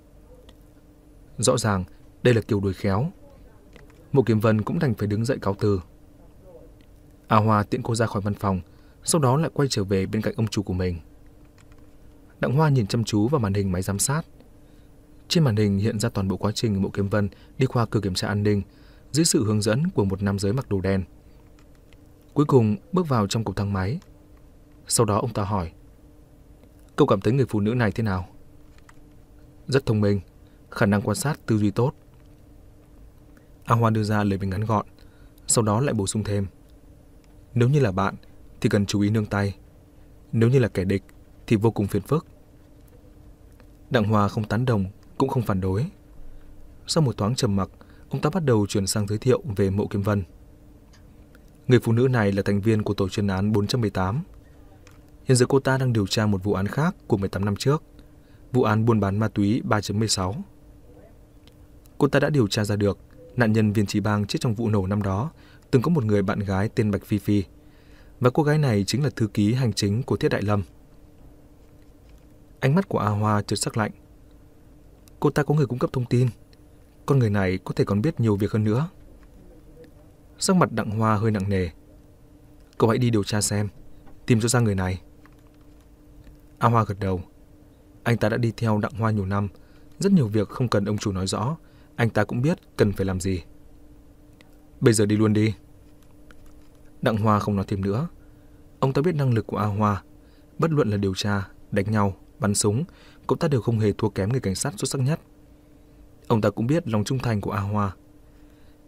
Rõ ràng đây là kiểu đuổi khéo. Mộ Kiếm Vân cũng đành phải đứng dậy cáo từ. A Hoa tiễn cô ra khỏi văn phòng, sau đó lại quay trở về bên cạnh ông chủ của mình. Đặng Hoa nhìn chăm chú vào màn hình máy giám sát. Trên màn hình hiện ra toàn bộ quá trình Mộ Kiếm Vân đi qua cửa kiểm tra an ninh dưới sự hướng dẫn của một nam giới mặc đồ đen. Cuối cùng bước vào trong cầu thang máy. Sau đó ông ta hỏi: Cậu cảm thấy người phụ nữ này thế nào? Rất thông minh, khả năng quan sát, tư duy tốt. A Hoa đưa ra lời bình ngắn gọn, sau đó lại bổ sung thêm: Nếu như là bạn thì cần chú ý nương tay, nếu như là kẻ địch thì vô cùng phiền phức. Đặng Hoa không tán đồng cũng không phản đối. Sau một thoáng trầm mặc, ông ta bắt đầu chuyển sang giới thiệu về Mộ Kiếm Vân. Người phụ nữ này là thành viên của tổ chuyên án bốn một tám. Hiện giờ cô ta đang điều tra một vụ án khác của mười tám năm trước, vụ án buôn bán ma túy ba chấm mười sáu. Cô ta đã điều tra ra được nạn nhân Viên Chí Bang chết trong vụ nổ năm đó từng có một người bạn gái tên Bạch Phi Phi, và cô gái này chính là thư ký hành chính của Thiết Đại Lâm. Ánh mắt của A Hoa chợt sắc lạnh. Cô ta có người cung cấp thông tin, con người này có thể còn biết nhiều việc hơn nữa. Sắc mặt Đặng Hoa hơi nặng nề. Cậu hãy đi điều tra xem, tìm cho ra người này. A Hoa gật đầu. Anh ta đã đi theo Đặng Hoa nhiều năm, rất nhiều việc không cần ông chủ nói rõ, anh ta cũng biết cần phải làm gì. Bây giờ đi luôn đi. Đặng Hoa không nói thêm nữa. Ông ta biết năng lực của A Hoa, bất luận là điều tra, đánh nhau, bắn súng, cậu ta đều không hề thua kém người cảnh sát xuất sắc nhất. Ông ta cũng biết lòng trung thành của A Hoa.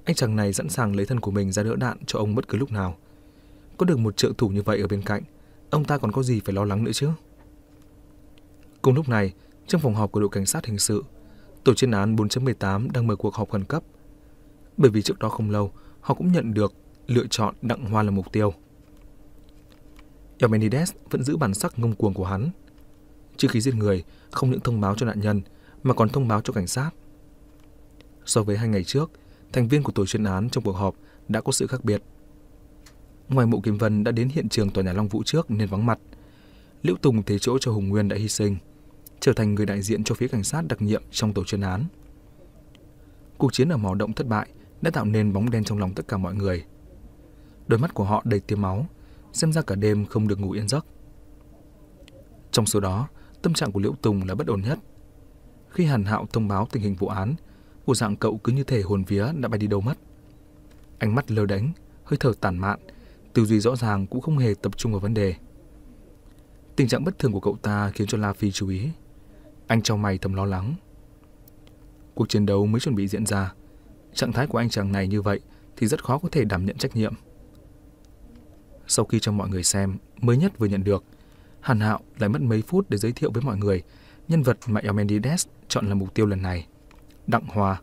Anh chàng này sẵn sàng lấy thân của mình ra đỡ đạn cho ông bất cứ lúc nào. Có được một trợ thủ như vậy ở bên cạnh, ông ta còn có gì phải lo lắng nữa chứ? Cùng lúc này, trong phòng họp của đội cảnh sát hình sự, tổ chuyên án bốn chấm mười tám đang mở cuộc họp khẩn cấp. Bởi vì trước đó không lâu, họ cũng nhận được lựa chọn Đặng Hoa là mục tiêu. Emanuel vẫn giữ bản sắc ngông cuồng của hắn. Trước khi giết người, không những thông báo cho nạn nhân mà còn thông báo cho cảnh sát. So với hai ngày trước, thành viên của tổ chuyên án trong cuộc họp đã có sự khác biệt. Ngoài Mộ Kim Vân đã đến hiện trường tòa nhà Long Vũ trước nên vắng mặt, Liễu Tùng thế chỗ cho Hùng Nguyên đã hy sinh, trở thành người đại diện cho phía cảnh sát đặc nhiệm trong tổ chuyên án. Cuộc chiến ở mỏ động thất bại đã tạo nên bóng đen trong lòng tất cả mọi người. Đôi mắt của họ đầy tia máu, xem ra cả đêm không được ngủ yên giấc. Trong số đó, tâm trạng của Liễu Tùng là bất ổn nhất. Khi Hàn Hạo thông báo tình hình vụ án, bộ dạng cậu cứ như thể hồn vía đã bay đi đâu mất. Ánh mắt lơ đánh, hơi thở tản mạn, tư duy rõ ràng cũng không hề tập trung vào vấn đề. Tình trạng bất thường của cậu ta khiến cho La Phi chú ý. Anh chau mày thầm lo lắng. Cuộc chiến đấu mới chuẩn bị diễn ra, trạng thái của anh chàng này như vậy thì rất khó có thể đảm nhận trách nhiệm. Sau khi cho mọi người xem mới nhất vừa nhận được, Hàn Hạo lại mất mấy phút để giới thiệu với mọi người nhân vật mà Emanuel chọn là mục tiêu lần này, Đặng Hoa.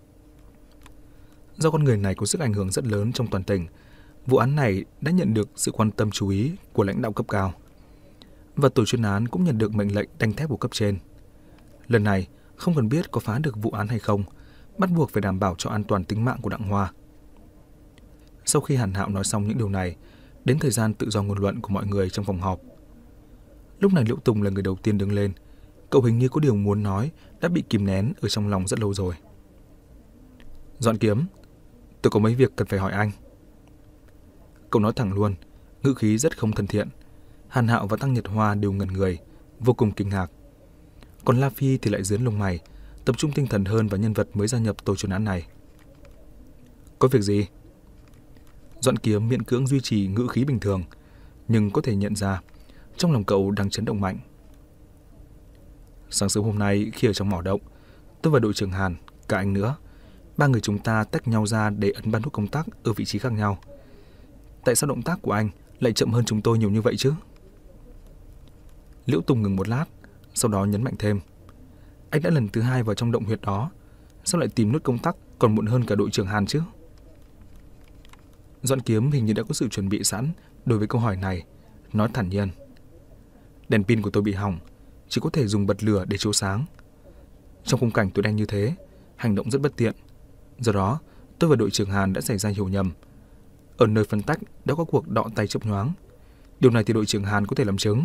Do con người này có sức ảnh hưởng rất lớn trong toàn tỉnh, vụ án này đã nhận được sự quan tâm chú ý của lãnh đạo cấp cao. Và tổ chuyên án cũng nhận được mệnh lệnh đanh thép của cấp trên. Lần này, không cần biết có phá được vụ án hay không, bắt buộc phải đảm bảo cho an toàn tính mạng của Đặng Hoa. Sau khi Hàn Hạo nói xong những điều này, đến thời gian tự do ngôn luận của mọi người trong phòng họp. Lúc này Liễu Tùng là người đầu tiên đứng lên. Cậu hình như có điều muốn nói đã bị kìm nén ở trong lòng rất lâu rồi. Doãn Kiếm, tôi có mấy việc cần phải hỏi anh. Cậu nói thẳng luôn, ngữ khí rất không thân thiện. Hàn Hạo và Tăng Nhật Hoa đều ngẩn người, vô cùng kinh ngạc. Còn La Phi thì lại giớn lông mày, tập trung tinh thần hơn vào nhân vật mới gia nhập tổ chuyên án này. Có việc gì? Doãn Kiếm miễn cưỡng duy trì ngữ khí bình thường, nhưng có thể nhận ra trong lòng cậu đang chấn động mạnh. Sáng sớm hôm nay khi ở trong mỏ động, tôi và đội trưởng Hàn, cả anh nữa, ba người chúng ta tách nhau ra để ấn ban nút công tắc ở vị trí khác nhau. Tại sao động tác của anh lại chậm hơn chúng tôi nhiều như vậy chứ? Liễu Tùng ngừng một lát, sau đó nhấn mạnh thêm. Anh đã lần thứ hai vào trong động huyệt đó, sao lại tìm nút công tắc còn muộn hơn cả đội trưởng Hàn chứ? Doãn Kiếm hình như đã có sự chuẩn bị sẵn đối với câu hỏi này, nói thản nhiên. Đèn pin của tôi bị hỏng, chỉ có thể dùng bật lửa để chiếu sáng. Trong khung cảnh tối đen như thế, hành động rất bất tiện. Do đó, tôi và đội trưởng Hàn đã xảy ra hiểu nhầm. Ở nơi phân tách đã có cuộc đọ tay chớp nhoáng. Điều này thì đội trưởng Hàn có thể làm chứng.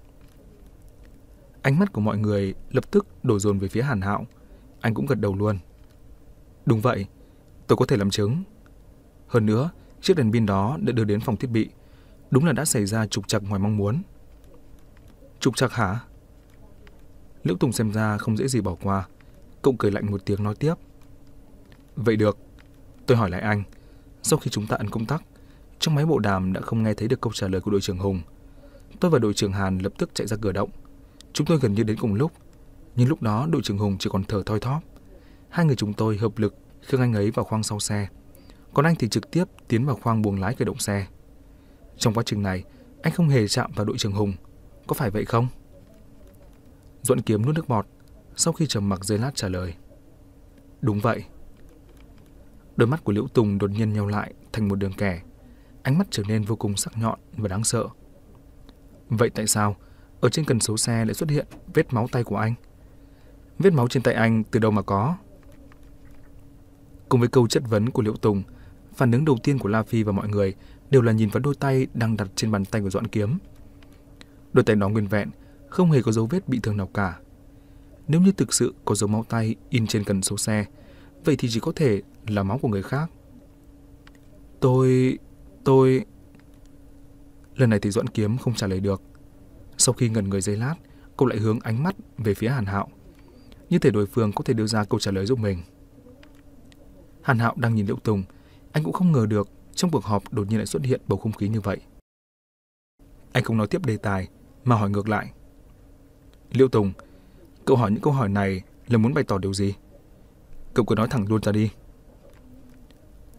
Ánh mắt của mọi người lập tức đổ dồn về phía Hàn Hạo. Anh cũng gật đầu luôn. Đúng vậy, tôi có thể làm chứng. Hơn nữa, chiếc đèn pin đó đã đưa đến phòng thiết bị. Đúng là đã xảy ra trục trặc ngoài mong muốn. Trục trặc hả? Liễu Tùng xem ra không dễ gì bỏ qua. Cậu cười lạnh một tiếng nói tiếp. Vậy được, tôi hỏi lại anh. Sau khi chúng ta ấn công tắc, trong máy bộ đàm đã không nghe thấy được câu trả lời của đội trưởng Hùng. Tôi và đội trưởng Hàn lập tức chạy ra cửa động. Chúng tôi gần như đến cùng lúc, nhưng lúc đó đội trưởng Hùng chỉ còn thở thoi thóp. Hai người chúng tôi hợp lực khiêng anh ấy vào khoang sau xe, còn anh thì trực tiếp tiến vào khoang buồng lái khởi động xe. Trong quá trình này, anh không hề chạm vào đội trưởng Hùng, có phải vậy không? Doãn Kiếm nuốt nước bọt, sau khi trầm mặc giây lát trả lời. Đúng vậy. Đôi mắt của Liễu Tùng đột nhiên nheo lại thành một đường kẻ, ánh mắt trở nên vô cùng sắc nhọn và đáng sợ. Vậy tại sao ở trên cần số xe lại xuất hiện vết máu tay của anh? Vết máu trên tay anh từ đâu mà có? Cùng với câu chất vấn của Liễu Tùng, phản ứng đầu tiên của La Phi và mọi người đều là nhìn vào đôi tay đang đặt trên bàn tay của Doãn Kiếm. Đôi tay đó nguyên vẹn, không hề có dấu vết bị thương nào cả. Nếu như thực sự có dấu máu tay in trên cần số xe, vậy thì chỉ có thể là máu của người khác. Tôi... tôi... Lần này thì Doãn Kiếm không trả lời được. Sau khi ngẩn người giây lát, cậu lại hướng ánh mắt về phía Hàn Hạo, như thể đối phương có thể đưa ra câu trả lời giúp mình. Hàn Hạo đang nhìn Liễu Tùng, anh cũng không ngờ được trong cuộc họp đột nhiên lại xuất hiện bầu không khí như vậy. Anh không nói tiếp đề tài mà hỏi ngược lại. Liễu Tùng, cậu hỏi những câu hỏi này là muốn bày tỏ điều gì? Cậu cứ nói thẳng luôn ra đi.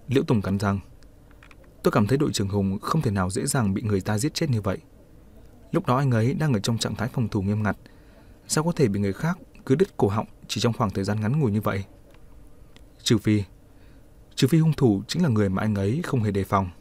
Liễu Tùng cắn răng. Tôi cảm thấy đội trưởng Hùng không thể nào dễ dàng bị người ta giết chết như vậy. Lúc đó anh ấy đang ở trong trạng thái phòng thủ nghiêm ngặt, sao có thể bị người khác cứ đứt cổ họng chỉ trong khoảng thời gian ngắn ngủi như vậy? Trừ phi, trừ phi hung thủ chính là người mà anh ấy không hề đề phòng.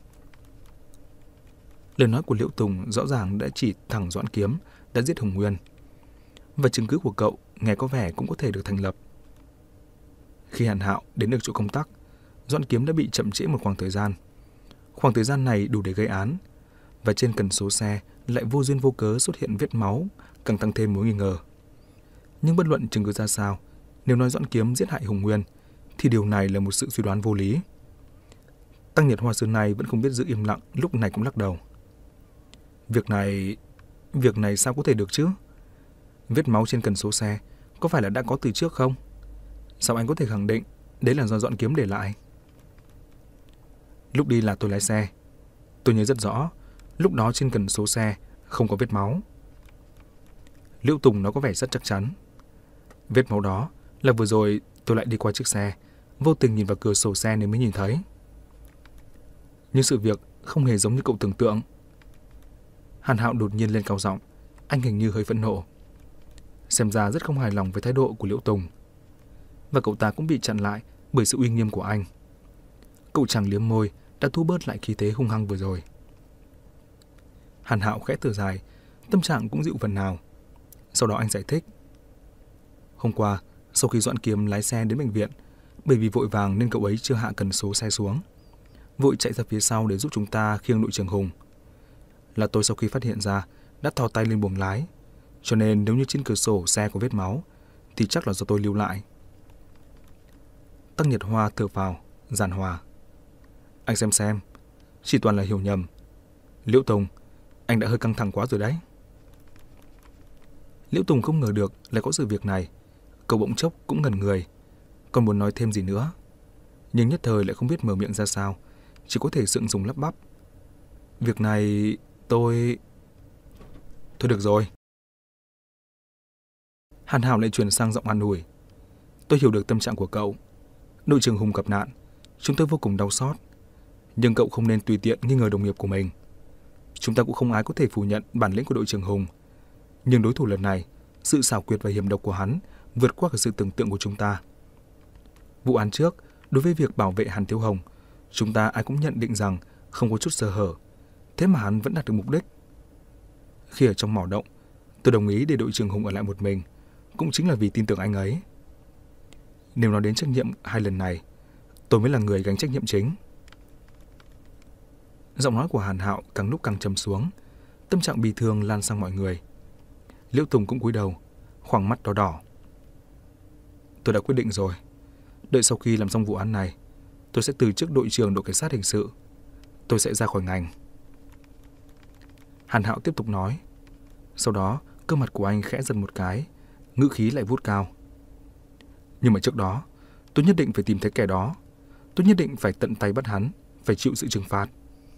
Lời nói của Liễu Tùng rõ ràng đã chỉ thẳng Doãn Kiếm đã giết Hồng Nguyên, và chứng cứ của cậu nghe có vẻ cũng có thể được thành lập. Khi Hàn Hạo đến được chỗ công tắc, Doãn Kiếm đã bị chậm trễ một khoảng thời gian. Khoảng thời gian này đủ để gây án, và trên cần số xe lại vô duyên vô cớ xuất hiện vết máu, càng tăng thêm mối nghi ngờ. Nhưng bất luận chứng cứ ra sao, nếu nói Doãn Kiếm giết hại Hồng Nguyên, thì điều này là một sự suy đoán vô lý. Tăng Nhật Hoa xưa nay vẫn không biết giữ im lặng, lúc này cũng lắc đầu. Việc này... Việc này sao có thể được chứ? Vết máu trên cần số xe có phải là đã có từ trước không? Sao anh có thể khẳng định đấy là do Doãn Kiếm để lại? Lúc đi là tôi lái xe. Tôi nhớ rất rõ, lúc đó trên cần số xe không có vết máu. Liễu Tùng nó có vẻ rất chắc chắn. Vết máu đó là vừa rồi tôi lại đi qua chiếc xe, vô tình nhìn vào cửa sổ xe nên mới nhìn thấy. Nhưng sự việc không hề giống như cậu tưởng tượng. Hàn Hạo đột nhiên lên cao giọng, anh hình như hơi phẫn nộ. Xem ra rất không hài lòng với thái độ của Liễu Tùng. Và cậu ta cũng bị chặn lại bởi sự uy nghiêm của anh. Cậu chàng liếm môi đã thu bớt lại khí thế hung hăng vừa rồi. Hàn Hạo khẽ thở dài, tâm trạng cũng dịu phần nào. Sau đó anh giải thích. Hôm qua, sau khi Doãn Kiếm lái xe đến bệnh viện, bởi vì vội vàng nên cậu ấy chưa hạ cần số xe xuống, vội chạy ra phía sau để giúp chúng ta khiêng đội trưởng Hùng. Là tôi sau khi phát hiện ra đã thò tay lên buồng lái, cho nên nếu như trên cửa sổ xe có vết máu thì chắc là do tôi lưu lại. Tăng Nhật Hoa thở phào, giàn hòa. Anh xem xem, chỉ toàn là hiểu nhầm. Liễu Tùng, anh đã hơi căng thẳng quá rồi đấy. Liễu Tùng không ngờ được lại có sự việc này. Cậu bỗng chốc cũng ngẩn người, còn muốn nói thêm gì nữa, nhưng nhất thời lại không biết mở miệng ra sao, chỉ có thể sượng sùng lắp bắp. Việc này tôi... Thôi được rồi. Hàn Hạo lại chuyển sang giọng an ủi. Tôi hiểu được tâm trạng của cậu. Đội trưởng Hùng gặp nạn, chúng tôi vô cùng đau xót. Nhưng cậu không nên tùy tiện nghi ngờ đồng nghiệp của mình. Chúng ta cũng không ai có thể phủ nhận bản lĩnh của đội trưởng Hùng. Nhưng đối thủ lần này, sự xảo quyệt và hiểm độc của hắn vượt qua cả sự tưởng tượng của chúng ta. Vụ án trước, đối với việc bảo vệ Hàn Thiếu Hồng, chúng ta ai cũng nhận định rằng không có chút sơ hở. Thế mà hắn vẫn đạt được mục đích. Khi ở trong mỏ động, tôi đồng ý để đội trưởng Hùng ở lại một mình, cũng chính là vì tin tưởng anh ấy. Nếu nói đến trách nhiệm hai lần này, tôi mới là người gánh trách nhiệm chính. Giọng nói của Hàn Hạo càng lúc càng trầm xuống, tâm trạng bi thương lan sang mọi người. Liễu Tùng cũng cúi đầu, khoảng mắt đỏ đỏ. Tôi đã quyết định rồi. Đợi sau khi làm xong vụ án này, tôi sẽ từ chức đội trưởng đội cảnh sát hình sự. Tôi sẽ ra khỏi ngành. Hàn Hạo tiếp tục nói. Sau đó, cơ mặt của anh khẽ giật một cái, ngữ khí lại vút cao. Nhưng mà trước đó, tôi nhất định phải tìm thấy kẻ đó. Tôi nhất định phải tận tay bắt hắn, phải chịu sự trừng phạt.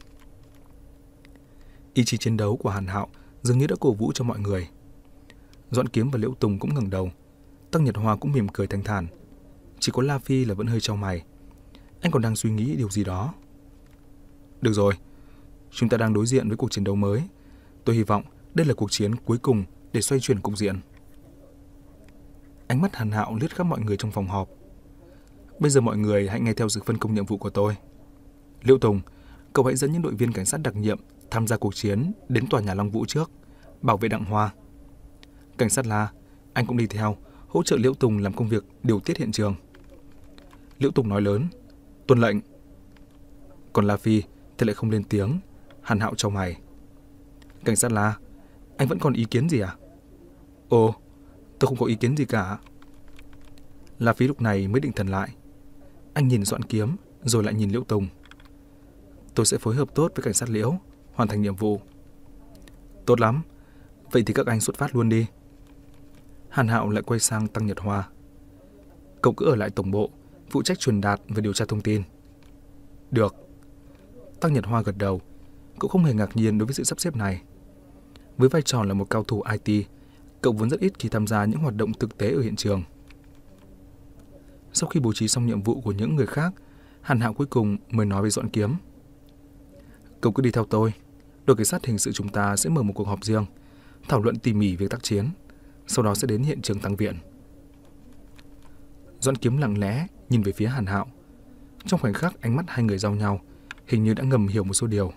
Ý chí chiến đấu của Hàn Hạo dường như đã cổ vũ cho mọi người. Doãn Kiếm và Liễu Tùng cũng ngẩng đầu. Tăng Nhật Hoa cũng mỉm cười thanh thản. Chỉ có La Phi là vẫn hơi chau mày. Anh còn đang suy nghĩ điều gì đó. Được rồi, chúng ta đang đối diện với cuộc chiến đấu mới. Tôi hy vọng đây là cuộc chiến cuối cùng để xoay chuyển cục diện. Ánh mắt Hàn Hạo lướt khắp mọi người trong phòng họp. Bây giờ mọi người hãy nghe theo sự phân công nhiệm vụ của tôi. Liễu Tùng, cậu hãy dẫn những đội viên cảnh sát đặc nhiệm tham gia cuộc chiến đến tòa nhà Long Vũ trước, bảo vệ Đặng Hoa. Cảnh sát La, anh cũng đi theo, hỗ trợ Liễu Tùng làm công việc điều tiết hiện trường. Liễu Tùng nói lớn, tuân lệnh. Còn La Phi thì lại không lên tiếng. Hàn Hạo chau mày. Cảnh sát La, anh vẫn còn ý kiến gì à? Ồ, tôi không có ý kiến gì cả. La Phi lúc này mới định thần lại. Anh nhìn Doãn Kiếm rồi lại nhìn Liễu Tùng. Tôi sẽ phối hợp tốt với cảnh sát Liễu, hoàn thành nhiệm vụ. Tốt lắm, vậy thì các anh xuất phát luôn đi. Hàn Hạo lại quay sang Tăng Nhật Hoa. Cậu cứ ở lại tổng bộ, phụ trách truyền đạt và điều tra thông tin. Được. Tăng Nhật Hoa gật đầu. Cậu không hề ngạc nhiên đối với sự sắp xếp này. Với vai trò là một cao thủ i tê, cậu vốn rất ít khi tham gia những hoạt động thực tế ở hiện trường. Sau khi bố trí xong nhiệm vụ của những người khác, Hàn Hạo cuối cùng mới nói với Doãn Kiếm: "Cậu cứ đi theo tôi, đội cảnh sát hình sự chúng ta sẽ mở một cuộc họp riêng, thảo luận tỉ mỉ việc tác chiến, sau đó sẽ đến hiện trường tăng viện." Doãn Kiếm lặng lẽ nhìn về phía Hàn Hạo. Trong khoảnh khắc ánh mắt hai người giao nhau, hình như đã ngầm hiểu một số điều.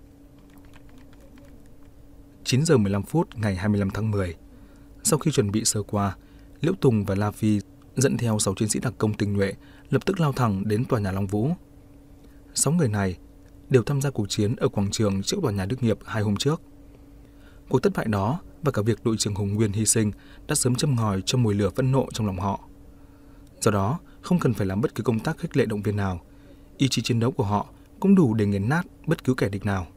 chín giờ mười lăm phút ngày hai mươi lăm tháng mười, sau khi chuẩn bị sơ qua, Liễu Tùng và La Phi dẫn theo sáu chiến sĩ đặc công tinh nhuệ lập tức lao thẳng đến tòa nhà Long Vũ. Sáu người này đều tham gia cuộc chiến ở quảng trường trước tòa nhà Đức Nghiệp hai hôm trước. Cuộc thất bại đó và cả việc đội trưởng Hùng Nguyên hy sinh đã sớm châm ngòi cho mùi lửa phẫn nộ trong lòng họ. Do đó, không cần phải làm bất cứ công tác khích lệ động viên nào, ý chí chiến đấu của họ cũng đủ để nghiền nát bất cứ kẻ địch nào.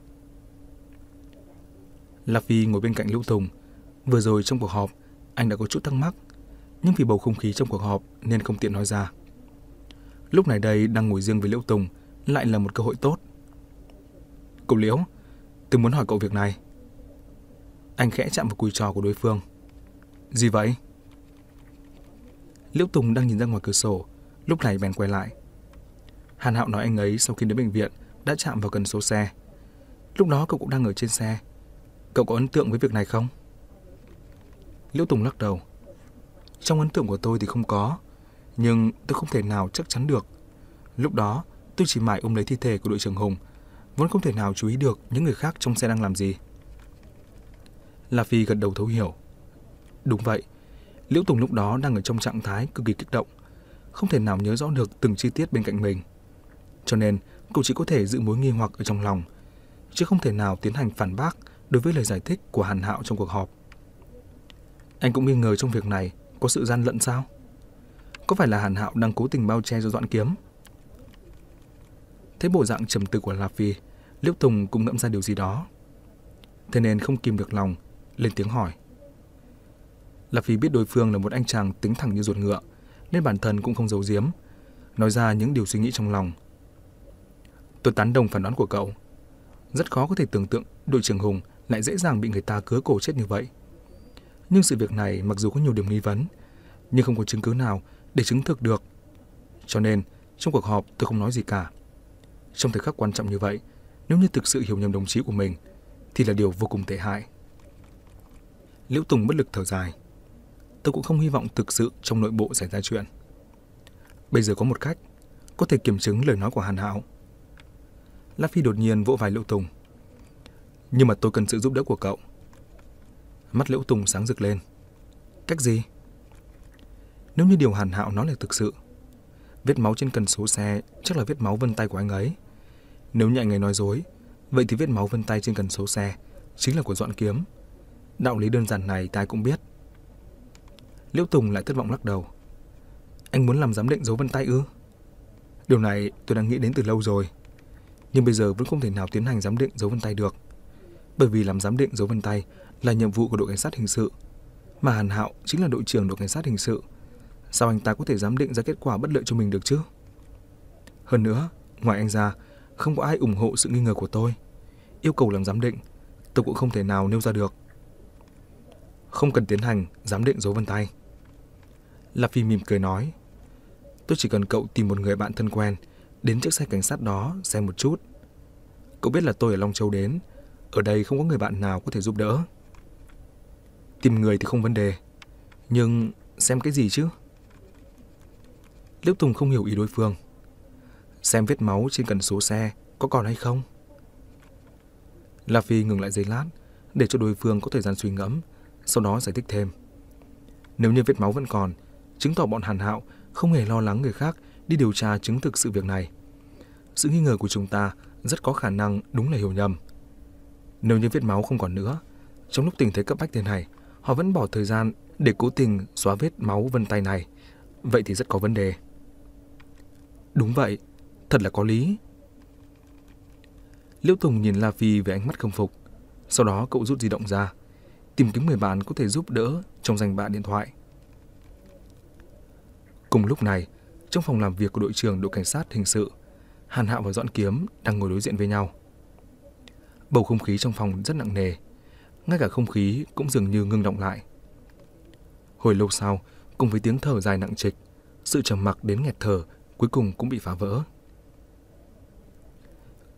La Phi ngồi bên cạnh Liễu Tùng. Vừa rồi trong cuộc họp, anh đã có chút thắc mắc, nhưng vì bầu không khí trong cuộc họp nên không tiện nói ra. Lúc này đây đang ngồi riêng với Liễu Tùng lại là một cơ hội tốt. "Cậu Liễu, tôi muốn hỏi cậu việc này." Anh khẽ chạm vào cùi trò của đối phương. "Gì vậy?" Liễu Tùng đang nhìn ra ngoài cửa sổ, lúc này bèn quay lại. Hàn Hạo nói anh ấy sau khi đến bệnh viện đã chạm vào cần số xe. Lúc đó cậu cũng đang ở trên xe. Cậu có ấn tượng với việc này không? Liễu Tùng lắc đầu. Trong ấn tượng của tôi thì không có, nhưng tôi không thể nào chắc chắn được. Lúc đó tôi chỉ mải ôm lấy thi thể của đội trưởng Hùng, vốn không thể nào chú ý được những người khác trong xe đang làm gì. La Phi gật đầu thấu hiểu. Đúng vậy, Liễu Tùng lúc đó đang ở trong trạng thái cực kỳ kích động, không thể nào nhớ rõ được từng chi tiết bên cạnh mình. Cho nên cậu chỉ có thể giữ mối nghi hoặc ở trong lòng, chứ không thể nào tiến hành phản bác đối với lời giải thích của Hàn Hạo trong cuộc họp. Anh cũng nghi ngờ trong việc này có sự gian lận sao? Có phải là Hàn Hạo đang cố tình bao che cho Doãn Kiếm? Thấy bộ dạng trầm tư của La Phi, Liễu Tùng cũng ngẫm ra điều gì đó. Thế nên không kìm được lòng, lên tiếng hỏi. La Phi biết đối phương là một anh chàng tính thẳng như ruột ngựa, nên bản thân cũng không giấu giếm, nói ra những điều suy nghĩ trong lòng. Tôi tán đồng phán đoán của cậu. Rất khó có thể tưởng tượng đội trưởng Hùng lại dễ dàng bị người ta cứa cổ chết như vậy. Nhưng sự việc này mặc dù có nhiều điểm nghi vấn, nhưng không có chứng cứ nào để chứng thực được. Cho nên trong cuộc họp tôi không nói gì cả. Trong thời khắc quan trọng như vậy, nếu như thực sự hiểu nhầm đồng chí của mình thì là điều vô cùng tệ hại. Liễu Tùng bất lực thở dài. Tôi cũng không hy vọng thực sự trong nội bộ xảy ra chuyện. Bây giờ có một cách có thể kiểm chứng lời nói của Hàn Hạo. La Phi đột nhiên vỗ vai Liễu Tùng. Nhưng mà tôi cần sự giúp đỡ của cậu. Mắt Liễu Tùng sáng rực lên. Cách gì? Nếu như điều Hàn Hạo nói là thực sự, vết máu trên cần số xe chắc là vết máu vân tay của anh ấy. Nếu như anh ấy nói dối, vậy thì vết máu vân tay trên cần số xe chính là của Doãn Kiếm. Đạo lý đơn giản này ta cũng biết. Liễu Tùng lại thất vọng lắc đầu. Anh muốn làm giám định dấu vân tay ư? Điều này tôi đã nghĩ đến từ lâu rồi, nhưng bây giờ vẫn không thể nào tiến hành giám định dấu vân tay được. Bởi vì làm giám định dấu vân tay là nhiệm vụ của đội cảnh sát hình sự, mà Hàn Hạo chính là đội trưởng đội cảnh sát hình sự. Sao anh ta có thể giám định ra kết quả bất lợi cho mình được chứ? Hơn nữa, ngoài anh ra, không có ai ủng hộ sự nghi ngờ của tôi. Yêu cầu làm giám định, tôi cũng không thể nào nêu ra được. Không cần tiến hành giám định dấu vân tay. La Phi mỉm cười nói. Tôi chỉ cần cậu tìm một người bạn thân quen đến chiếc xe cảnh sát đó xem một chút. Cậu biết là tôi ở Long Châu đến, ở đây không có người bạn nào có thể giúp đỡ. Tìm người thì không vấn đề, nhưng xem cái gì chứ? Liễu Tùng không hiểu ý đối phương. Xem vết máu trên cần số xe có còn hay không? La Phi ngừng lại giây lát để cho đối phương có thời gian suy ngẫm, sau đó giải thích thêm. Nếu như vết máu vẫn còn, chứng tỏ bọn Hàn Hạo không hề lo lắng người khác đi điều tra chứng thực sự việc này. Sự nghi ngờ của chúng ta rất có khả năng đúng là hiểu nhầm. Nếu như vết máu không còn nữa, trong lúc tình thế cấp bách thế này, họ vẫn bỏ thời gian để cố tình xóa vết máu vân tay này, vậy thì rất có vấn đề. Đúng vậy, thật là có lý. Liễu Tùng nhìn La Phi với ánh mắt khâm phục. Sau đó cậu rút di động ra, tìm kiếm người bạn có thể giúp đỡ trong danh bạ điện thoại. Cùng lúc này, trong phòng làm việc của đội trưởng đội cảnh sát hình sự, Hàn Hạo và Doãn Kiếm đang ngồi đối diện với nhau. Bầu không khí trong phòng rất nặng nề, ngay cả không khí cũng dường như ngưng động lại. Hồi lâu sau, cùng với tiếng thở dài nặng trịch, sự trầm mặc đến nghẹt thở cuối cùng cũng bị phá vỡ.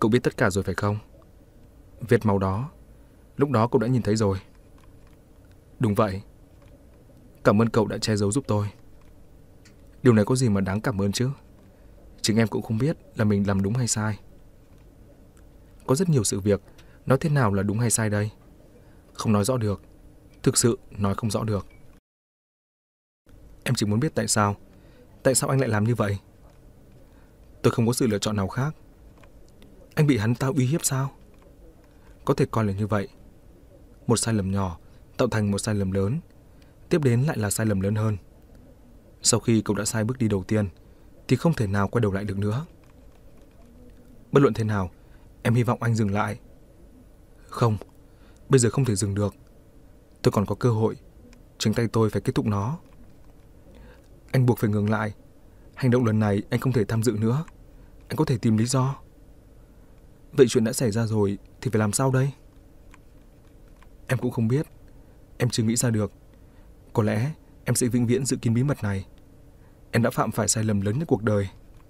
Cậu biết tất cả rồi phải không? Vết máu đó, lúc đó cậu đã nhìn thấy rồi. Đúng vậy. Cảm ơn cậu đã che giấu giúp tôi. Điều này có gì mà đáng cảm ơn chứ? Chính em cũng không biết là mình làm đúng hay sai. Có rất nhiều sự việc, nói thế nào là đúng hay sai đây? Không nói rõ được. Thực sự nói không rõ được. Em chỉ muốn biết tại sao. Tại sao anh lại làm như vậy? Tôi không có sự lựa chọn nào khác. Anh bị hắn ta uy hiếp sao? Có thể coi là như vậy. Một sai lầm nhỏ tạo thành một sai lầm lớn, tiếp đến lại là sai lầm lớn hơn. Sau khi cậu đã sai bước đi đầu tiên thì không thể nào quay đầu lại được nữa. Bất luận thế nào, em hy vọng anh dừng lại. Không, bây giờ không thể dừng được. Tôi còn có cơ hội. Chính tay tôi phải kết thúc nó. Anh buộc phải ngừng lại. Hành động lần này anh không thể tham dự nữa. Anh có thể tìm lý do. Vậy chuyện đã xảy ra rồi thì phải làm sao đây? Em cũng không biết. Em chưa nghĩ ra được. Có lẽ em sẽ vĩnh viễn giữ kín bí mật này. Em đã phạm phải sai lầm lớn nhất cuộc đời.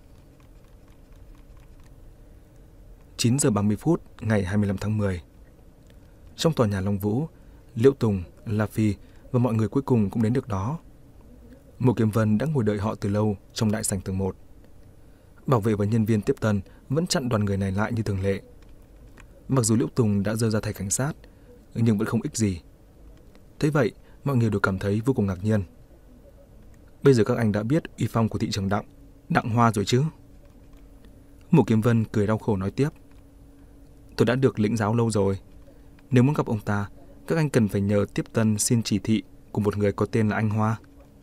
chín giờ ba mươi phút ngày hai mươi lăm tháng mười. Trong tòa nhà Long Vũ, Liễu Tùng, La Phi và mọi người cuối cùng cũng đến được đó. Mộ Kiếm Vân đã ngồi đợi họ từ lâu trong đại sảnh tầng một. Bảo vệ và nhân viên tiếp tân vẫn chặn đoàn người này lại như thường lệ. Mặc dù Liễu Tùng đã giơ ra thẻ cảnh sát, nhưng vẫn không ích gì. Thế vậy, mọi người đều cảm thấy vô cùng ngạc nhiên. Bây giờ các anh đã biết uy phong của thị trưởng Đặng, Đặng Hoa rồi chứ? Mộ Kiếm Vân cười đau khổ nói tiếp. Tôi đã được lĩnh giáo lâu rồi. Nếu muốn gặp ông ta, các anh cần phải nhờ tiếp tân xin chỉ thị của một người có tên là anh Hoa.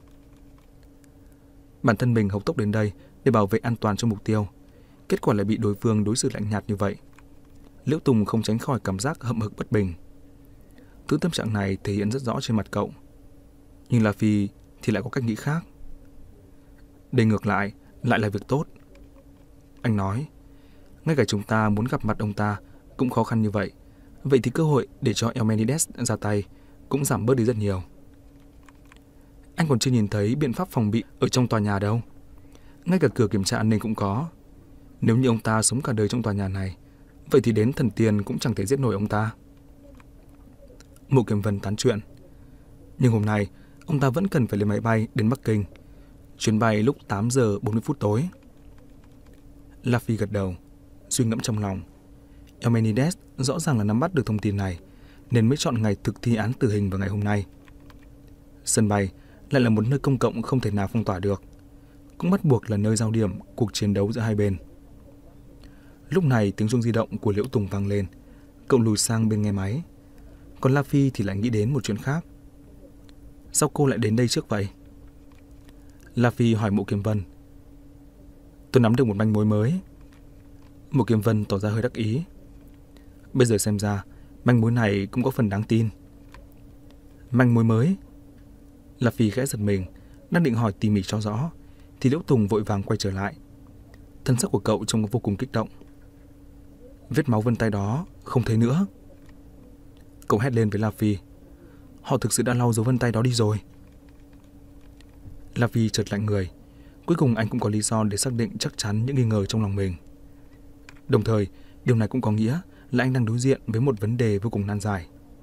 Bản thân mình hộc tốc đến đây để bảo vệ an toàn cho mục tiêu. Kết quả lại bị đối phương đối xử lạnh nhạt như vậy. Liễu Tùng không tránh khỏi cảm giác hậm hực bất bình. Thứ tâm trạng này thể hiện rất rõ trên mặt cậu. Nhưng La Phi thì lại có cách nghĩ khác. Đây ngược lại, lại là việc tốt. Anh nói, ngay cả chúng ta muốn gặp mặt ông ta cũng khó khăn như vậy. Vậy thì cơ hội để cho Eumenides ra tay cũng giảm bớt đi rất nhiều. Anh còn chưa nhìn thấy biện pháp phòng bị ở trong tòa nhà đâu. Ngay cả cửa kiểm tra an ninh cũng có. Nếu như ông ta sống cả đời trong tòa nhà này, vậy thì đến thần tiên cũng chẳng thể giết nổi ông ta. Mộ Kiếm Vân tán chuyện. Nhưng hôm nay, ông ta vẫn cần phải lên máy bay đến Bắc Kinh. Chuyến bay lúc tám giờ bốn mươi phút tối. La Phi gật đầu, suy ngẫm trong lòng. Eumenides rõ ràng là nắm bắt được thông tin này, nên mới chọn ngày thực thi án tử hình vào ngày hôm nay. Sân bay lại là một nơi công cộng không thể nào phong tỏa được, cũng bắt buộc là nơi giao điểm cuộc chiến đấu giữa hai bên. Lúc này tiếng chuông di động của Liễu Tùng vang lên. Cậu lùi sang bên nghe máy. Còn La Phi thì lại nghĩ đến một chuyện khác. Sao cô lại đến đây trước vậy? La Phi hỏi Mộ Kiếm Vân. Tôi nắm được một manh mối mới. Mộ Kiếm Vân tỏ ra hơi đắc ý. Bây giờ xem ra manh mối này cũng có phần đáng tin. Manh mối mới? La Phi khẽ giật mình, đang định hỏi tỉ mỉ cho rõ thì Liễu Tùng vội vàng quay trở lại. Thân sắc của cậu trông vô cùng kích động. Vết máu vân tay đó không thấy nữa. Cậu hét lên với La Phi. Họ thực sự đã lau dấu vân tay đó đi rồi. La Phi chợt lạnh người. Cuối cùng anh cũng có lý do để xác định chắc chắn những nghi ngờ trong lòng mình. Đồng thời, điều này cũng có nghĩa là anh đang đối diện với một vấn đề vô cùng nan giải.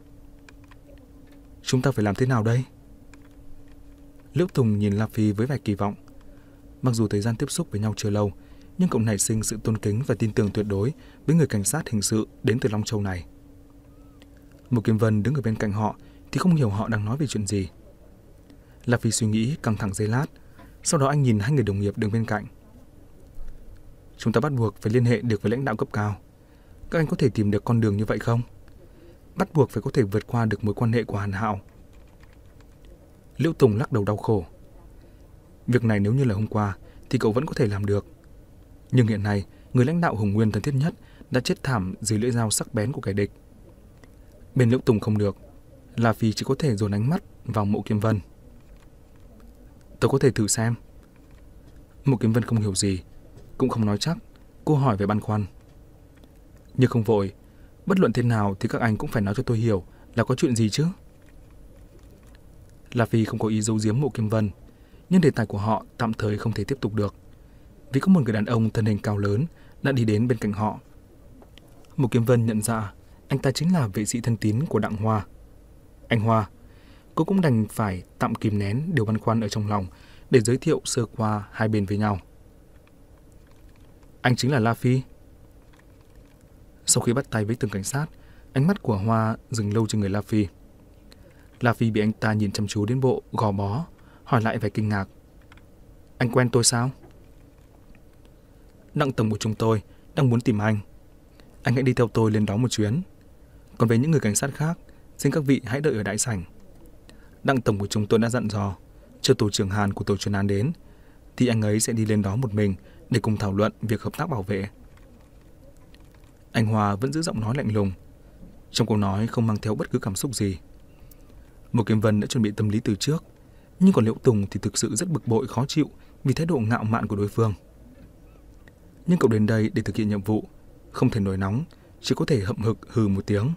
Chúng ta phải làm thế nào đây? Liễu Tùng nhìn La Phi với vẻ kỳ vọng. Mặc dù thời gian tiếp xúc với nhau chưa lâu, nhưng cậu nảy sinh sự tôn kính và tin tưởng tuyệt đối với người cảnh sát hình sự đến từ Long Châu này. Mộ Kiếm Vân đứng ở bên cạnh họ thì không hiểu họ đang nói về chuyện gì. La Phi suy nghĩ căng thẳng giây lát, sau đó anh nhìn hai người đồng nghiệp đứng bên cạnh. Chúng ta bắt buộc phải liên hệ được với lãnh đạo cấp cao. Các anh có thể tìm được con đường như vậy không? Bắt buộc phải có thể vượt qua được mối quan hệ của Hàn Hạo. Liễu Tùng lắc đầu đau khổ. Việc này nếu như là hôm qua thì cậu vẫn có thể làm được. Nhưng hiện nay, người lãnh đạo Hùng Nguyên thân thiết nhất đã chết thảm dưới lưỡi dao sắc bén của kẻ địch. Bên Liễu Tùng không được, La Phi chỉ có thể dồn ánh mắt vào Mộ Kiếm Vân. Tôi có thể thử xem. Mộ Kiếm Vân không hiểu gì, cũng không nói chắc. Cô hỏi về băn khoăn. Nhưng không vội, bất luận thế nào thì các anh cũng phải nói cho tôi hiểu là có chuyện gì chứ. La Phi không có ý giấu giếm Mộ Kiếm Vân, nhưng đề tài của họ tạm thời không thể tiếp tục được, vì có một người đàn ông thân hình cao lớn đã đi đến bên cạnh họ. Mục Kiếm Vân nhận ra anh ta chính là vệ sĩ thân tín của Đặng Hoa. Anh Hoa, cô cũng đành phải tạm kìm nén điều băn khoăn ở trong lòng để giới thiệu sơ qua hai bên với nhau. Anh chính là La Phi. Sau khi bắt tay với từng cảnh sát, ánh mắt của Hoa dừng lâu trên người La Phi. La Phi bị anh ta nhìn chăm chú đến bộ gò bó, hỏi lại vẻ kinh ngạc. Anh quen tôi sao? Đặng tổng của chúng tôi đang muốn tìm anh. Anh hãy đi theo tôi lên đó một chuyến. Còn về những người cảnh sát khác, xin các vị hãy đợi ở đại sảnh. Đặng tổng của chúng tôi đã dặn dò, chờ tổ trưởng Hàn của tổ chuyên án đến, thì anh ấy sẽ đi lên đó một mình để cùng thảo luận việc hợp tác bảo vệ. Anh Hoa vẫn giữ giọng nói lạnh lùng. Trong câu nói không mang theo bất cứ cảm xúc gì. Mục Kiếm Vân đã chuẩn bị tâm lý từ trước, nhưng còn Liễu Tùng thì thực sự rất bực bội khó chịu vì thái độ ngạo mạn của đối phương. Nhưng cậu đến đây để thực hiện nhiệm vụ, không thể nổi nóng, chỉ có thể hậm hực hừ một tiếng.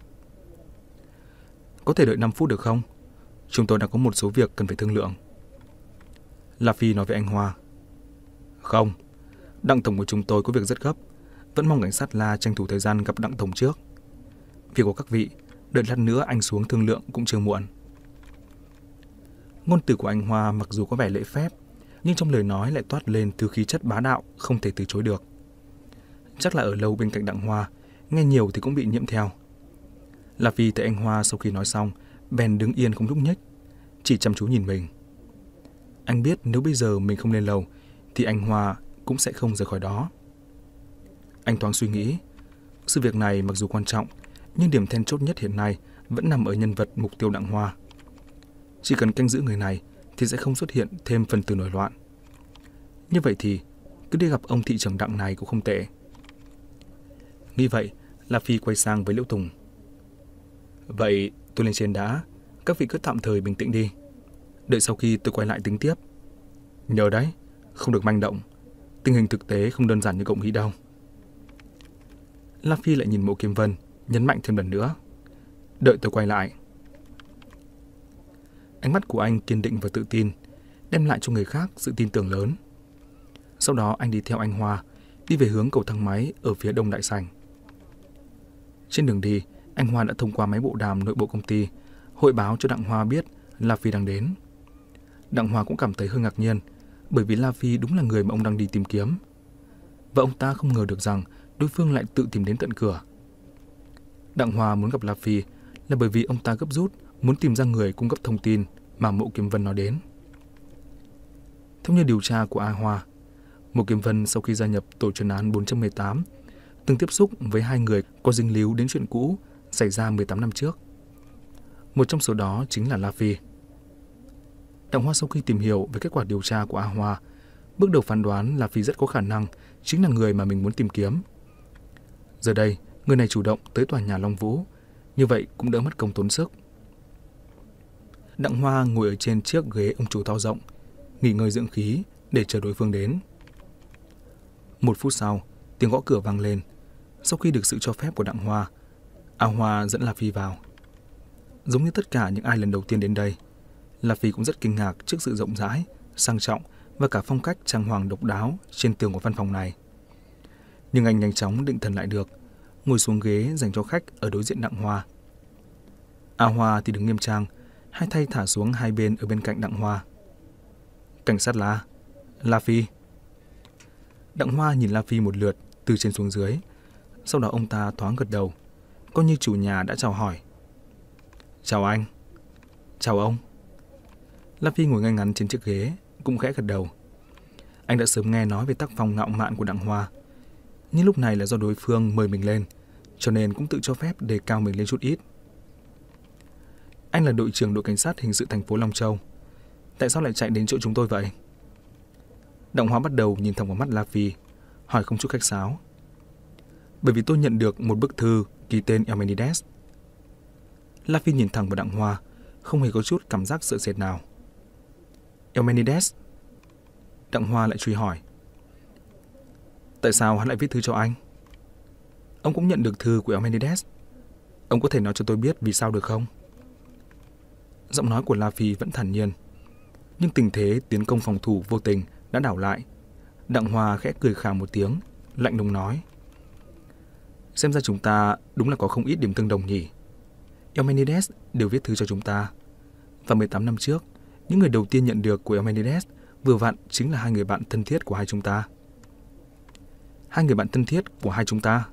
Có thể đợi năm phút được không? Chúng tôi đang có một số việc cần phải thương lượng. La Phi nói với anh Hoa. Không, Đặng tổng của chúng tôi có việc rất gấp, vẫn mong cảnh sát La tranh thủ thời gian gặp Đặng tổng trước. Việc của các vị, đợi lát nữa anh xuống thương lượng cũng chưa muộn. Ngôn từ của anh Hoa mặc dù có vẻ lễ phép, nhưng trong lời nói lại toát lên từ khí chất bá đạo không thể từ chối được. Chắc là ở lâu bên cạnh Đặng Hoa, nghe nhiều thì cũng bị nhiễm theo. La Phi thấy anh Hoa sau khi nói xong, bèn đứng yên không nhúc nhích, chỉ chăm chú nhìn mình. Anh biết nếu bây giờ mình không lên lầu, thì anh Hoa cũng sẽ không rời khỏi đó. Anh thoáng suy nghĩ, sự việc này mặc dù quan trọng, nhưng điểm then chốt nhất hiện nay vẫn nằm ở nhân vật mục tiêu Đặng Hoa. Chỉ cần canh giữ người này thì sẽ không xuất hiện thêm phần tử nổi loạn. Như vậy thì cứ đi gặp ông thị trưởng Đặng này cũng không tệ. Nghĩ vậy, La Phi quay sang với Liễu Tùng. Vậy tôi lên trên đã, các vị cứ tạm thời bình tĩnh đi. Đợi sau khi tôi quay lại tính tiếp. Nhớ đấy, không được manh động. Tình hình thực tế không đơn giản như cậu nghĩ đâu. La Phi lại nhìn Mộ Kiếm Vân, nhấn mạnh thêm lần nữa. Đợi tôi quay lại. Ánh mắt của anh kiên định và tự tin, đem lại cho người khác sự tin tưởng lớn. Sau đó anh đi theo anh Hoa, đi về hướng cầu thang máy ở phía đông đại sảnh. Trên đường đi, anh Hoa đã thông qua máy bộ đàm nội bộ công ty, hội báo cho Đặng Hoa biết La Phi đang đến. Đặng Hoa cũng cảm thấy hơi ngạc nhiên, bởi vì La Phi đúng là người mà ông đang đi tìm kiếm. Và ông ta không ngờ được rằng đối phương lại tự tìm đến tận cửa. Đặng Hoa muốn gặp La Phi là bởi vì ông ta gấp rút muốn tìm ra người cung cấp thông tin mà Mộ Kiếm Vân nói đến. Theo như điều tra của A Hoa, Mộ Kiếm Vân sau khi gia nhập tổ chuyên án bốn một tám từng tiếp xúc với hai người có dính líu đến chuyện cũ xảy ra mười tám năm trước. Một trong số đó chính là La Phi. Đặng Hoa sau khi tìm hiểu về kết quả điều tra của A Hoa, bước đầu phán đoán La Phi rất có khả năng chính là người mà mình muốn tìm kiếm. Giờ đây, người này chủ động tới tòa nhà Long Vũ, như vậy cũng đỡ mất công tốn sức. Đặng Hoa ngồi ở trên chiếc ghế ông chủ to rộng, nghỉ ngơi dưỡng khí để chờ đối phương đến. Một phút sau, tiếng gõ cửa vang lên. Sau khi được sự cho phép của Đặng Hoa, A Hoa dẫn La Phi vào. Giống như tất cả những ai lần đầu tiên đến đây, La Phi cũng rất kinh ngạc trước sự rộng rãi, sang trọng và cả phong cách trang hoàng độc đáo trên tường của văn phòng này. Nhưng anh nhanh chóng định thần lại được, ngồi xuống ghế dành cho khách ở đối diện Đặng Hoa. A Hoa thì đứng nghiêm trang, hai tay thả xuống hai bên ở bên cạnh Đặng Hoa. Cảnh sát La, La Phi. Đặng Hoa nhìn La Phi một lượt từ trên xuống dưới, sau đó ông ta thoáng gật đầu, coi như chủ nhà đã chào hỏi. Chào anh. Chào ông. La Phi ngồi ngay ngắn trên chiếc ghế, cũng khẽ gật đầu. Anh đã sớm nghe nói về tác phong ngạo mạn của Đặng Hoa, nhưng lúc này là do đối phương mời mình lên, cho nên cũng tự cho phép đề cao mình lên chút ít. Anh là đội trưởng đội cảnh sát hình sự thành phố Long Châu. Tại sao lại chạy đến chỗ chúng tôi vậy? Đặng Hoa bắt đầu nhìn thẳng vào mắt La Phi, hỏi không chút khách sáo. Bởi vì tôi nhận được một bức thư ký tên Eumenides. La Phi nhìn thẳng vào Đặng Hoa, không hề có chút cảm giác sợ sệt nào. Eumenides? Đặng Hoa lại truy hỏi. Tại sao hắn lại viết thư cho anh? Ông cũng nhận được thư của Eumenides. Ông có thể nói cho tôi biết vì sao được không? Giọng nói của La Phi vẫn thản nhiên, nhưng tình thế tiến công phòng thủ vô tình đã đảo lại. Đặng Hoa khẽ cười khà một tiếng, lạnh lùng nói. Xem ra chúng ta đúng là có không ít điểm tương đồng nhỉ. Eumenides đều viết thư cho chúng ta. Và mười tám năm trước, những người đầu tiên nhận được của Eumenides vừa vặn chính là hai người bạn thân thiết của hai chúng ta. Hai người bạn thân thiết của hai chúng ta.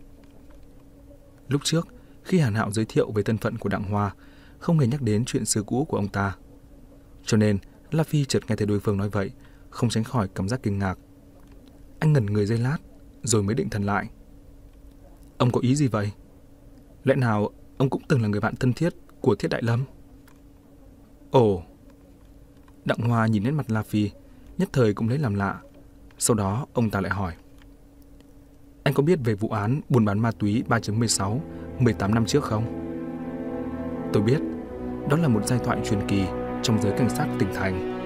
Lúc trước, khi Hàn Hạo giới thiệu về thân phận của Đặng Hoa, không hề nhắc đến chuyện xưa cũ của ông ta. Cho nên, La Phi chợt nghe thấy đối phương nói vậy, không tránh khỏi cảm giác kinh ngạc. Anh ngẩn người giây lát, rồi mới định thần lại. Ông có ý gì vậy? Lẽ nào ông cũng từng là người bạn thân thiết của Thiết Đại Lâm? Ồ! Đặng Hoa nhìn nét mặt La Phi, nhất thời cũng lấy làm lạ. Sau đó ông ta lại hỏi. Anh có biết về vụ án buôn bán ma túy ba chấm mười sáu mười tám năm trước không? Tôi biết, đó là một giai thoại truyền kỳ trong giới cảnh sát tỉnh thành.